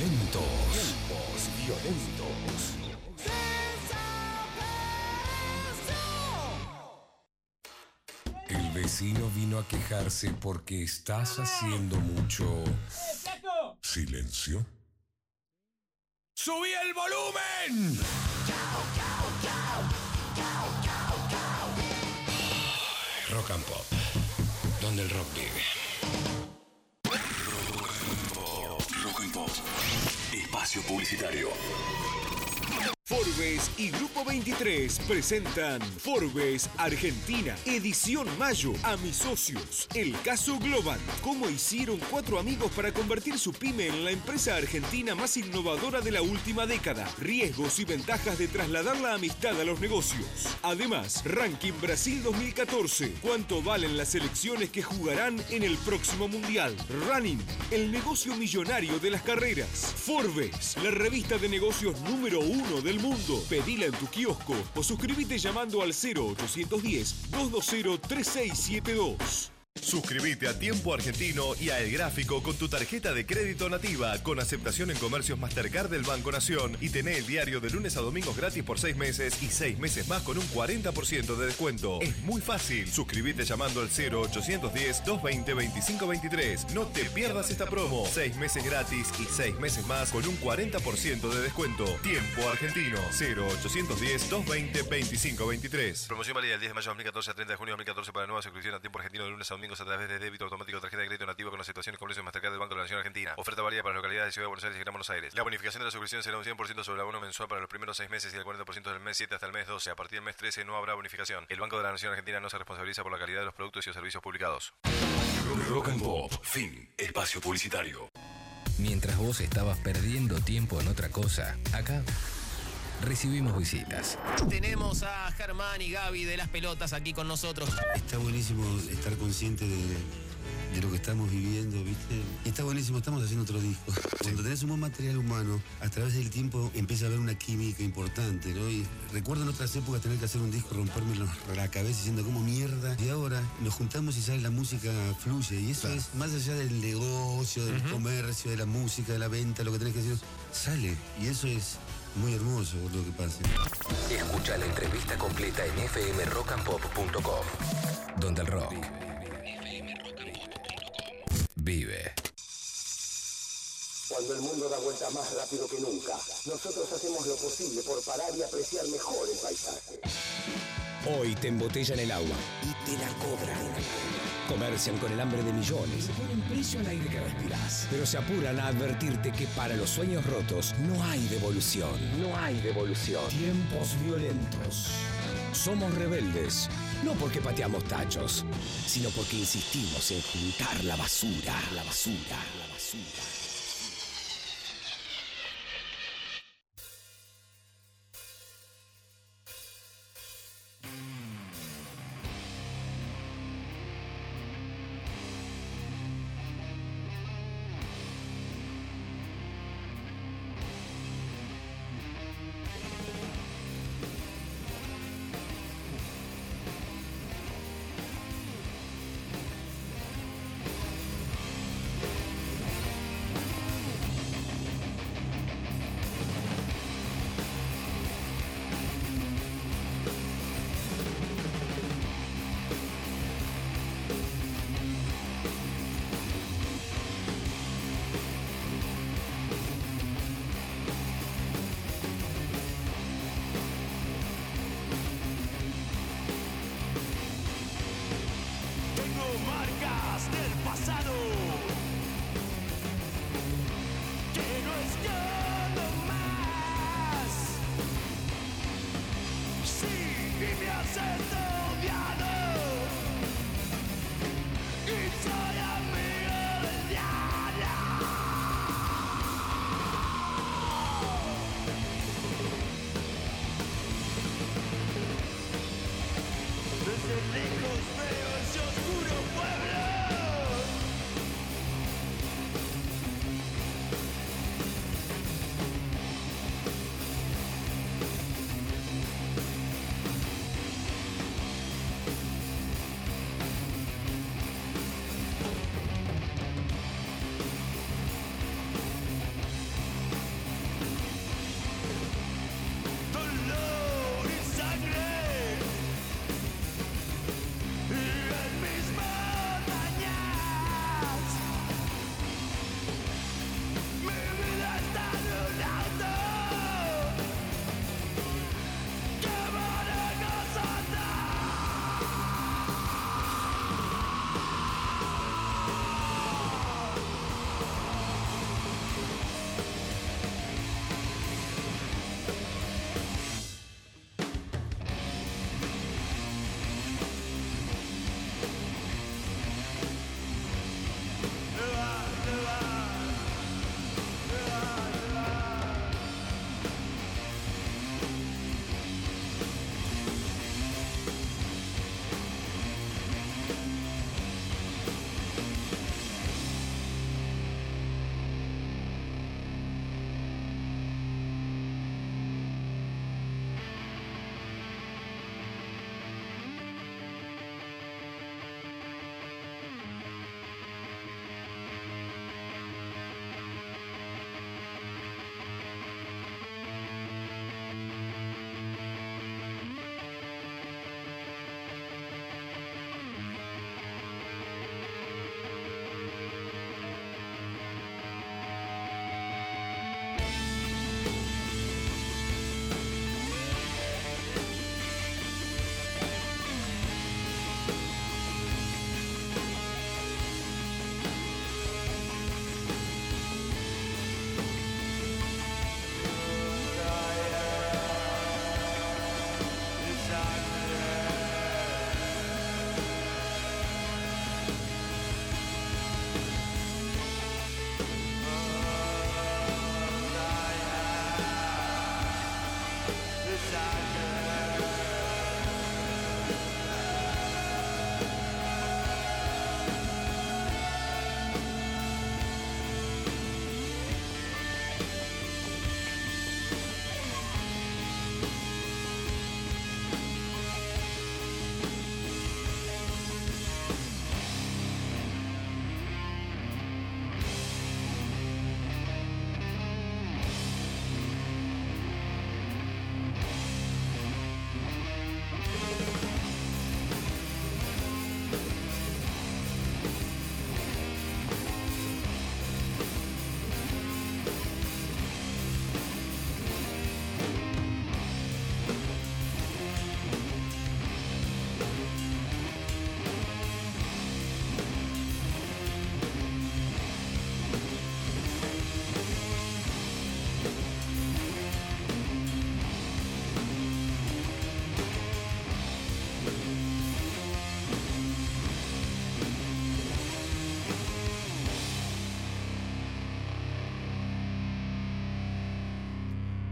violentos. Tiempos violentos. El vecino vino a quejarse porque estás haciendo mucho silencio. ¡Subí el volumen! Rock and Pop, donde el rock vive. Rock and Pop. Espacio publicitario. Forbes y Grupo veintitrés presentan Forbes Argentina, edición mayo. A mis socios, el caso Globant. Cómo hicieron cuatro amigos para convertir su pyme en la empresa argentina más innovadora de la última década. Riesgos y ventajas de trasladar la amistad a los negocios. Además, Ranking Brasil dos mil catorce. ¿Cuánto valen las selecciones que jugarán en el próximo Mundial? Running, el negocio millonario de las carreras. Forbes, la revista de negocios número uno del mundo. Pedila en tu kiosco o suscríbete llamando al cero ochocientos diez, doscientos veinte, treinta y seis setenta y dos. Suscríbete a Tiempo Argentino y a El Gráfico con tu tarjeta de crédito nativa, con aceptación en comercios Mastercard del Banco Nación, y tené el diario de lunes a domingos gratis por seis meses y seis meses más con un cuarenta por ciento de descuento. Es muy fácil. Suscríbete llamando al cero ochocientos diez, doscientos veinte, veinticinco veintitrés. No te pierdas esta promo. seis meses gratis y seis meses más con un cuarenta por ciento de descuento. Tiempo Argentino. cero ochocientos diez, doscientos veinte, veinticinco veintitrés. Promoción válida del diez de mayo de dos mil catorce a treinta de junio de dos mil catorce para nueva suscripción a Tiempo Argentino de lunes a domingos a través de débito automático, tarjeta de crédito nativa con aceptación y comercio Mastercard del Banco de la Nación Argentina. Oferta válida para las localidades de Ciudad de Buenos Aires y Gran Buenos Aires. La bonificación de la suscripción será un cien por ciento sobre el abono mensual para los primeros seis meses y el cuarenta por ciento del mes siete hasta el mes doce. A partir del mes trece no habrá bonificación. El Banco de la Nación Argentina no se responsabiliza por la calidad de los productos y los servicios publicados. Rock and Pop. Fin. Espacio publicitario. Mientras vos estabas perdiendo tiempo en otra cosa, acá recibimos visitas. Tenemos a Germán y Gaby de Las Pelotas aquí con nosotros. Está buenísimo estar consciente de, de lo que estamos viviendo, ¿viste? Y está buenísimo, estamos haciendo otro disco. Cuando tenés un buen material humano, a través del tiempo empieza a haber una química importante, ¿no? Y recuerdo en otras épocas tener que hacer un disco, romperme la cabeza diciendo como mierda. Y ahora nos juntamos y sale la música, fluye. Y eso claro. Es más allá del negocio, del uh-huh. comercio, de la música, de la venta, lo que tenés que decir, sale. Y eso es muy hermoso lo que pasa. Escucha la entrevista completa en f m rock and pop punto com, donde el rock vive. Cuando el mundo da vueltas más rápido que nunca, nosotros hacemos lo posible por parar y apreciar mejor el paisaje. Hoy te embotellan el agua y te la cobran. Comercian con el hambre de millones. Le ponen precio al aire que respirás. Pero se apuran a advertirte que para los sueños rotos no hay devolución. No hay devolución. Tiempos violentos. Somos rebeldes, no porque pateamos tachos, sino porque insistimos en juntar la basura, la basura, la basura.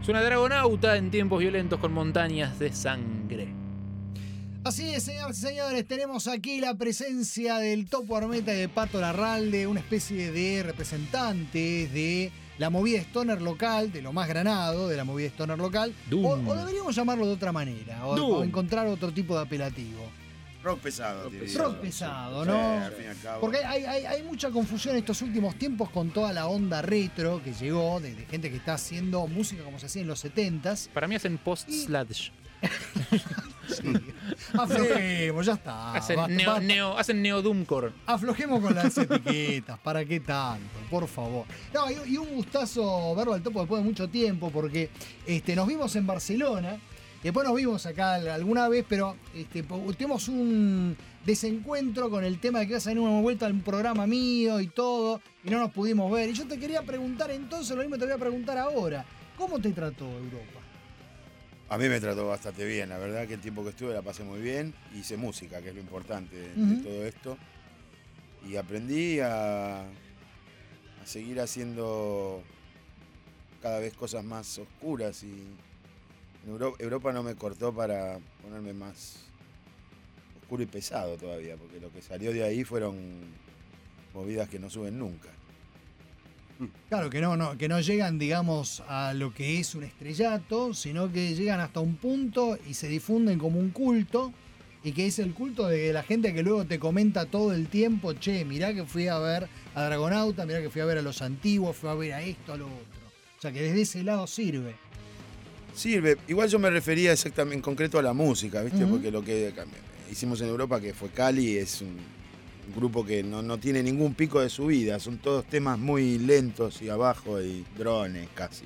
Suena Dragonauta en tiempos violentos con montañas de sangre. Así es, señoras y señores, tenemos aquí la presencia del Topo Armeta y de Pato Larralde, una especie de representantes de la movida stoner local, de lo más granado de la movida stoner local, o, o deberíamos llamarlo de otra manera, o, o encontrar otro tipo de apelativo. Rock pesado. Rock pesado, rock pesado ¿no? Sí, al fin y al cabo. Porque hay, hay, hay mucha confusión estos últimos tiempos con toda la onda retro que llegó, de, de gente que está haciendo música como se hacía en los setentas. Para mí hacen post-sludge. Sí. Aflojemos, ya está. Hacen, Basta, neo, basta. neo, hacen neo-doomcore. Aflojemos con las etiquetas, ¿para qué tanto? Por favor. No, y, y un gustazo verlo al Topo después de mucho tiempo, porque este, nos vimos en Barcelona, y después nos vimos acá alguna vez, pero este, tuvimos un desencuentro con el tema de que ibas a venir una vuelta al programa mío y todo, y no nos pudimos ver. Y yo te quería preguntar entonces, lo mismo te voy a preguntar ahora. ¿Cómo te trató Europa? A mí me trató bastante bien, la verdad que el tiempo que estuve la pasé muy bien. Hice música, que es lo importante de, Ujú. de todo esto. Y aprendí a, a seguir haciendo cada vez cosas más oscuras. Y en Euro- Europa no me cortó para ponerme más oscuro y pesado todavía, porque lo que salió de ahí fueron movidas que no suben nunca. Claro, que no, no, que no llegan, digamos, a lo que es un estrellato, sino que llegan hasta un punto y se difunden como un culto, y que es el culto de la gente que luego te comenta todo el tiempo, che, mirá que fui a ver a Dragonauta, mirá que fui a ver a los antiguos, fui a ver a esto, a lo otro. O sea, que desde ese lado sirve. Sirve. Igual yo me refería exactamente en concreto a la música, ¿viste? Ujú. Porque lo que hicimos en Europa, que fue Cali, es un un grupo que no, no tiene ningún pico de subida. Son todos temas muy lentos y abajo y drones casi.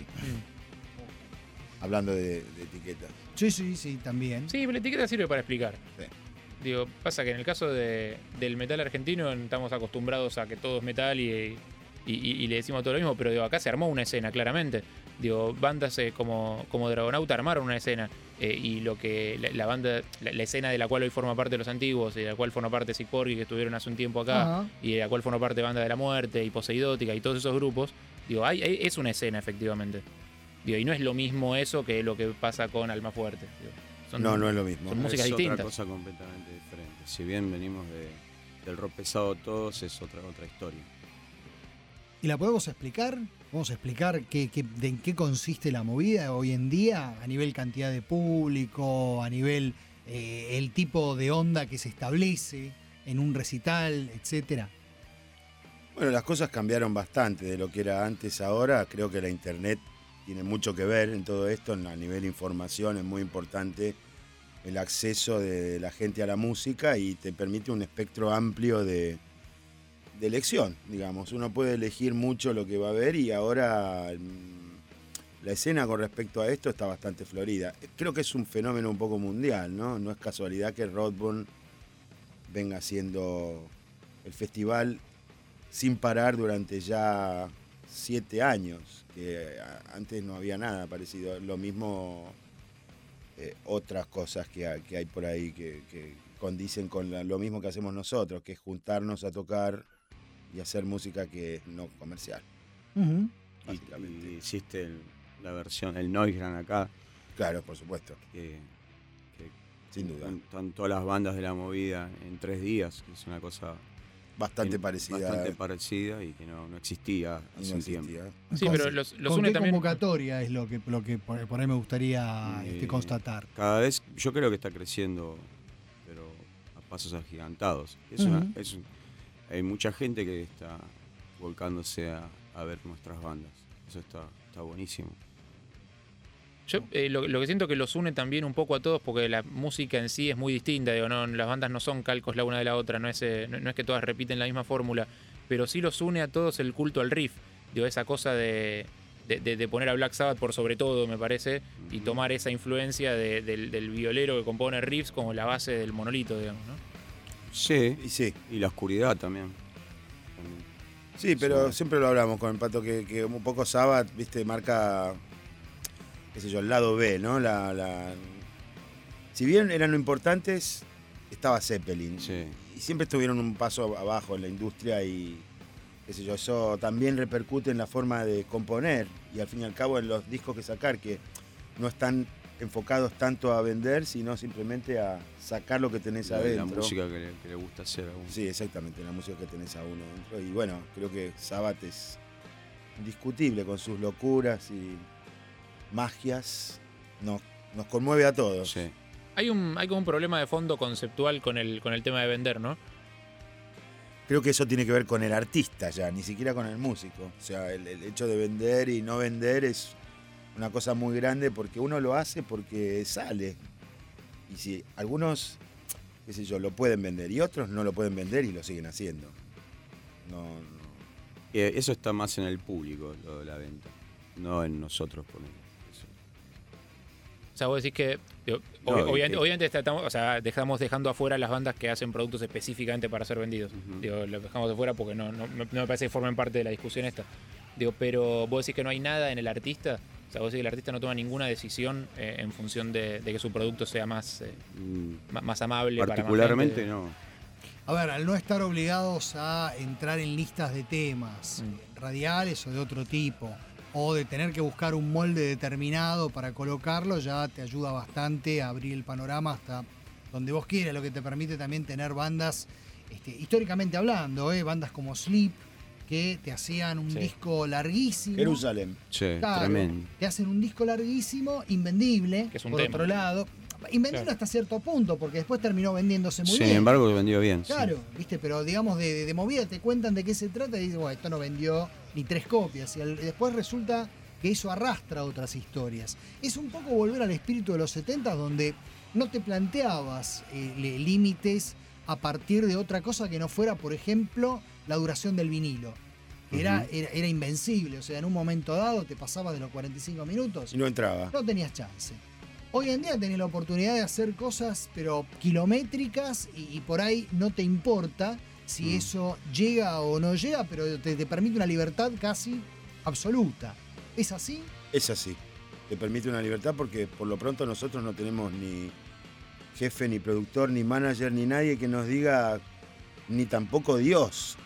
Hablando de, de etiquetas. Sí, sí, sí, también. Sí, pero la etiqueta sirve para explicar. Digo, pasa que en el caso de, del metal argentino estamos acostumbrados a que todo es metal y, y, y- y le decimos todo lo mismo, pero digo, acá se armó una escena, claramente. Digo, bandas eh, como, como Dragonauta armaron una escena. eh, y lo que la, la banda, la, la escena de la cual hoy forma parte Los Antiguos, y de la cual forma parte Sick Porky, que estuvieron hace un tiempo acá, Ajá. y de la cual forma parte Banda de la Muerte y Poseidótica y todos esos grupos, digo, hay, hay- es una escena, efectivamente. Digo, y no es lo mismo eso que lo que pasa con Alma Fuerte. Digo, son- No, no es lo mismo. Son músicas es distintas. otra cosa completamente diferente. Si bien venimos de, del rock pesado todos, es otra otra historia. ¿Y la podemos explicar? ¿Podemos explicar qué, qué- de en qué consiste la movida hoy en día? A nivel cantidad de público, a nivel eh, el tipo de onda que se establece en un recital, etcétera. Bueno, las cosas cambiaron bastante de lo que era antes ahora. Creo que la internet tiene mucho que ver en todo esto. A nivel de información es muy importante el acceso de la gente a la música y te permite un espectro amplio de, de elección, digamos. Uno puede elegir mucho lo que va a ver y ahora mm, la escena con respecto a esto está bastante florida. Creo que es un fenómeno un poco mundial, ¿no? No es casualidad que Rodburn venga siendo el festival sin parar durante ya siete años, que a- antes no había nada parecido. Lo mismo eh, otras cosas que hay, que hay por ahí que, que condicen con la- lo mismo que hacemos nosotros, que es juntarnos a tocar y hacer música que es no comercial. Ujú. Y, y hiciste el- la versión, el Noisgran acá. Claro, por supuesto. Que, que Sin duda. Están, están todas las bandas de la movida en tres días, que es una cosa Bastante que- parecida. bastante parecida y que no, no existía Y hace no un tiempo. existía. Sí, ¿Con- pero los, los ¿Con une qué también. convocatoria es lo que, lo que por, por ahí me gustaría Eh, este, constatar? Cada vez, yo creo que está creciendo, pero a pasos agigantados. Es Ujú. una- es un- hay mucha gente que está volcándose a, a ver nuestras bandas. Eso está, está buenísimo. Yo eh, lo, lo que siento que los une también un poco a todos porque la música en sí es muy distinta, digo, no, las bandas no son calcos la una de la otra, no es, eh, no, no es que todas repiten la misma fórmula, pero sí los une a todos el culto al riff, digo, esa cosa de, de, de- de poner a Black Sabbath por sobre todo, me parece, y tomar esa influencia de- del, del violero que compone riffs como la base del monolito, digamos, ¿no? Sí, y, sí. y la oscuridad también. También. Sí, pero Sí. siempre lo hablamos con el Pato, que, que un poco Sabbath, viste, marca, qué sé yo, el lado B, ¿no? La, la- Si bien eran lo importantes, estaba Zeppelin. Sí. Y siempre estuvieron un paso abajo en la industria y, qué sé yo, eso también repercute en la forma de componer y al fin y al cabo en los discos que sacar, que no están enfocados tanto a vender, sino simplemente a sacar lo que tenés La, adentro. la música que le, que le gusta hacer a uno. Sí, exactamente, la música que tenés a uno dentro. Y bueno, creo que Sabbath es indiscutible con sus locuras y magias. Nos, nos conmueve a todos. Sí. Hay un hay como un problema de fondo conceptual con el con el tema de vender, ¿no? Creo que eso tiene que ver con el artista ya, ni siquiera con el músico. O sea, el, el hecho de vender y no vender es una cosa muy grande porque uno lo hace porque sale. Y si algunos, qué sé yo, lo pueden vender y otros no lo pueden vender y lo siguen haciendo. No, no. Eh, eso está más en el público, lo de la venta, no en nosotros, ponele. O sea, vos decís que digo, No, ob- y obviamente, que- obviamente estamos, o sea, dejamos dejando afuera las bandas que hacen productos específicamente para ser vendidos. Digo, los dejamos afuera porque no, no, no me parece que formen parte de la discusión esta. Digo, pero vos decís que no hay nada en el artista. O sea, vos decís que el artista no toma ninguna decisión eh, en función de, de que su producto sea más, eh, ma- más amable. para más Particularmente gente. no. A ver, al no estar obligados a entrar en listas de temas Mm. radiales o de otro tipo, o de tener que buscar un molde determinado para colocarlo, ya te ayuda bastante a abrir el panorama hasta donde vos quieras, lo que te permite también tener bandas, este, históricamente hablando, ¿eh? bandas como Sleep, que te hacían un Sí. disco larguísimo. Jerusalén. Sí, Claro, tremendo. te hacen un disco larguísimo, invendible, Que es un por tema. otro lado. Invendible Claro. hasta cierto punto, porque después terminó vendiéndose muy Sin bien. embargo, lo vendió bien. sí. Claro, viste, pero digamos de, de, de movida te cuentan de qué se trata y dices, bueno, esto no vendió ni tres copias. Y al- después resulta que eso arrastra otras historias. Es un poco volver al espíritu de los setenta, donde no te planteabas eh, le- límites a partir de otra cosa que no fuera, por ejemplo, la duración del vinilo. Era, Ujú. era, era invencible, o sea, en un momento dado te pasabas de los cuarenta y cinco minutos. Y no entraba. No tenías chance. Hoy en día tenés la oportunidad de hacer cosas, pero kilométricas, y, y por ahí no te importa si Mm. eso llega o no llega, pero te, te permite una libertad casi absoluta. ¿Es así? Es así. Te permite una libertad porque por lo pronto nosotros no tenemos ni jefe, ni productor, ni manager, ni nadie que nos diga, ni tampoco Dios,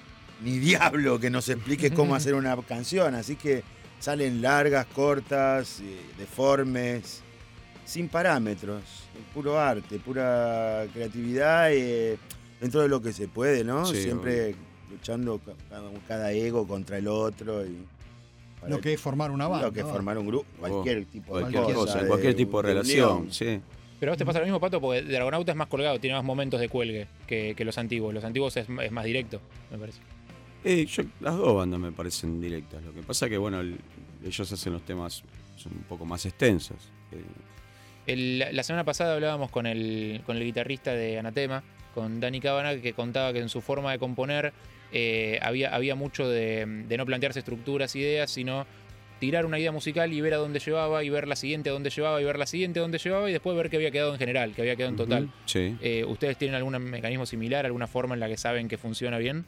ni diablo que nos explique cómo hacer una canción. Así que salen largas, cortas, eh, deformes, sin parámetros, puro arte, pura creatividad, eh, dentro de lo que se puede, ¿no? Sí, Siempre luchando ca- cada, cada ego contra el otro. Y para Lo que es formar una banda. Lo que es ¿no? formar un grupo, cualquier tipo de cualquier cosa, de- cualquier tipo de relación, unión. sí. Pero a vos te pasa lo mismo, Pato, porque Dragonauta es más colgado, tiene más momentos de cuelgue que, que los antiguos. Los antiguos es, es más directo, me parece. Eh, yo- las dos bandas me parecen directas. Lo que pasa que, bueno, el- ellos hacen los temas son un poco más extensos. Eh, El- la semana pasada hablábamos con el, con el guitarrista de Anatema, con Dani Cabana, que contaba que en su forma de componer eh, había, había mucho de, de no plantearse estructuras, ideas, sino tirar una idea musical y ver a dónde llevaba, y ver la siguiente a dónde llevaba, y ver la siguiente a dónde llevaba, y después ver qué había quedado en general, qué había quedado en total. Ujú, sí. Eh, ¿Ustedes tienen algún mecanismo similar, alguna forma en la que saben que funciona bien?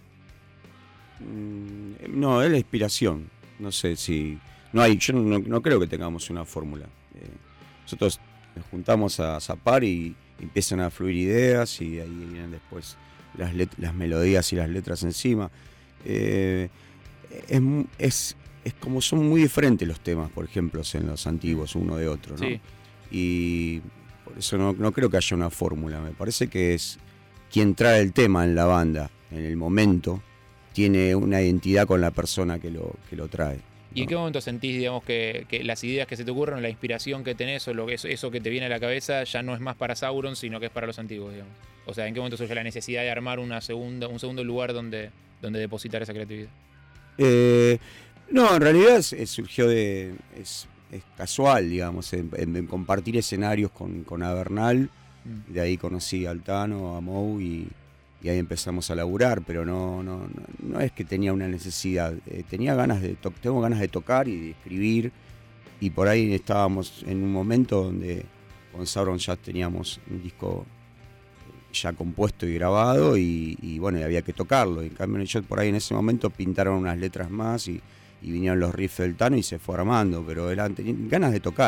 Mm, No, es la inspiración. No sé si. No hay, yo no, no creo que tengamos una fórmula. Eh, nosotros nos juntamos a zapar y empiezan a fluir ideas y ahí vienen después las, let- las melodías y las letras encima. Eh, es, mu- es, es como son muy diferentes los temas, por ejemplo, en los antiguos, uno de otro, ¿no? Sí. Y por eso no, no creo que haya una fórmula. Me parece que es quien trae el tema en la banda, en el momento, tiene una identidad con la persona que lo, que lo trae. ¿Y en qué momento sentís, digamos, que, que las ideas que se te ocurren, la inspiración que tenés o lo que, eso, eso que te viene a la cabeza ya no es más para Sauron, sino que es para los antiguos, digamos? O sea, ¿en qué momento surge la necesidad de armar una segunda, un segundo lugar donde, donde depositar esa creatividad? Eh, no, en realidad es- es- surgió de. Es, es casual, digamos, en, en- en compartir escenarios con, con Avernal. Mm. De ahí conocí a Altano, a Mou y, y ahí empezamos a laburar, pero no, no, no, no es que tenía una necesidad. Eh, tenía ganas de to- tengo ganas de tocar y de escribir. Y por ahí estábamos en un momento donde con Sauron ya teníamos un disco ya compuesto y grabado y, y bueno, y había que tocarlo. Y en cambio yo por ahí en ese momento pintaron unas letras más y, y vinieron los riffs del Tano y se fue armando, pero eran tenían ganas de tocar.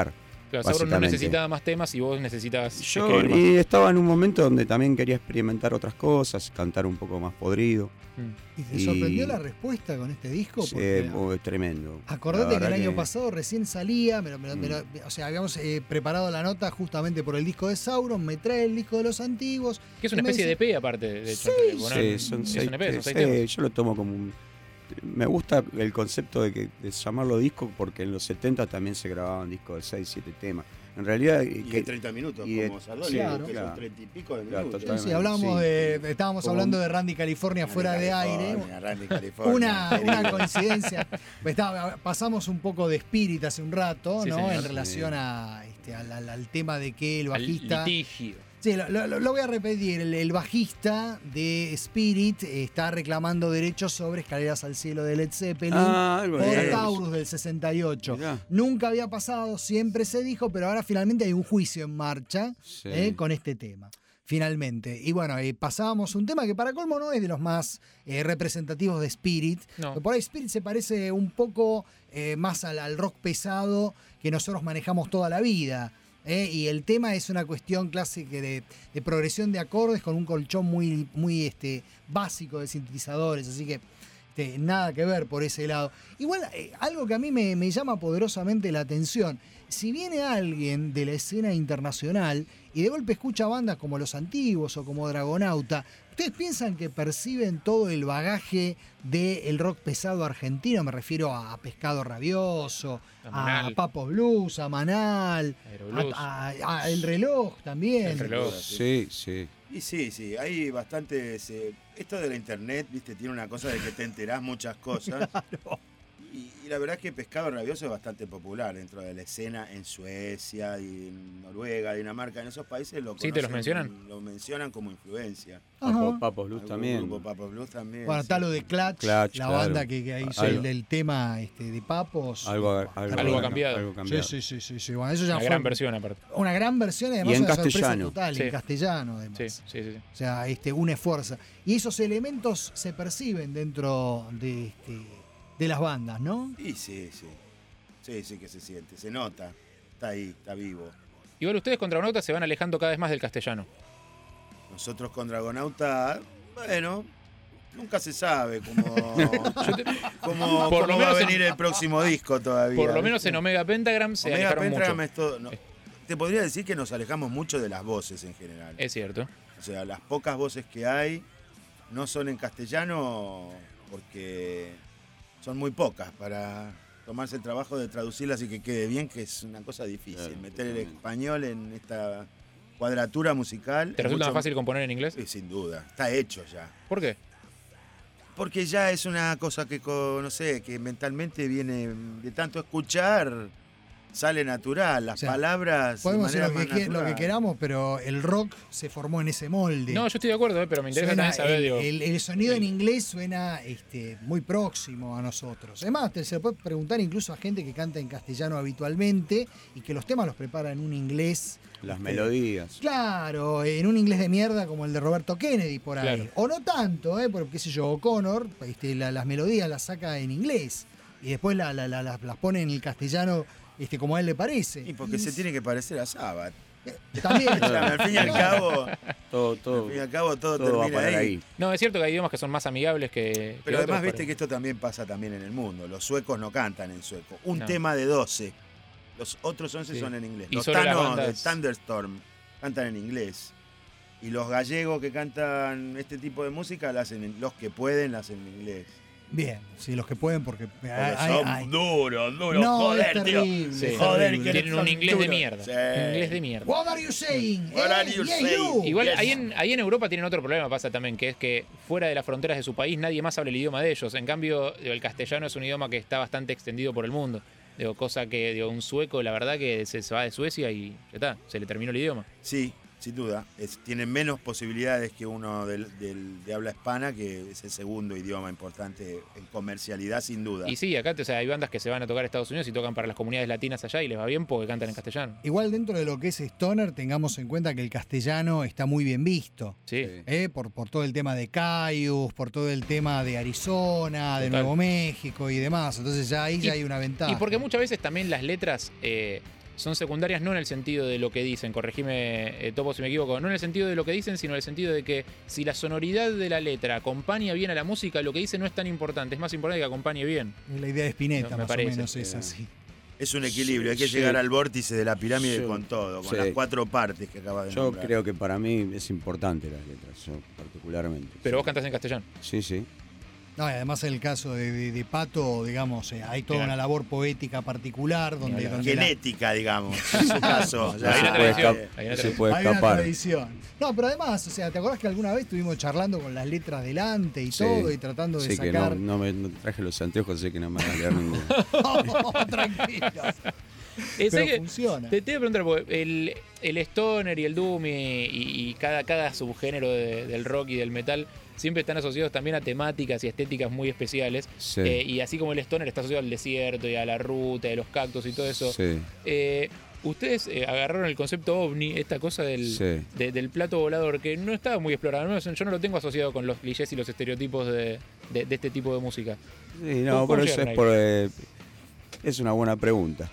Claro, Sauron no básicamente. necesitaba más temas y vos necesitabas Yo escribir más. y estaba en un momento donde también quería experimentar otras cosas, cantar un poco más podrido. ¿Y te sorprendió la respuesta con este disco? Sí, Porque oh, tremendo. acordate La que el verdad año pasado recién salía, me lo- me lo- me lo- o sea, habíamos eh, preparado la nota justamente por el disco de Sauron, me trae el disco de los antiguos. Que es una y me especie de dice, E P aparte, de hecho. Sí, Bueno, Sí, son es seis, un E P, son sí, seis temas. yo lo tomo como un... Me gusta el concepto de, que, de llamarlo disco porque en los setenta también se grababan discos de seis, siete temas. En realidad... Y que- de treinta minutos, y de- como Sardoni, sí, Claro. que claro. son treinta y pico de Claro, minutos. Sí, totalmente. sí, hablábamos Sí. de, estábamos Como hablando un- de Randy California fuera de aire. California, Randy California, Una, querido. una coincidencia. Estaba- pasamos un poco de Spirit hace un rato, Sí, ¿no? señor. En relación a, este, al, al- al tema de que el Al bajista. litigio. Sí, lo, lo- lo voy a repetir. El, el bajista de Spirit está reclamando derechos sobre Escaleras al Cielo de Led Zeppelin Ah, algo por de eso. Taurus del sesenta y ocho. Mirá. Nunca había pasado, siempre se dijo, pero ahora finalmente hay un juicio en marcha Sí. eh, con este tema. Finalmente. Y bueno, eh, pasábamos un tema que para colmo no es de los más eh, representativos de Spirit. No. Por ahí Spirit se parece un poco eh, más al, al rock pesado que nosotros manejamos toda la vida. ¿eh? Y el tema es una cuestión clásica de, de progresión de acordes con un colchón muy, muy este, básico de sintetizadores. Así que este, nada que ver por ese lado. Igual, eh, algo que a mí me, me llama poderosamente la atención. Si viene alguien de la escena internacional y de golpe escucha bandas como Los Antiguos o como Dragonauta, ¿ustedes piensan que perciben todo el bagaje del rock pesado argentino? Me refiero a Pescado Rabioso, A a, Manal. Papo Blues, a Manal, Aeroblues. a, a- a El Reloj también. El reloj. Sí, sí. Y sí, sí, hay bastantes... eh, esto de la internet, viste, tiene una cosa de que te enterás muchas cosas. Y, y la verdad es que Pescado Rabioso es bastante popular dentro de la escena en Suecia, y en Noruega, Dinamarca, en esos países lo Sí, ¿te los conocen, mencionan? Lo mencionan como influencia. Papo, Papo Blues Algún también. grupo Papo Blues también. Bueno, sí. está lo de Clutch, Clutch, la claro. banda que, que hizo Algo. el del tema este, de Papos. Algo, algo, Algo ha cambiado. algo Sí, cambiado. sí, sí, sí, sí. Bueno, eso ya Una fue gran versión aparte. una gran versión y además Y en una sorpresa castellano. total, Sí. en castellano además. Sí, sí, sí. sí. O sea, este, une fuerza. Y esos elementos se perciben dentro de, este, de las bandas, ¿no? Y sí, sí. Sí, sí que se siente, se nota. Está ahí, está vivo. Igual ustedes con Dragonauta se van alejando cada vez más del castellano. Nosotros con Dragonauta, bueno, nunca se sabe cómo, cómo, Por cómo lo va menos a en- venir el próximo disco todavía. Por lo ¿viste? menos en Omega Pentagram se Omega alejaron Pentagram mucho. es todo- no, te podría decir que nos alejamos mucho de las voces en general. Es cierto. O sea, las pocas voces que hay no son en castellano porque son muy pocas para tomarse el trabajo de traducirlas y que quede bien, que es una cosa difícil. Claro, Meter el totalmente. español en esta cuadratura musical. ¿Te es resulta mucho- más fácil componer en inglés? Sí, sin duda. Está hecho ya. ¿Por qué? Porque ya es una cosa que, co- no sé, que mentalmente viene de tanto escuchar, sale natural. Las O sea, palabras. de Podemos hacer manera lo que, más que- lo que natural. queramos, pero el rock se formó en ese molde. No, yo estoy de acuerdo, eh, pero me interesa Suena- también saber, el, digo. el- el sonido en inglés suena este, muy próximo a nosotros. Además, te, se lo puede preguntar incluso a gente que canta en castellano habitualmente y que los temas los prepara en un inglés. Las este, melodías. Claro, en un inglés de mierda como el de Roberto Kennedy por ahí. Claro. O no tanto, ¿eh? Porque, qué sé yo, O'Connor este, la- las melodías las saca en inglés y después la- la- la- las, las pone en el castellano este, como a él le parece. Y porque se tiene que parecer a Sabbath. También. O sea, al fin y al cabo, Todo, todo, al fin y al cabo todo, todo va a termina parar ahí. ahí. No, es cierto que hay idiomas que son más amigables que. que Pero otros, además viste que esto también pasa también en el mundo. Los suecos no cantan en sueco. Un No. tema de doce. Los otros once Sí. son en inglés. Y Los solo las Thanos de bandas- Thunderstorm cantan en inglés. Y los gallegos que cantan este tipo de música la hacen en- los que pueden la hacen en inglés. Bien, sí, los que pueden, porque. Porque hay- son hay- duros, duros. No, joder, es tío. terrible. Sí. Joder, terrible. que Tienen un son inglés de duros. mierda. Sí. Un inglés de mierda. What are you saying? What Eh, are you yeah, saying? you. Igual Yes. ahí en, ahí en Europa tienen otro problema, pasa también, que es que fuera de las fronteras de su país nadie más habla el idioma de ellos. En cambio, digo, el castellano es un idioma que está bastante extendido por el mundo. Digo, cosa que digo, un sueco, la verdad que se, se va de Suecia y ya está, se le terminó el idioma. Sí, sin duda. Es, tienen menos posibilidades que uno del, del- de habla hispana, que es el segundo idioma importante en comercialidad, sin duda. Y sí, acá o sea, hay bandas que se van a tocar a Estados Unidos y tocan para las comunidades latinas allá y les va bien porque cantan en castellano. Igual dentro de lo que es Stoner, tengamos en cuenta que el castellano está muy bien visto. Sí. ¿eh? Por, por todo el tema de Caius, por todo el tema de Arizona, de Total. Nuevo México y demás. Entonces ya ahí ya hay una ventaja. Y porque muchas veces también las letras eh, son secundarias no en el sentido de lo que dicen, corregime eh, Topo si me equivoco, no en el sentido de lo que dicen, sino en el sentido de que si la sonoridad de la letra acompaña bien a la música, lo que dice no es tan importante, es más importante que acompañe bien. La idea de Spinetta, No, me más parece. o menos es así. Es un equilibrio, hay que Sí. llegar al vórtice de la pirámide Yo- con todo, con sí. las cuatro partes que acabas de Yo nombrar. creo que para mí es importante las letras, yo particularmente. Pero vos cantás en castellano. Sí, sí. No, y además en el caso de, de- de Pato, digamos, eh, hay toda Claro. una labor poética particular donde, Claro. donde la- Genética, digamos, en su caso. No ya se se puede puede- escap- no se puede hay una escapar. tradición. No, pero además, o sea, ¿te acordás que alguna vez estuvimos charlando con las letras delante y Sí. todo y tratando de Sí, que sacar? no, no me no traje los anteojos, sé que no me van a leer ninguno. Tranquilo. Eh, ¿sabes Pero qué? funciona. Te, te voy a preguntar, porque el, el stoner y el doom y, y- y cada, cada subgénero de- del rock y del metal siempre están asociados también a temáticas y estéticas muy especiales. Sí. Eh, y así como el stoner está asociado al desierto y a la ruta, y a los cactus y todo eso. Sí. eh, ustedes eh, agarraron el concepto ovni, esta cosa del, Sí. de- del plato volador, que no estaba muy explorado. Al menos yo no lo tengo asociado con los clichés y los estereotipos de, de- de este tipo de música. Sí, no, ¿Cómo- cómo pero eso llegaron es ahí? por. eh, es una buena pregunta.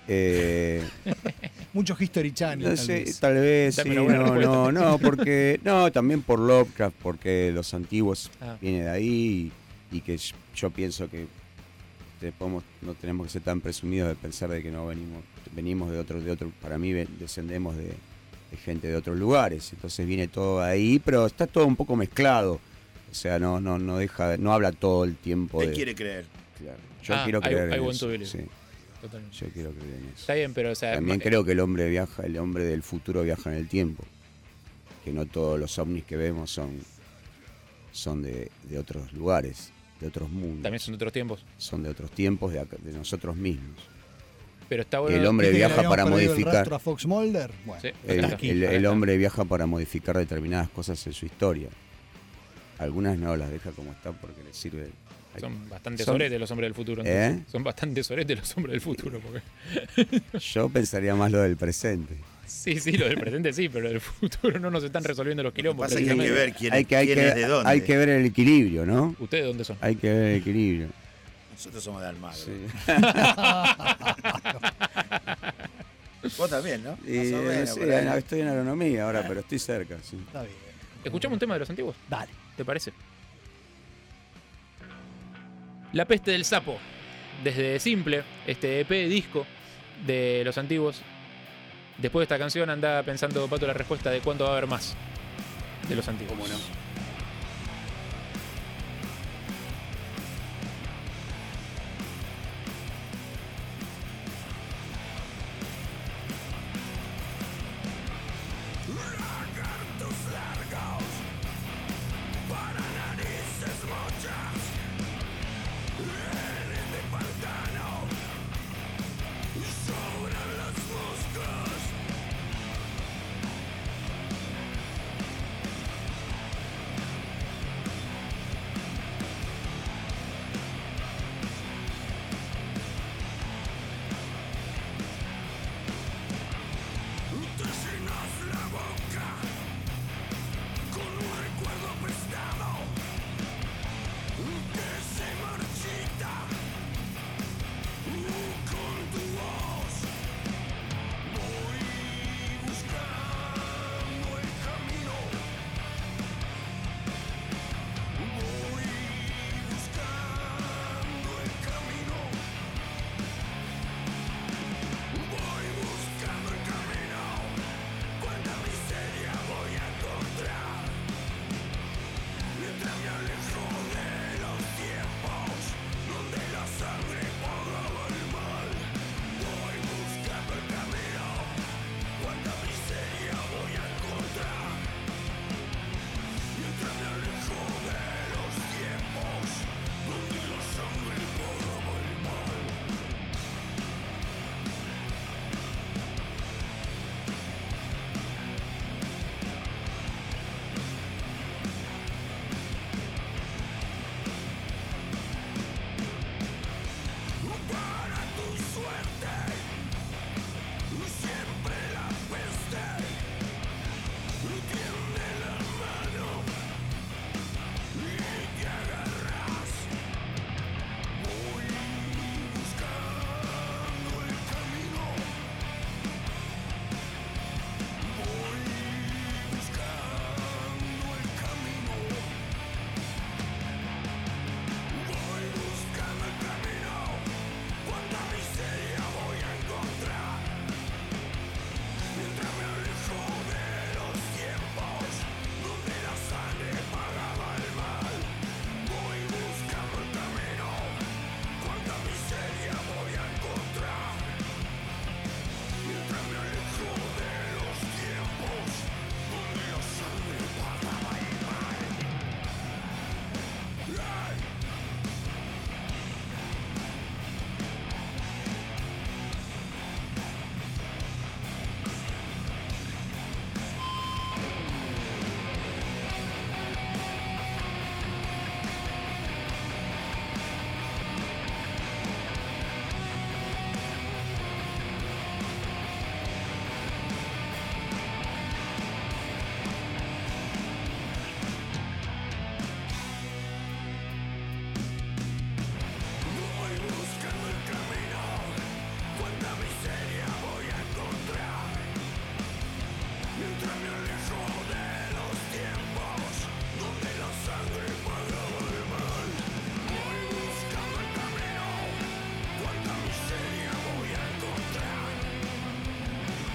Eh, Mucho History Channel, no tal sé, vez. tal vez, Dame sí, una buena no, respuesta. no, no, porque. No, también por Lovecraft, porque los antiguos Ah. viene de ahí y, y que yo, yo pienso que te podemos- no tenemos que ser tan presumidos de pensar de que no venimos venimos de otros, de otro, para mí ven- descendemos de, de gente de otros lugares, entonces viene todo ahí, pero está todo un poco mezclado, o sea, no, no, no deja, no habla todo el tiempo Él de. quiere creer. Claro. Yo Ah, quiero hay- creer hay en buen eso, tubilio. sí. Totalmente. Yo quiero creer en eso. Está bien, pero o sea, También ma- creo que el hombre viaja, el hombre del futuro viaja en el tiempo. Que no todos los ovnis que vemos son, son de, de otros lugares, de otros mundos. también son de otros tiempos. Son de otros tiempos, de, acá- de nosotros mismos. Pero está bueno. El hombre ¿Viste que le viaja habíamos para perdido el modificar. rastro a Fox Mulder? Bueno, Sí. El, está aquí. el- Acá el está. hombre viaja para modificar determinadas cosas en su historia. Algunas no las deja como están porque les sirve. Son bastante Son- soretes los hombres del futuro. ¿Eh? entonces. Son bastante soretes los hombres del futuro. Porque... Yo pensaría más lo del presente. Sí, sí, lo del presente sí, pero del futuro no nos están resolviendo los quilombos. Pasa que hay que precisamente. ver quién, hay que, hay quién que, es de dónde. hay que ver el equilibrio, ¿no? ¿Ustedes dónde son? Hay que ver el equilibrio. Nosotros somos de Almagro. Sí. Vos también, ¿no? Y, Más o menos, sí, por ahí. no, estoy en agronomía ahora, pero estoy cerca. Sí. Está bien. ¿Escuchamos un tema de los antiguos? Dale. ¿Te parece? La peste del sapo. Desde Simple, este E P disco de los antiguos. Después de esta canción anda pensando Pato la respuesta de cuándo va a haber más de los antiguos. ¿Cómo no? Lagartos largos para narices mochas en este pantano sobran las moscas.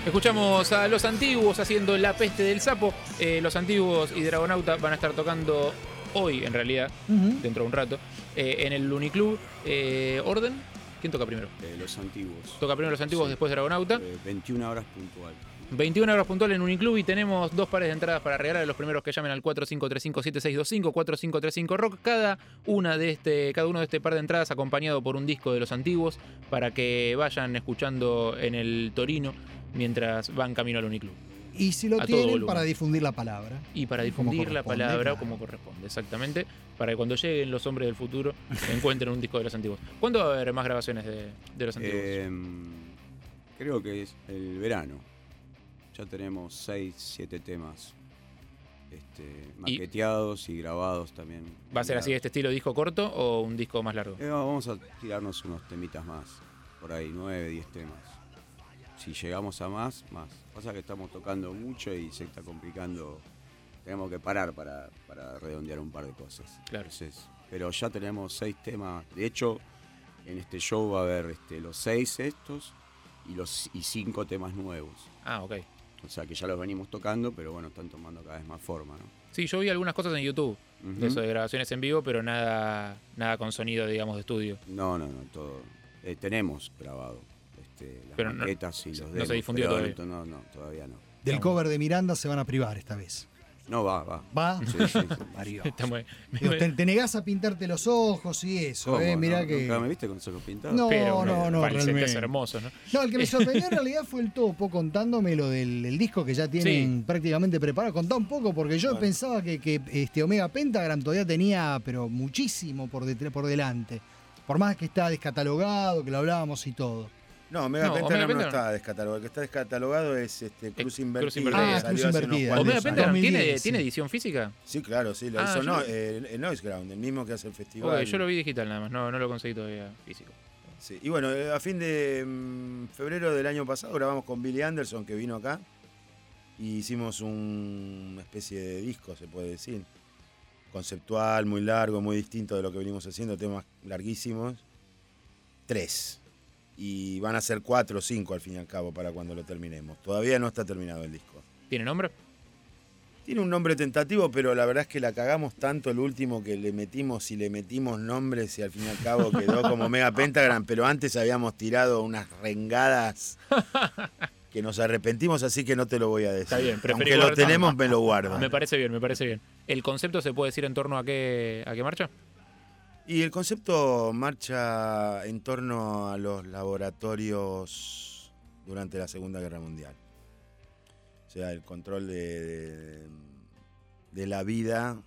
Escuchamos a Los Antiguos haciendo La Peste del Sapo. Eh, Los Antiguos y Dragonauta van a estar tocando hoy, en realidad, uh-huh. dentro de un rato, eh, en el Uniclub. Eh, ¿Orden? ¿Quién toca primero? Eh, los Antiguos. Toca primero Los Antiguos, sí. Después Dragonauta. Eh, veintiuna horas puntual. veintiuna horas puntual en Uniclub y tenemos dos pares de entradas para regalar a los primeros que llamen al cuatro cinco tres cinco siete seis dos cinco, cuatro cinco tres cinco rock. Cada una de este, cada uno de este par de entradas acompañado por un disco de Los Antiguos para que vayan escuchando en el Torino mientras van camino al Uniclub. Y si lo a tienen para difundir la palabra. Y para difundir la palabra claro. como corresponde, exactamente. Para que cuando lleguen los hombres del futuro encuentren un disco de Los Antiguos. ¿Cuándo va a haber más grabaciones de, de Los Antiguos? Eh, creo que es el verano. Ya tenemos seis, siete temas este, maqueteados y, y grabados también. ¿Va a ser así este estilo disco corto o un disco más largo? Eh, vamos a tirarnos unos temitas más. Por ahí, nueve, diez temas. Si llegamos a más, más. Pasa que estamos tocando mucho y se está complicando. Tenemos que parar para, para redondear un par de cosas. Claro. Entonces, pero ya tenemos seis temas. De hecho, en este show va a haber este, los seis estos y los y cinco temas nuevos. Ah, ok. O sea que ya los venimos tocando, pero bueno, están tomando cada vez más forma, ¿no? Sí, yo vi algunas cosas en YouTube, uh-huh. de eso de grabaciones en vivo, pero nada, nada con sonido, digamos, de estudio. No, no, no, todo. Eh, tenemos grabado. Este, las pero maquetas no, y los demos, no se difundió todavía. No, no, todavía no. Del no. cover de Miranda se van a privar esta vez. No, va, va. ¿Va? Sí, sí, sí. Mario. Digo, te, te negás a pintarte los ojos y eso, ¿eh? Mirá no, que... ¿Nunca me viste con los ojos pintados? No, pero, no, no, realmente. hermosos, ¿no? No, el que me sorprendió en realidad fue el Topo contándome lo del el disco que ya tienen sí. prácticamente preparado. Contá un poco, porque yo bueno. pensaba que, que este Omega Pentagram todavía tenía, pero muchísimo por, de, por delante. Por más que está descatalogado, que lo hablábamos y todo. No, Omega no, Pentagram no está descatalogado. El que está descatalogado es este, Cruz Invertida. Cruz Invertida. Ah, Cruz Invertida. ¿Omega Pentagram tiene, tiene edición física? Sí, claro, sí. Lo ah, hizo no, eh, el Noise Ground, el mismo que hace el festival. Okay, yo lo vi digital nada más, no, no lo conseguí todavía físico. Sí. Y bueno, a fin de mmm, febrero del año pasado grabamos con Billy Anderson, que vino acá. Y hicimos un, una especie de disco, se puede decir. Conceptual, muy largo, muy distinto de lo que venimos haciendo. Temas larguísimos. Tres. Y van a ser cuatro o cinco al fin y al cabo para cuando lo terminemos. Todavía no está terminado el disco. ¿Tiene nombre? Tiene un nombre tentativo, pero la verdad es que la cagamos tanto el último que le metimos y le metimos nombres y al fin y al cabo quedó como Mega Pentagram, pero antes habíamos tirado unas rengadas que nos arrepentimos, así que no te lo voy a decir. Está bien, aunque lo tenemos, me lo guardo. Me parece bien, me parece bien. ¿El concepto se puede decir en torno a qué, a qué marcha? Y el concepto marcha en torno a los laboratorios durante la Segunda Guerra Mundial. O sea, el control de, de, de la vida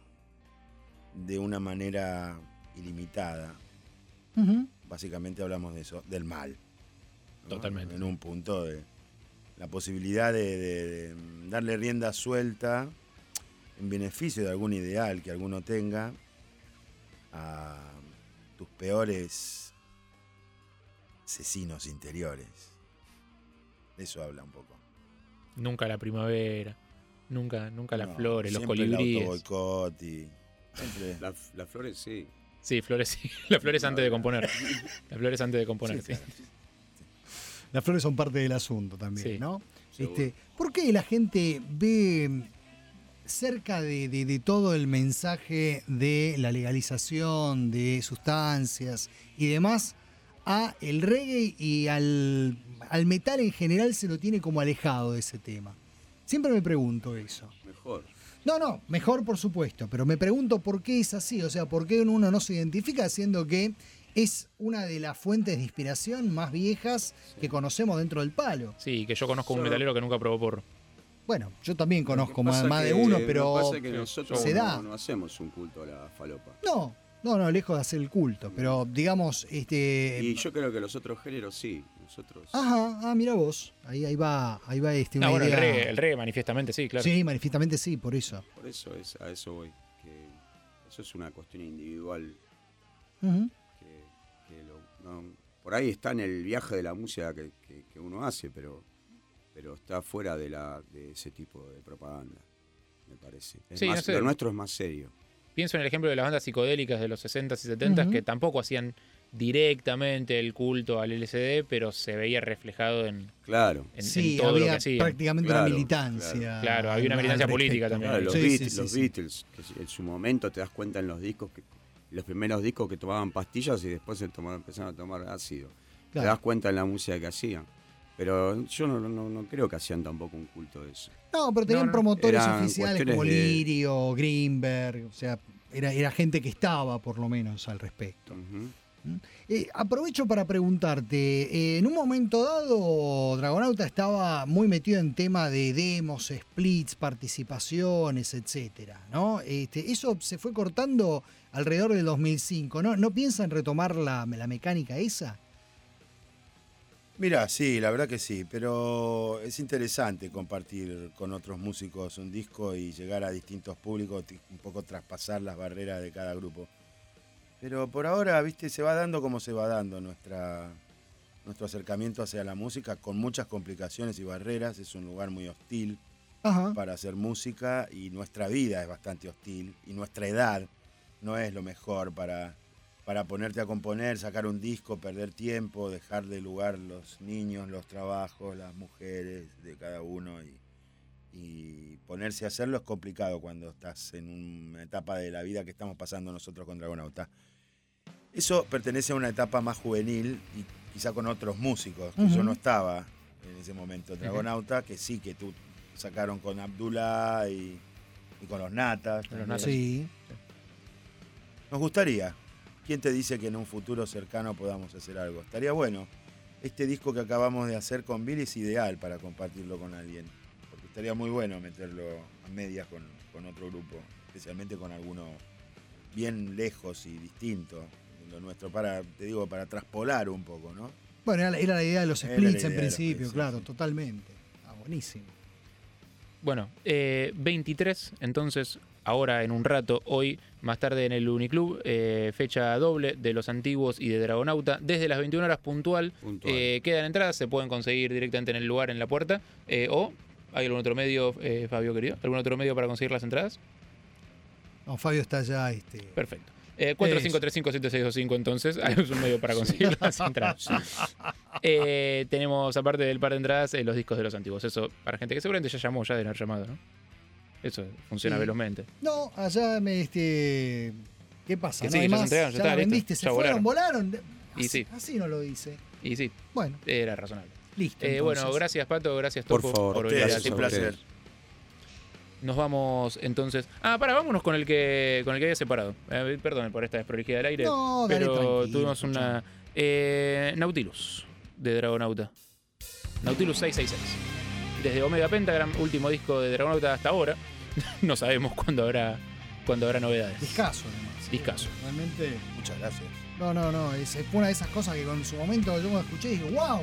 de una manera ilimitada. Uh-huh. Básicamente hablamos de eso, del mal, ¿no? Totalmente. En un punto de la posibilidad de, de, de darle rienda suelta en beneficio de algún ideal que alguno tenga a tus peores asesinos interiores. De eso habla un poco. Nunca la primavera, nunca, nunca las no, flores, los siempre colibríes. El autoboicot y siempre... La, las flores sí. Sí, flores sí. Las flores antes de componer. Las flores antes de componer, sí. sí. sí. Las flores son parte del asunto también, sí. ¿no? Este, ¿por qué la gente ve cerca de, de, de todo el mensaje de la legalización de sustancias y demás, a el reggae y al, al metal en general se lo tiene como alejado de ese tema? Siempre me pregunto eso. Mejor. No, no, mejor por supuesto, pero me pregunto por qué es así, o sea, por qué uno no se identifica siendo que es una de las fuentes de inspiración más viejas sí. que conocemos dentro del palo. Sí, que yo conozco un metalero que nunca probó porro. Bueno, yo también conozco más, más de uno, pero lo que pasa es que nosotros se no, da. no hacemos un culto a la falopa. No, no, no, lejos de hacer el culto, pero digamos... este Y yo creo que los otros géneros sí, nosotros... Ajá, ah, mira vos, ahí, ahí va, ahí va este, una no, bueno, idea... el reggae, el reggae manifiestamente sí, claro. Sí, manifiestamente sí, por eso. Por eso es, a eso voy, que eso es una cuestión individual. Uh-huh. que, que lo, no, por ahí está en el viaje de la música que, que, que uno hace, pero... pero está fuera de la de ese tipo de propaganda, me parece. Es sí, más, no sé. Lo nuestro es más serio. Pienso en el ejemplo de las bandas psicodélicas de los sesenta y setenta uh-huh. que tampoco hacían directamente el culto al L S D, pero se veía reflejado en, claro. en, sí, en todo había lo que hacían. prácticamente Claro, una militancia. claro. Claro, había una militancia al política respecto. también. Claro, los Sí, Beatles, sí, los sí, Beatles, que en su momento te das cuenta en los discos, que los primeros discos que tomaban pastillas y después se tomaron, empezaron a tomar ácido. Claro. Te das cuenta en la música que hacían. Pero yo no, no, no creo que hacían tampoco un culto de eso. No, pero tenían No, no. promotores Eran oficiales como cuestiones de- Lirio, Greenberg, o sea, era, era gente que estaba por lo menos al respecto. ¿Mm? Eh, aprovecho para preguntarte, eh, en un momento dado Dragonauta estaba muy metido en tema de demos, splits, participaciones, etcétera, ¿no? Este, eso se fue cortando alrededor del dos mil cinco, ¿no? ¿No piensan retomar la, la mecánica esa? Mira, sí, la verdad que sí, pero es interesante compartir con otros músicos un disco y llegar a distintos públicos, t- un poco traspasar las barreras de cada grupo. Pero por ahora, viste, se va dando como se va dando nuestra, nuestro acercamiento hacia la música, con muchas complicaciones y barreras. Es un lugar muy hostil Ajá. para hacer música y nuestra vida es bastante hostil y nuestra edad no es lo mejor para, para ponerte a componer, sacar un disco, perder tiempo, dejar de lugar los niños, los trabajos, las mujeres de cada uno y, y ponerse a hacerlo es complicado cuando estás en una etapa de la vida que estamos pasando nosotros con Dragonauta. Eso pertenece a una etapa más juvenil y quizá con otros músicos, que Ujú. yo no estaba en ese momento. Dragonauta, que sí, que tú sacaron con Abdullah y, y con los Natas. Con los también. Natas. Sí. Nos gustaría. ¿Quién te dice que en un futuro cercano podamos hacer algo? Estaría bueno. Este disco que acabamos de hacer con Billy es ideal para compartirlo con alguien. Porque estaría muy bueno meterlo a medias con, con otro grupo. Especialmente con alguno bien lejos y distinto de lo nuestro. Para, te digo, para traspolar un poco, ¿no? Bueno, era, era la idea de los Era la splits idea en de los principio, splits, sí, claro, sí. totalmente. Ah, buenísimo. Bueno, eh, veintitrés, entonces, ahora en un rato, hoy, más tarde en el Uniclub, eh, fecha doble de Los Antiguos y de Dragonauta, desde las veintiuna horas puntual, Puntual. eh, quedan entradas, se pueden conseguir directamente en el lugar, en la puerta, eh, o, ¿hay algún otro medio, eh, Fabio querido? ¿Algún otro medio para conseguir las entradas? No, Fabio está ya, este. Perfecto. Eh, cuatro cinco tres cinco siete seis dos cinco, entonces, hay un medio para conseguir las entradas. Eh, tenemos, aparte del par de entradas, eh, los discos de Los Antiguos. Eso, para gente que seguramente ya llamó, ya deben haber llamado, ¿no? Eso funciona Sí. velozmente. No, allá me este. ¿Qué pasa? Que ¿No sí, hay ya se más? entregaron, ya ya está, la listo. vendiste, se Ya fueron, volaron. volaron. Y Así, sí. así no lo dice. Y sí, Bueno, era razonable. listo. Eh, bueno, entonces. gracias Pato, gracias Por Topo favor, por Ustedes, venir es aquí. un placer. Nos vamos entonces. Ah, para, vámonos con el que con el que había separado. Eh, perdón por esta desprolijidad del aire. No, dale, pero tranquilo, tuvimos una. Eh, Nautilus de Dragonauta. Nautilus seiscientos sesenta y seis. Desde Omega Pentagram, último disco de Dragonauta hasta ahora. No sabemos cuándo habrá, cuándo habrá novedades. Discaso, además. Discaso. Realmente. Muchas gracias. No, no, no. Es, es una de esas cosas que con su momento yo me escuché y digo, wow.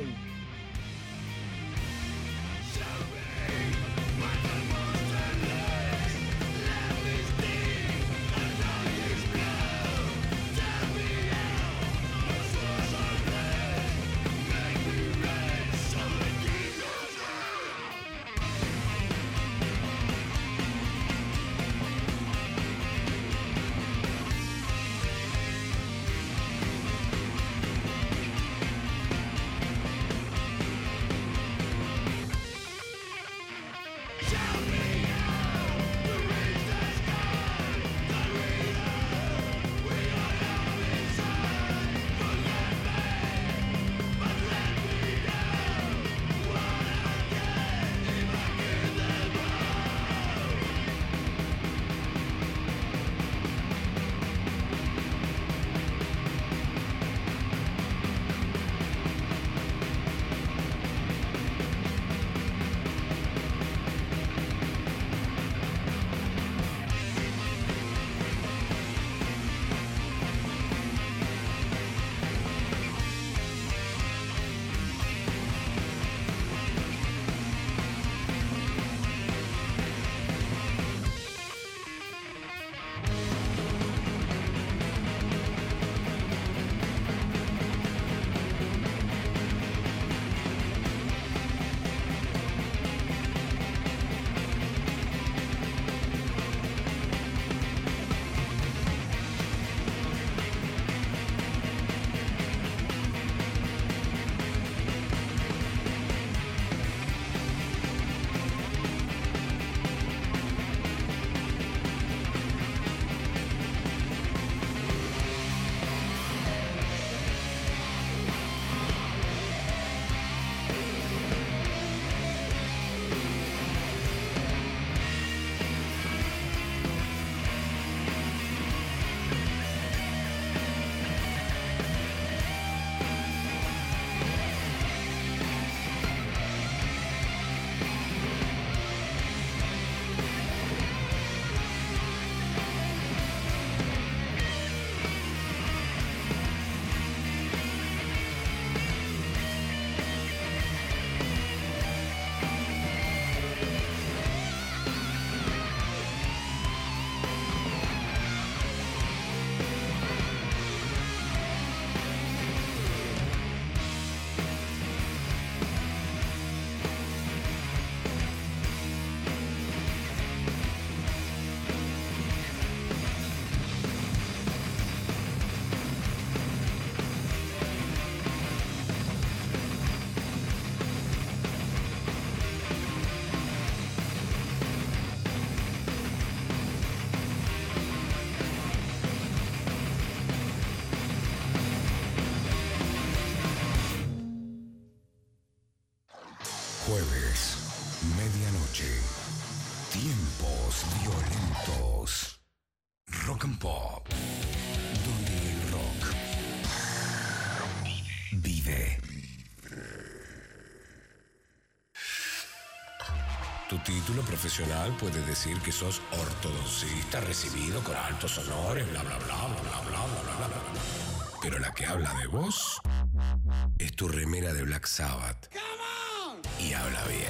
Tu título profesional puede decir que sos ortodoncista recibido con altos honores, bla, bla, bla, bla, bla, bla, bla, bla, bla. Pero la que habla de vos es tu remera de Black Sabbath. Y habla bien.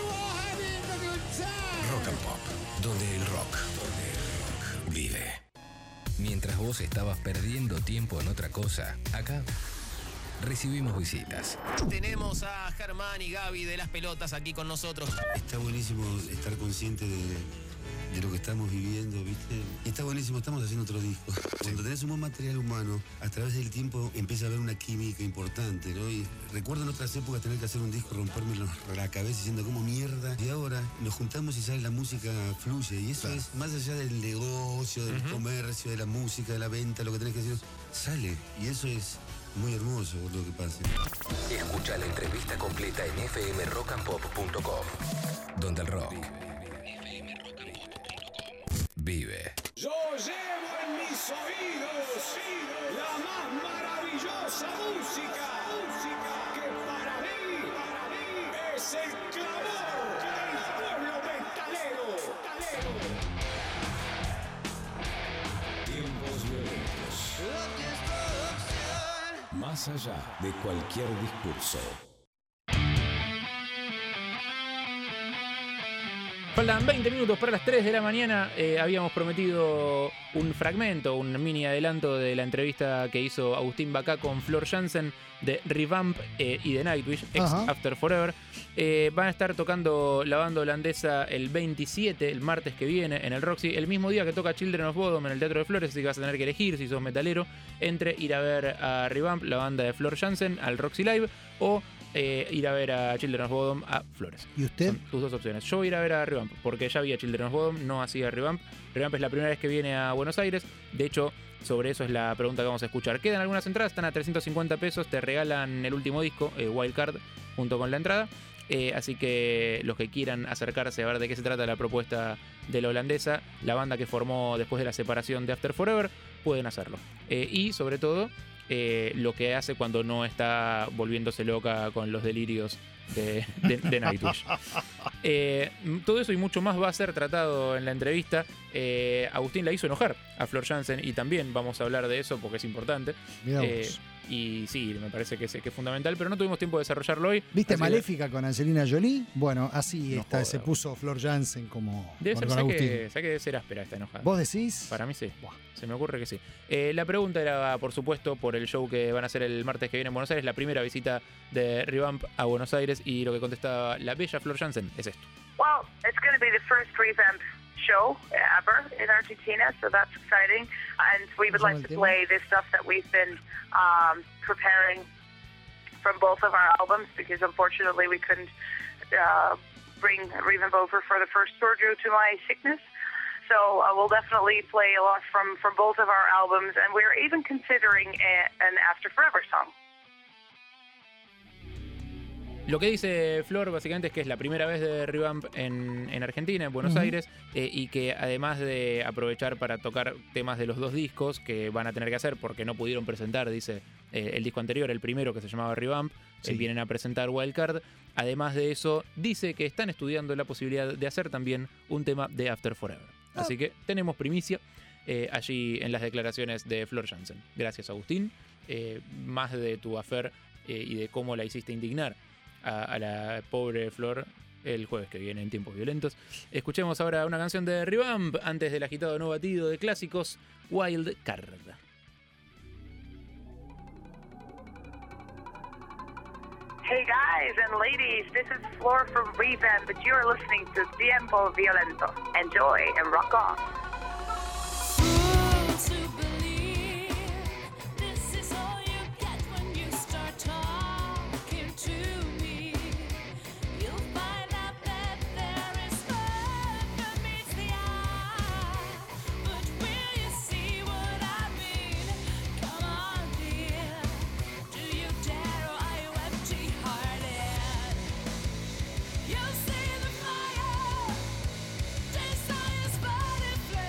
Rock and Pop, donde el rock, donde el rock vive. Mientras vos estabas perdiendo tiempo en otra cosa, acá recibimos visitas. Tenemos a Germán y Gaby de las pelotas aquí con nosotros. Está buenísimo estar consciente de, de lo que estamos viviendo, ¿viste? Y está buenísimo, estamos haciendo otro disco. Cuando tenés un buen material humano, a través del tiempo empieza a haber una química importante, ¿no? Y recuerdo en otras épocas tener que hacer un disco, romperme la cabeza diciendo como mierda. Y ahora nos juntamos y sale la música, fluye. Y eso claro. es más allá del negocio, del uh-huh. comercio, de la música, de la venta, lo que tenés que decir, sale. Y eso es muy hermoso lo que pasa. Escucha la entrevista completa en f m rock and pop punto com, donde el rock vive. Yo llevo en mis oídos la más maravillosa música, música que para mí, para mí es el clamor del pueblo metalero. Tiempos violentos. Más allá de cualquier discurso. Faltan veinte minutos para las tres de la mañana. Eh, habíamos prometido un fragmento, un mini adelanto de la entrevista que hizo Agustín Bacá con Flor Jansen de Revamp eh, y de Nightwish, ex Ajá. After Forever. Eh, van a estar tocando la banda holandesa el veintisiete, el martes que viene, en el Roxy, el mismo día que toca Children of Bodom en el Teatro de Flores, así que vas a tener que elegir, si sos metalero, entre ir a ver a Revamp, la banda de Flor Jansen, al Roxy Live, o Eh, ir a ver a Children of Bodom a Flores. ¿Y usted? Son tus dos opciones. Yo voy a ir a ver a Revamp, porque ya vi a Children of Bodom, no hacía Revamp. Revamp es la primera vez que viene a Buenos Aires. De hecho, sobre eso es la pregunta que vamos a escuchar. Quedan algunas entradas, están a trescientos cincuenta pesos. Te regalan el último disco, eh, Wildcard, junto con la entrada. Eh, así que los que quieran acercarse a ver de qué se trata la propuesta de la holandesa, la banda que formó después de la separación de After Forever, pueden hacerlo. Eh, y sobre todo, Eh, lo que hace cuando no está volviéndose loca con los delirios de, de, de Nightwish. Eh, todo eso y mucho más va a ser tratado en la entrevista. Eh, Agustín la hizo enojar a Flor Jansen y también vamos a hablar de eso porque es importante. Eh, y sí, me parece que es, que es fundamental, pero no tuvimos tiempo de desarrollarlo hoy. ¿Viste Maléfica que... con Angelina Jolie? Bueno, así no está, se puso Flor Jansen como debe ser, con Agustín. Que, que debe ser áspera esta enojada. ¿Vos decís? Para mí sí. Buah. Se me ocurre que sí. Eh, la pregunta era, por supuesto, por el show que van a hacer el martes que viene en Buenos Aires, la primera visita de Revamp a Buenos Aires, y lo que contestaba la bella Flor Jansen es esto. Well, it's going to be the first Revamp show ever in Argentina, so that's exciting. And we would like to play the stuff that we've been um, preparing from both of our albums, because unfortunately we couldn't uh, bring Revamp over for the first tour due to my sickness. So uh, we'll definitely play a lot from, from both of our albums, and we're even considering a, an After Forever song. Lo que dice Flor básicamente es que es la primera vez de Revamp en, en Argentina, en Buenos uh-huh. Aires, eh, y que además de aprovechar para tocar temas de los dos discos que van a tener que hacer porque no pudieron presentar, dice, eh, el disco anterior, el primero que se llamaba Revamp, sí. eh, vienen a presentar Wildcard. Además de eso, dice que están estudiando la posibilidad de hacer también un tema de After Forever. Oh. Así que tenemos primicia eh, allí en las declaraciones de Flor Jansen. Gracias, Agustín. Eh, más de tu affair eh, y de cómo la hiciste indignar a, a la pobre Flor el jueves que viene en Tiempos Violentos. Escuchemos ahora una canción de Revamp antes del agitado no batido de clásicos, Wild Card. Hey guys and ladies, this is Flor from Revamp, but you're listening to Tiempo Violento. Enjoy and rock on. Desires body flame.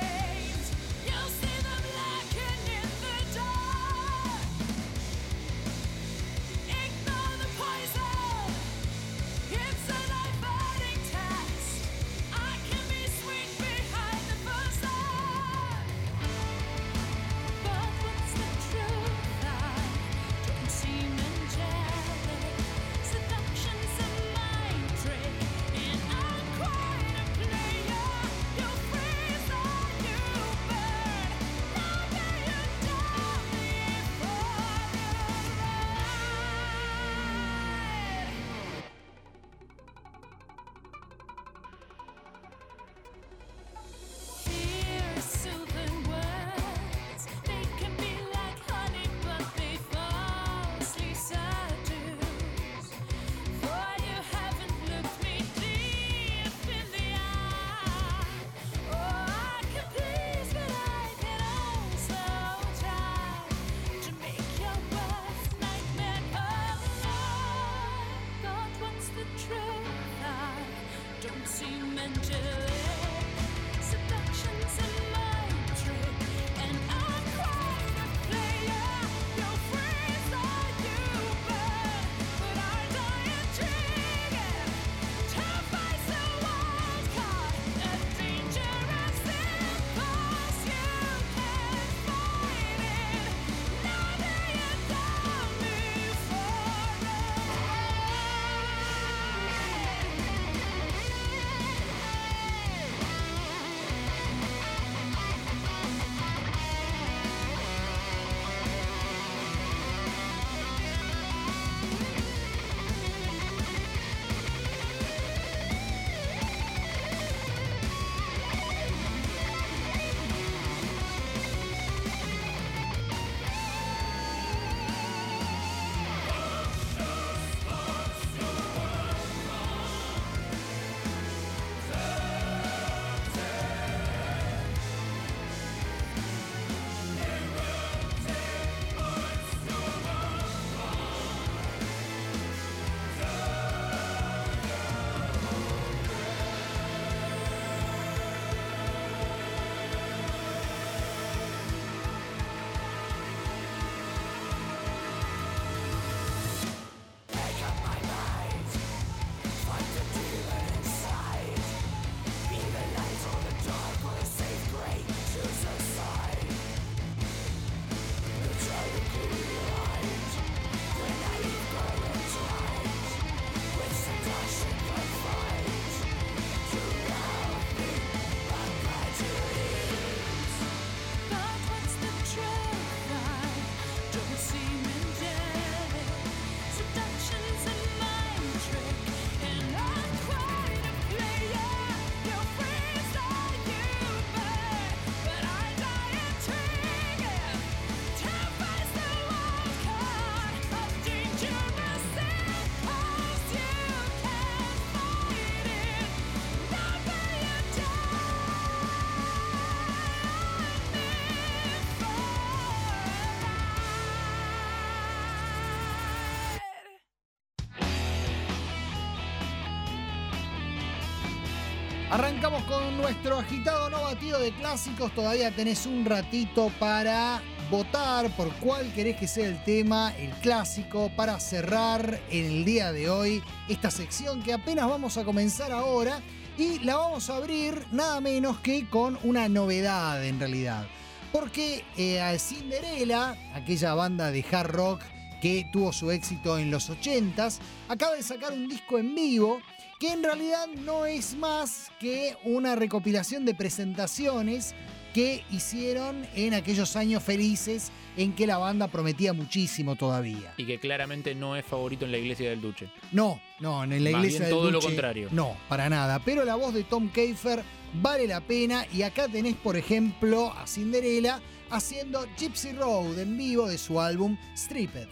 Arrancamos con nuestro agitado no batido de clásicos. Todavía tenés un ratito para votar por cuál querés que sea el tema, el clásico, para cerrar en el día de hoy esta sección que apenas vamos a comenzar ahora y la vamos a abrir nada menos que con una novedad en realidad. Porque eh, a Cinderella, aquella banda de hard rock que tuvo su éxito en los ochentas, acaba de sacar un disco en vivo que en realidad no es más que una recopilación de presentaciones que hicieron en aquellos años felices en que la banda prometía muchísimo todavía. Y que claramente no es favorito en la iglesia del Duce. No, no, en la Más iglesia bien del todo Duce, lo contrario. No, para nada. Pero la voz de Tom Keifer vale la pena y acá tenés, por ejemplo, a Cinderella haciendo Gypsy Road en vivo de su álbum Stripped.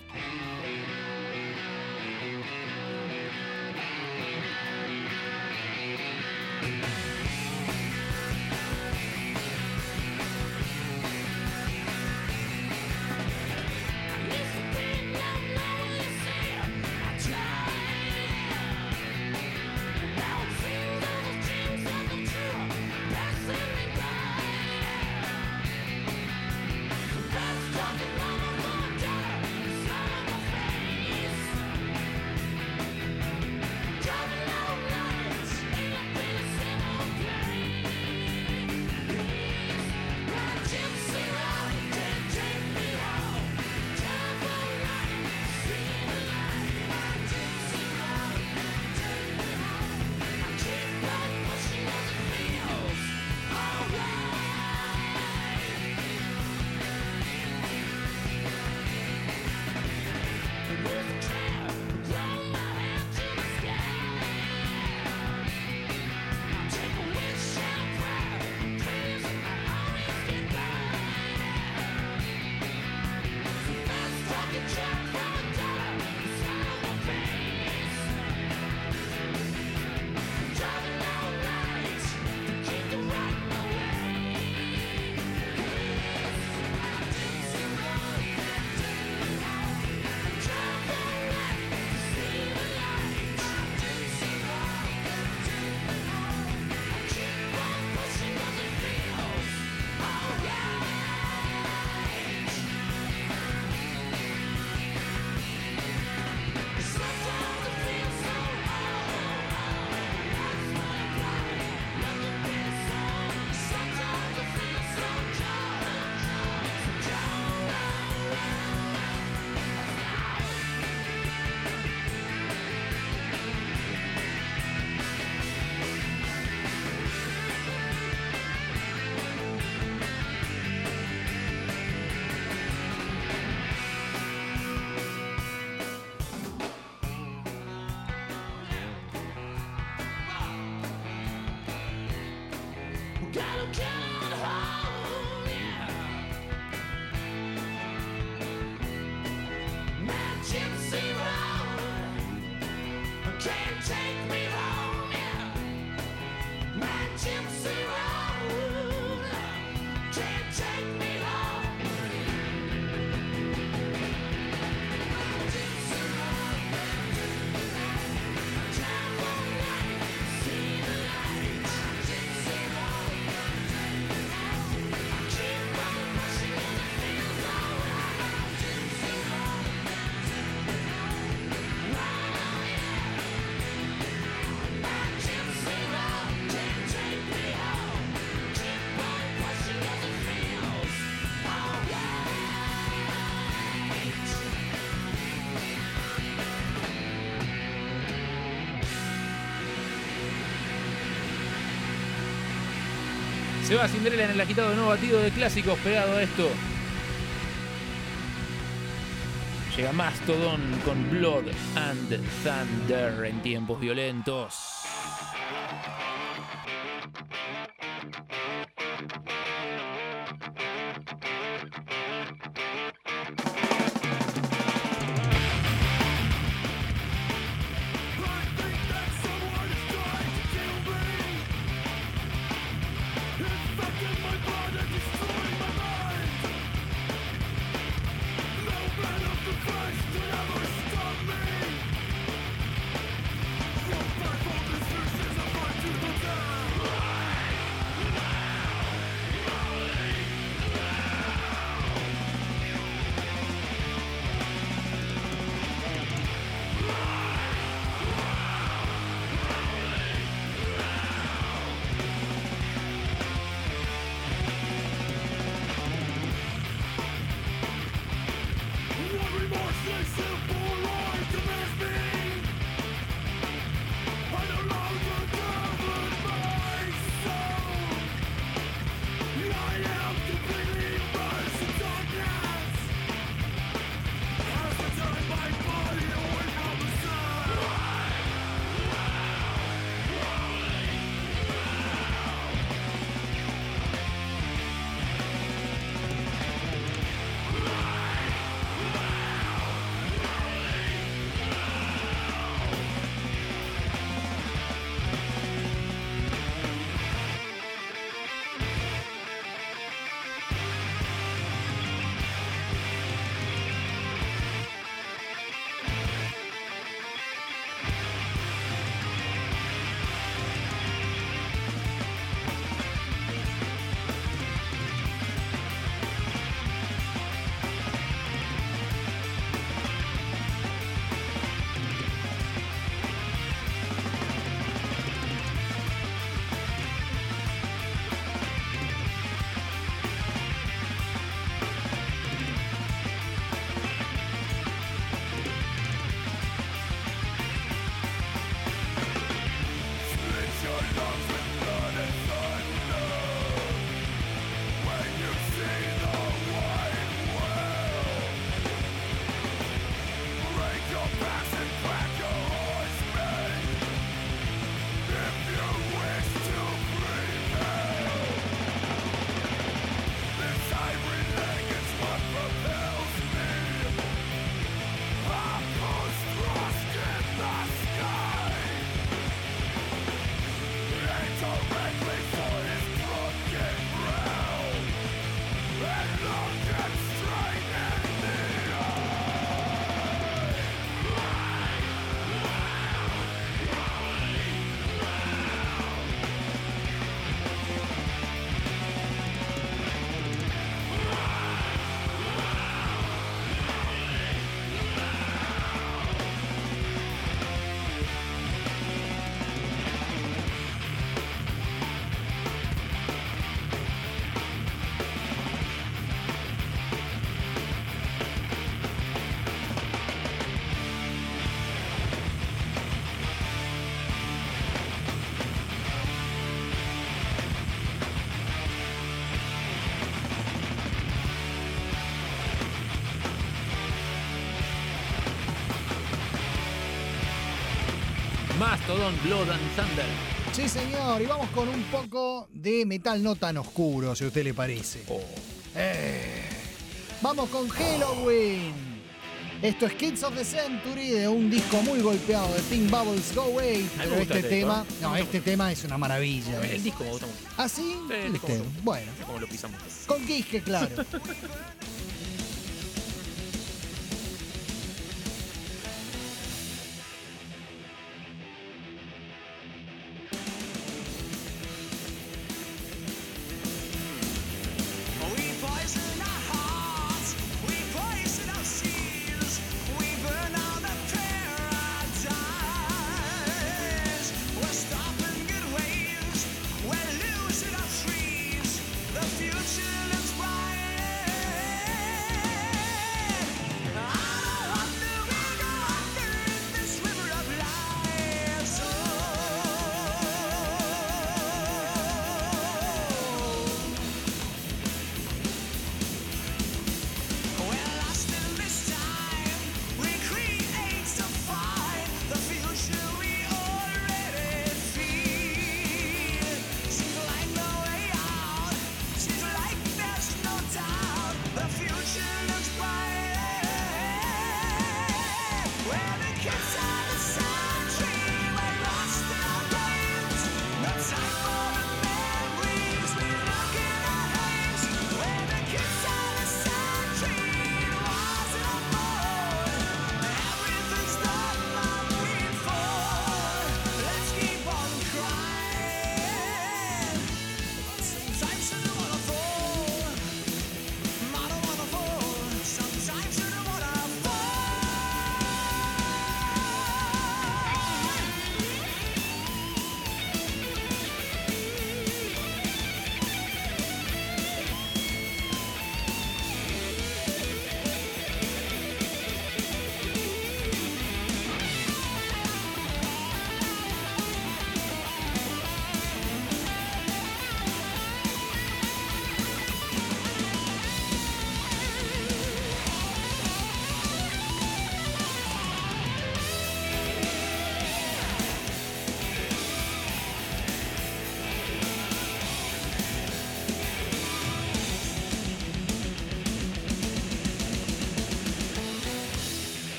Se va Cinderella en el agitado de nuevo batido de clásicos pegado a esto. Llega Mastodon con Blood and Thunder en tiempos violentos. Stop me! Mastodon, Blood and Thunder. Sí, señor, y vamos con un poco de metal no tan oscuro, si a usted le parece. Oh. Eh. Vamos con Halloween. Esto es Kids of the Century, de un disco muy golpeado de Pink Bubbles Go Away. Pero este tema, no, este tema es una maravilla. El disco me gusta mucho. ¿Ah, sí? Sí, el disco me gusta mucho. Bueno. Como lo pisamos. Con Quisque, claro. We're losing our dreams. The future looks bright.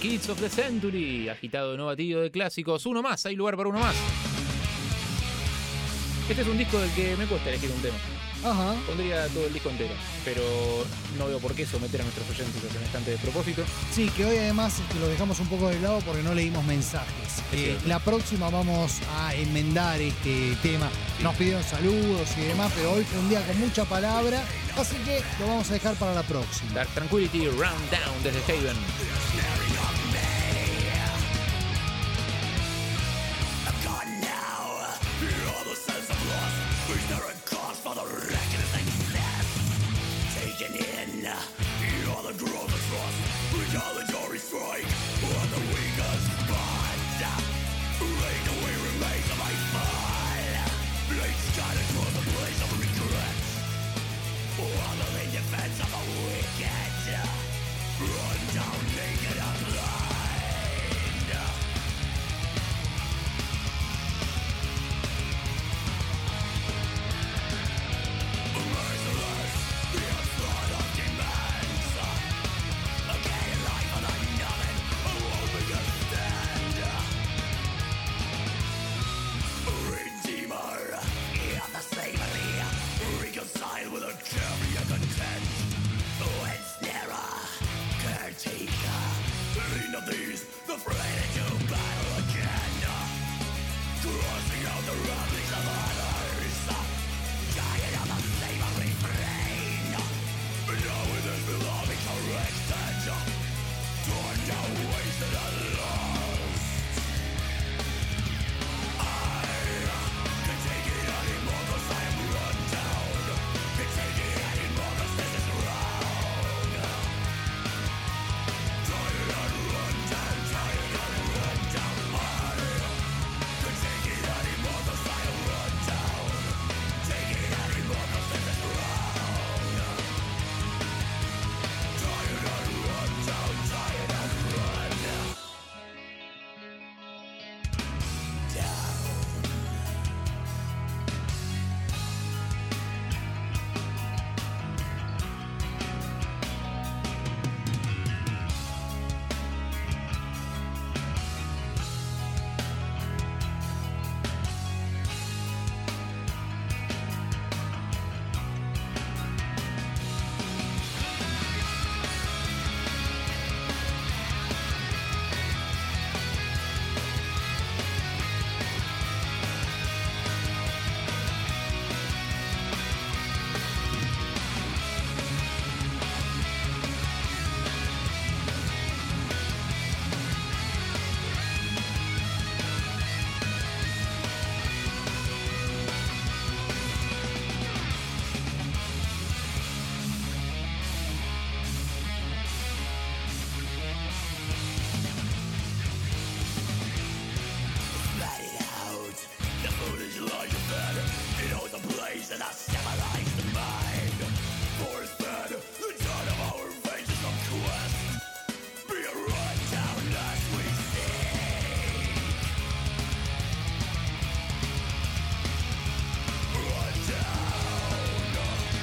Kids of the Century, agitado no batido de clásicos. Uno más, hay lugar para uno más. Este es un disco del que me cuesta elegir un tema. Ajá. Pondría todo el disco entero, pero no veo por qué someter a nuestros oyentes a semejante despropósito. Sí, que hoy además este, lo dejamos un poco de lado porque no leímos mensajes. Eh, la próxima vamos a enmendar este tema. Sí. Nos pidieron saludos y demás, pero hoy fue un día con mucha palabra, así que lo vamos a dejar para la próxima. Dark Tranquility, Round Down desde Haven. Retaliatory strike on the weakest spot. Laid away remains of my fall. Blades scattered across the place of regret. All in defense of the wicked. Run down naked and blind. Merciless, the onslaught of demands. Again, life on the numbing, hoping to stand. Redeemer, in the slavery, reconcile with a carrier content. Ensnarer, caretaker, in of these, the afraid to battle again. Crossing out the ramblings of others, dying on the savory brain. Now with this belonging corrected, torn down, wasted and lost. I can take it anymore cause I am run down. Can take it anymore cause this is wrong. Tired and run down, tired and run down. I can take it anymore cause I am run down. Take it anymore cause this is wrong. Tired and run down, tired and run down. Let it out. The foolish lies of bed. It owns a place in a civilized mind. For instead, the dawn of our veins is on quest. Be a run down as we seek. Run down.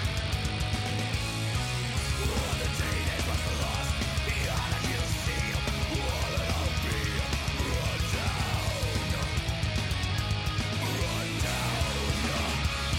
All the teenage was lost. The honor you see. All it'll be. Run down. Run down.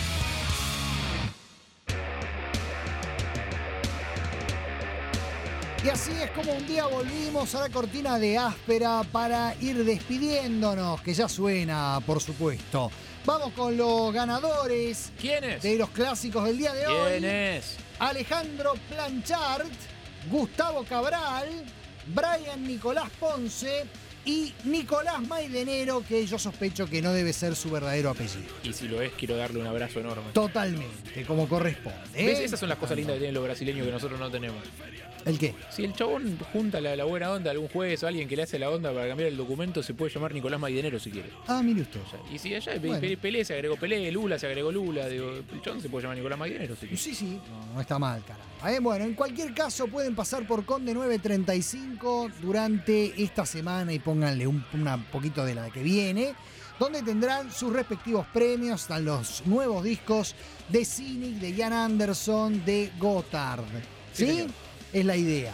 Y así es como un día volvimos a la cortina de Áspera para ir despidiéndonos, que ya suena, por supuesto. Vamos con los ganadores. ¿Quiénes? De los clásicos del día de hoy. ¿Quién es? Alejandro Planchard, Gustavo Cabral, Brian Nicolás Ponce y Nicolás Maidenero, que yo sospecho que no debe ser su verdadero apellido. Y si lo es, quiero darle un abrazo enorme. Totalmente, como corresponde. ¿eh? ¿Ves? Esas son las cosas lindas que tienen los brasileños que nosotros no tenemos. ¿El qué? Si el chabón junta la, la buena onda, algún juez o alguien que le hace la onda para cambiar el documento, se puede llamar Nicolás Maidenero si quiere. Ah, mire usted. O sea, y si allá Bueno. Pelé, Pelé se agregó Pelé, Lula se agregó Lula, digo, el chabón se puede llamar Nicolás Maidenero si quiere. Sí, sí, no, no está mal, caramba. Eh, bueno, en cualquier caso pueden pasar por Conde nueve treinta y cinco durante esta semana y pónganle un una poquito de la que viene, donde tendrán sus respectivos premios. Están los nuevos discos de Cynic, de Ian Anderson, de Gotthard. ¿Sí? Sí, señor. Es la idea.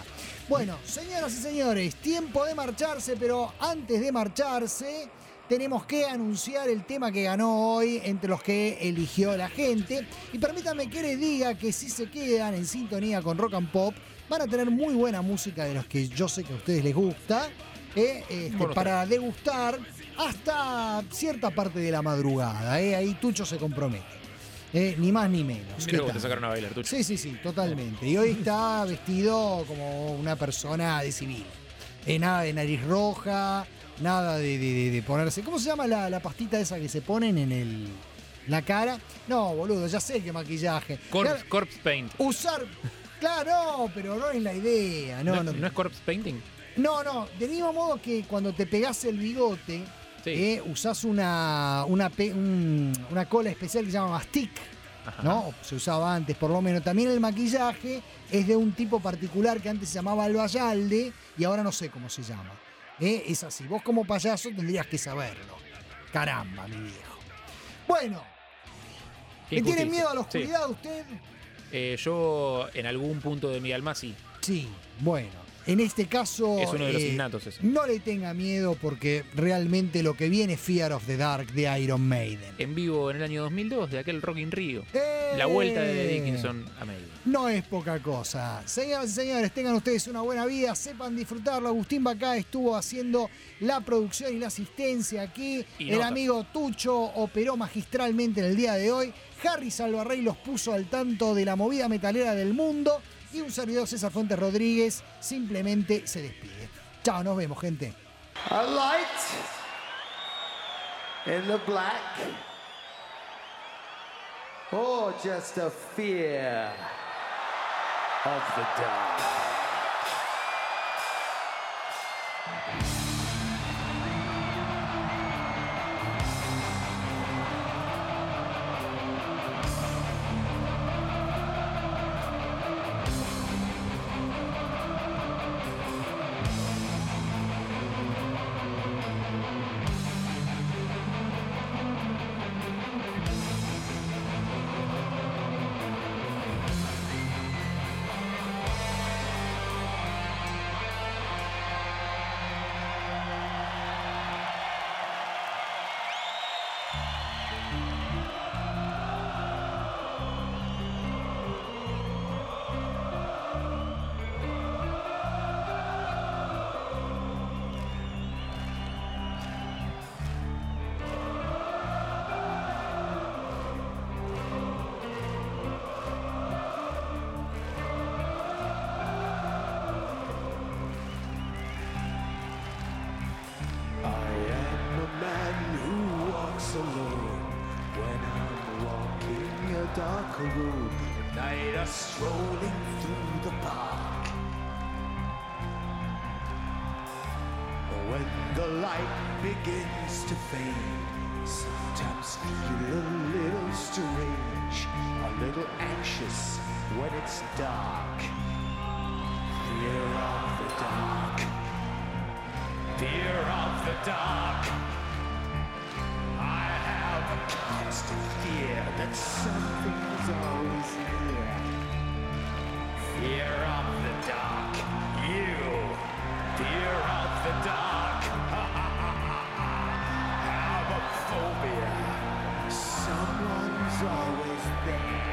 Bueno, señoras y señores, tiempo de marcharse, pero antes de marcharse tenemos que anunciar el tema que ganó hoy entre los que eligió la gente. Y permítanme que les diga que si se quedan en sintonía con Rock and Pop, van a tener muy buena música de los que yo sé que a ustedes les gusta, eh, este, Bueno, para degustar hasta cierta parte de la madrugada. Eh. Ahí Tucho se compromete. Eh, ni más ni menos. Mirá cómo te sacaron a bailar, Tucho. Sí, sí, sí, totalmente. Y hoy está vestido como una persona de civil. Eh, nada de nariz roja, nada de, de- de- de ponerse... ¿Cómo se llama la, la pastita esa que se ponen en el la cara? No, boludo, ya sé qué maquillaje. Corpse, Claro, corpse paint. usar... Claro, no, pero no es la idea. No, ¿No, no, no es corpse painting? no, no, del mismo modo que cuando te pegás el bigote, eh, usás una, una, pe- un- una cola especial que se llama mastic, ¿no? Se usaba antes, por lo menos. También el maquillaje es de un tipo particular que antes se llamaba albayalde y ahora no sé cómo se llama. Eh, Es así. Vos como payaso tendrías que saberlo. Caramba, mi viejo. Bueno, ¿le tiene Injusticia. miedo a la Sí. oscuridad usted? Eh, yo, en algún punto de mi alma, sí. Sí, bueno. En este caso, Es uno de los eh, innatos ese. no le tenga miedo porque realmente lo que viene es Fear of the Dark de Iron Maiden. En vivo en el año dos mil dos, de aquel Rock in Rio. ¡Eh! La vuelta de Dickinson a Maiden. No es poca cosa. Señoras y señores, tengan ustedes una buena vida, sepan disfrutarlo. Agustín Bacá estuvo haciendo la producción y la asistencia aquí. Y el notas. amigo Tucho operó magistralmente en el día de hoy. Harry Salvarrey los puso al tanto de la movida metalera del mundo. Y un servidor, César Fuentes Rodríguez, simplemente se despide. Chao, nos vemos, gente. A light in the black, or just a fear of the dark. I am a man who walks alone when I'm walking a dark road. At night I'm strolling through the park. When the light begins to fade, sometimes feel a little strange, a little anxious when it's dark. Fear of the dark. Fear of the dark. I have a constant fear that something's always near. Fear of the dark. You. Fear of the dark. Have a phobia. Someone's always there.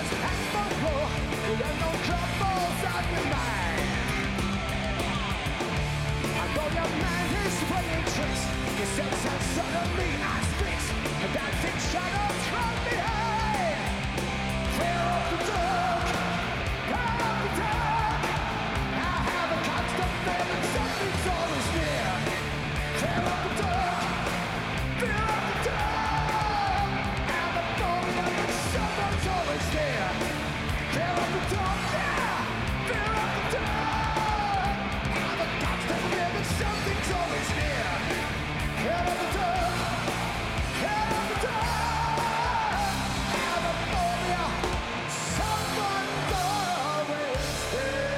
and the floor. There are no troubles on your mind. I know your mind is playing tricks. You sense and suddenly I speak. And dancing shadows from behind. Fear of the dark, fear of the dark. I have a constant feeling something's always near. Fear of the dark, fear of the dark. And the phobia that someone's always there. Fear of the dark, yeah, fear of the dark. And the constant feeling something's always near. Fear of the dark, fear of the dark. And the phobia, someone's always there.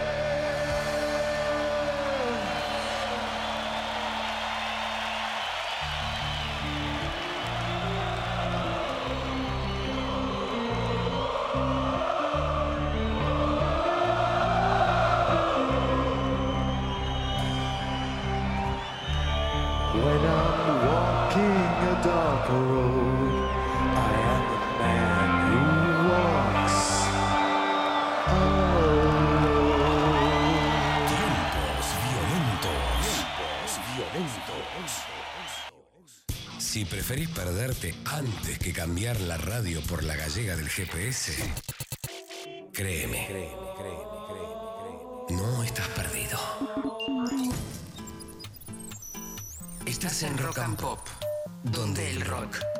When I'm walking a dark road, I am the man who walks alone. Tiempos violentos. Si preferís perderte antes que cambiar la radio por la gallega del G P S, créeme, no estás perdido. Estás en Rock and Pop, donde el rock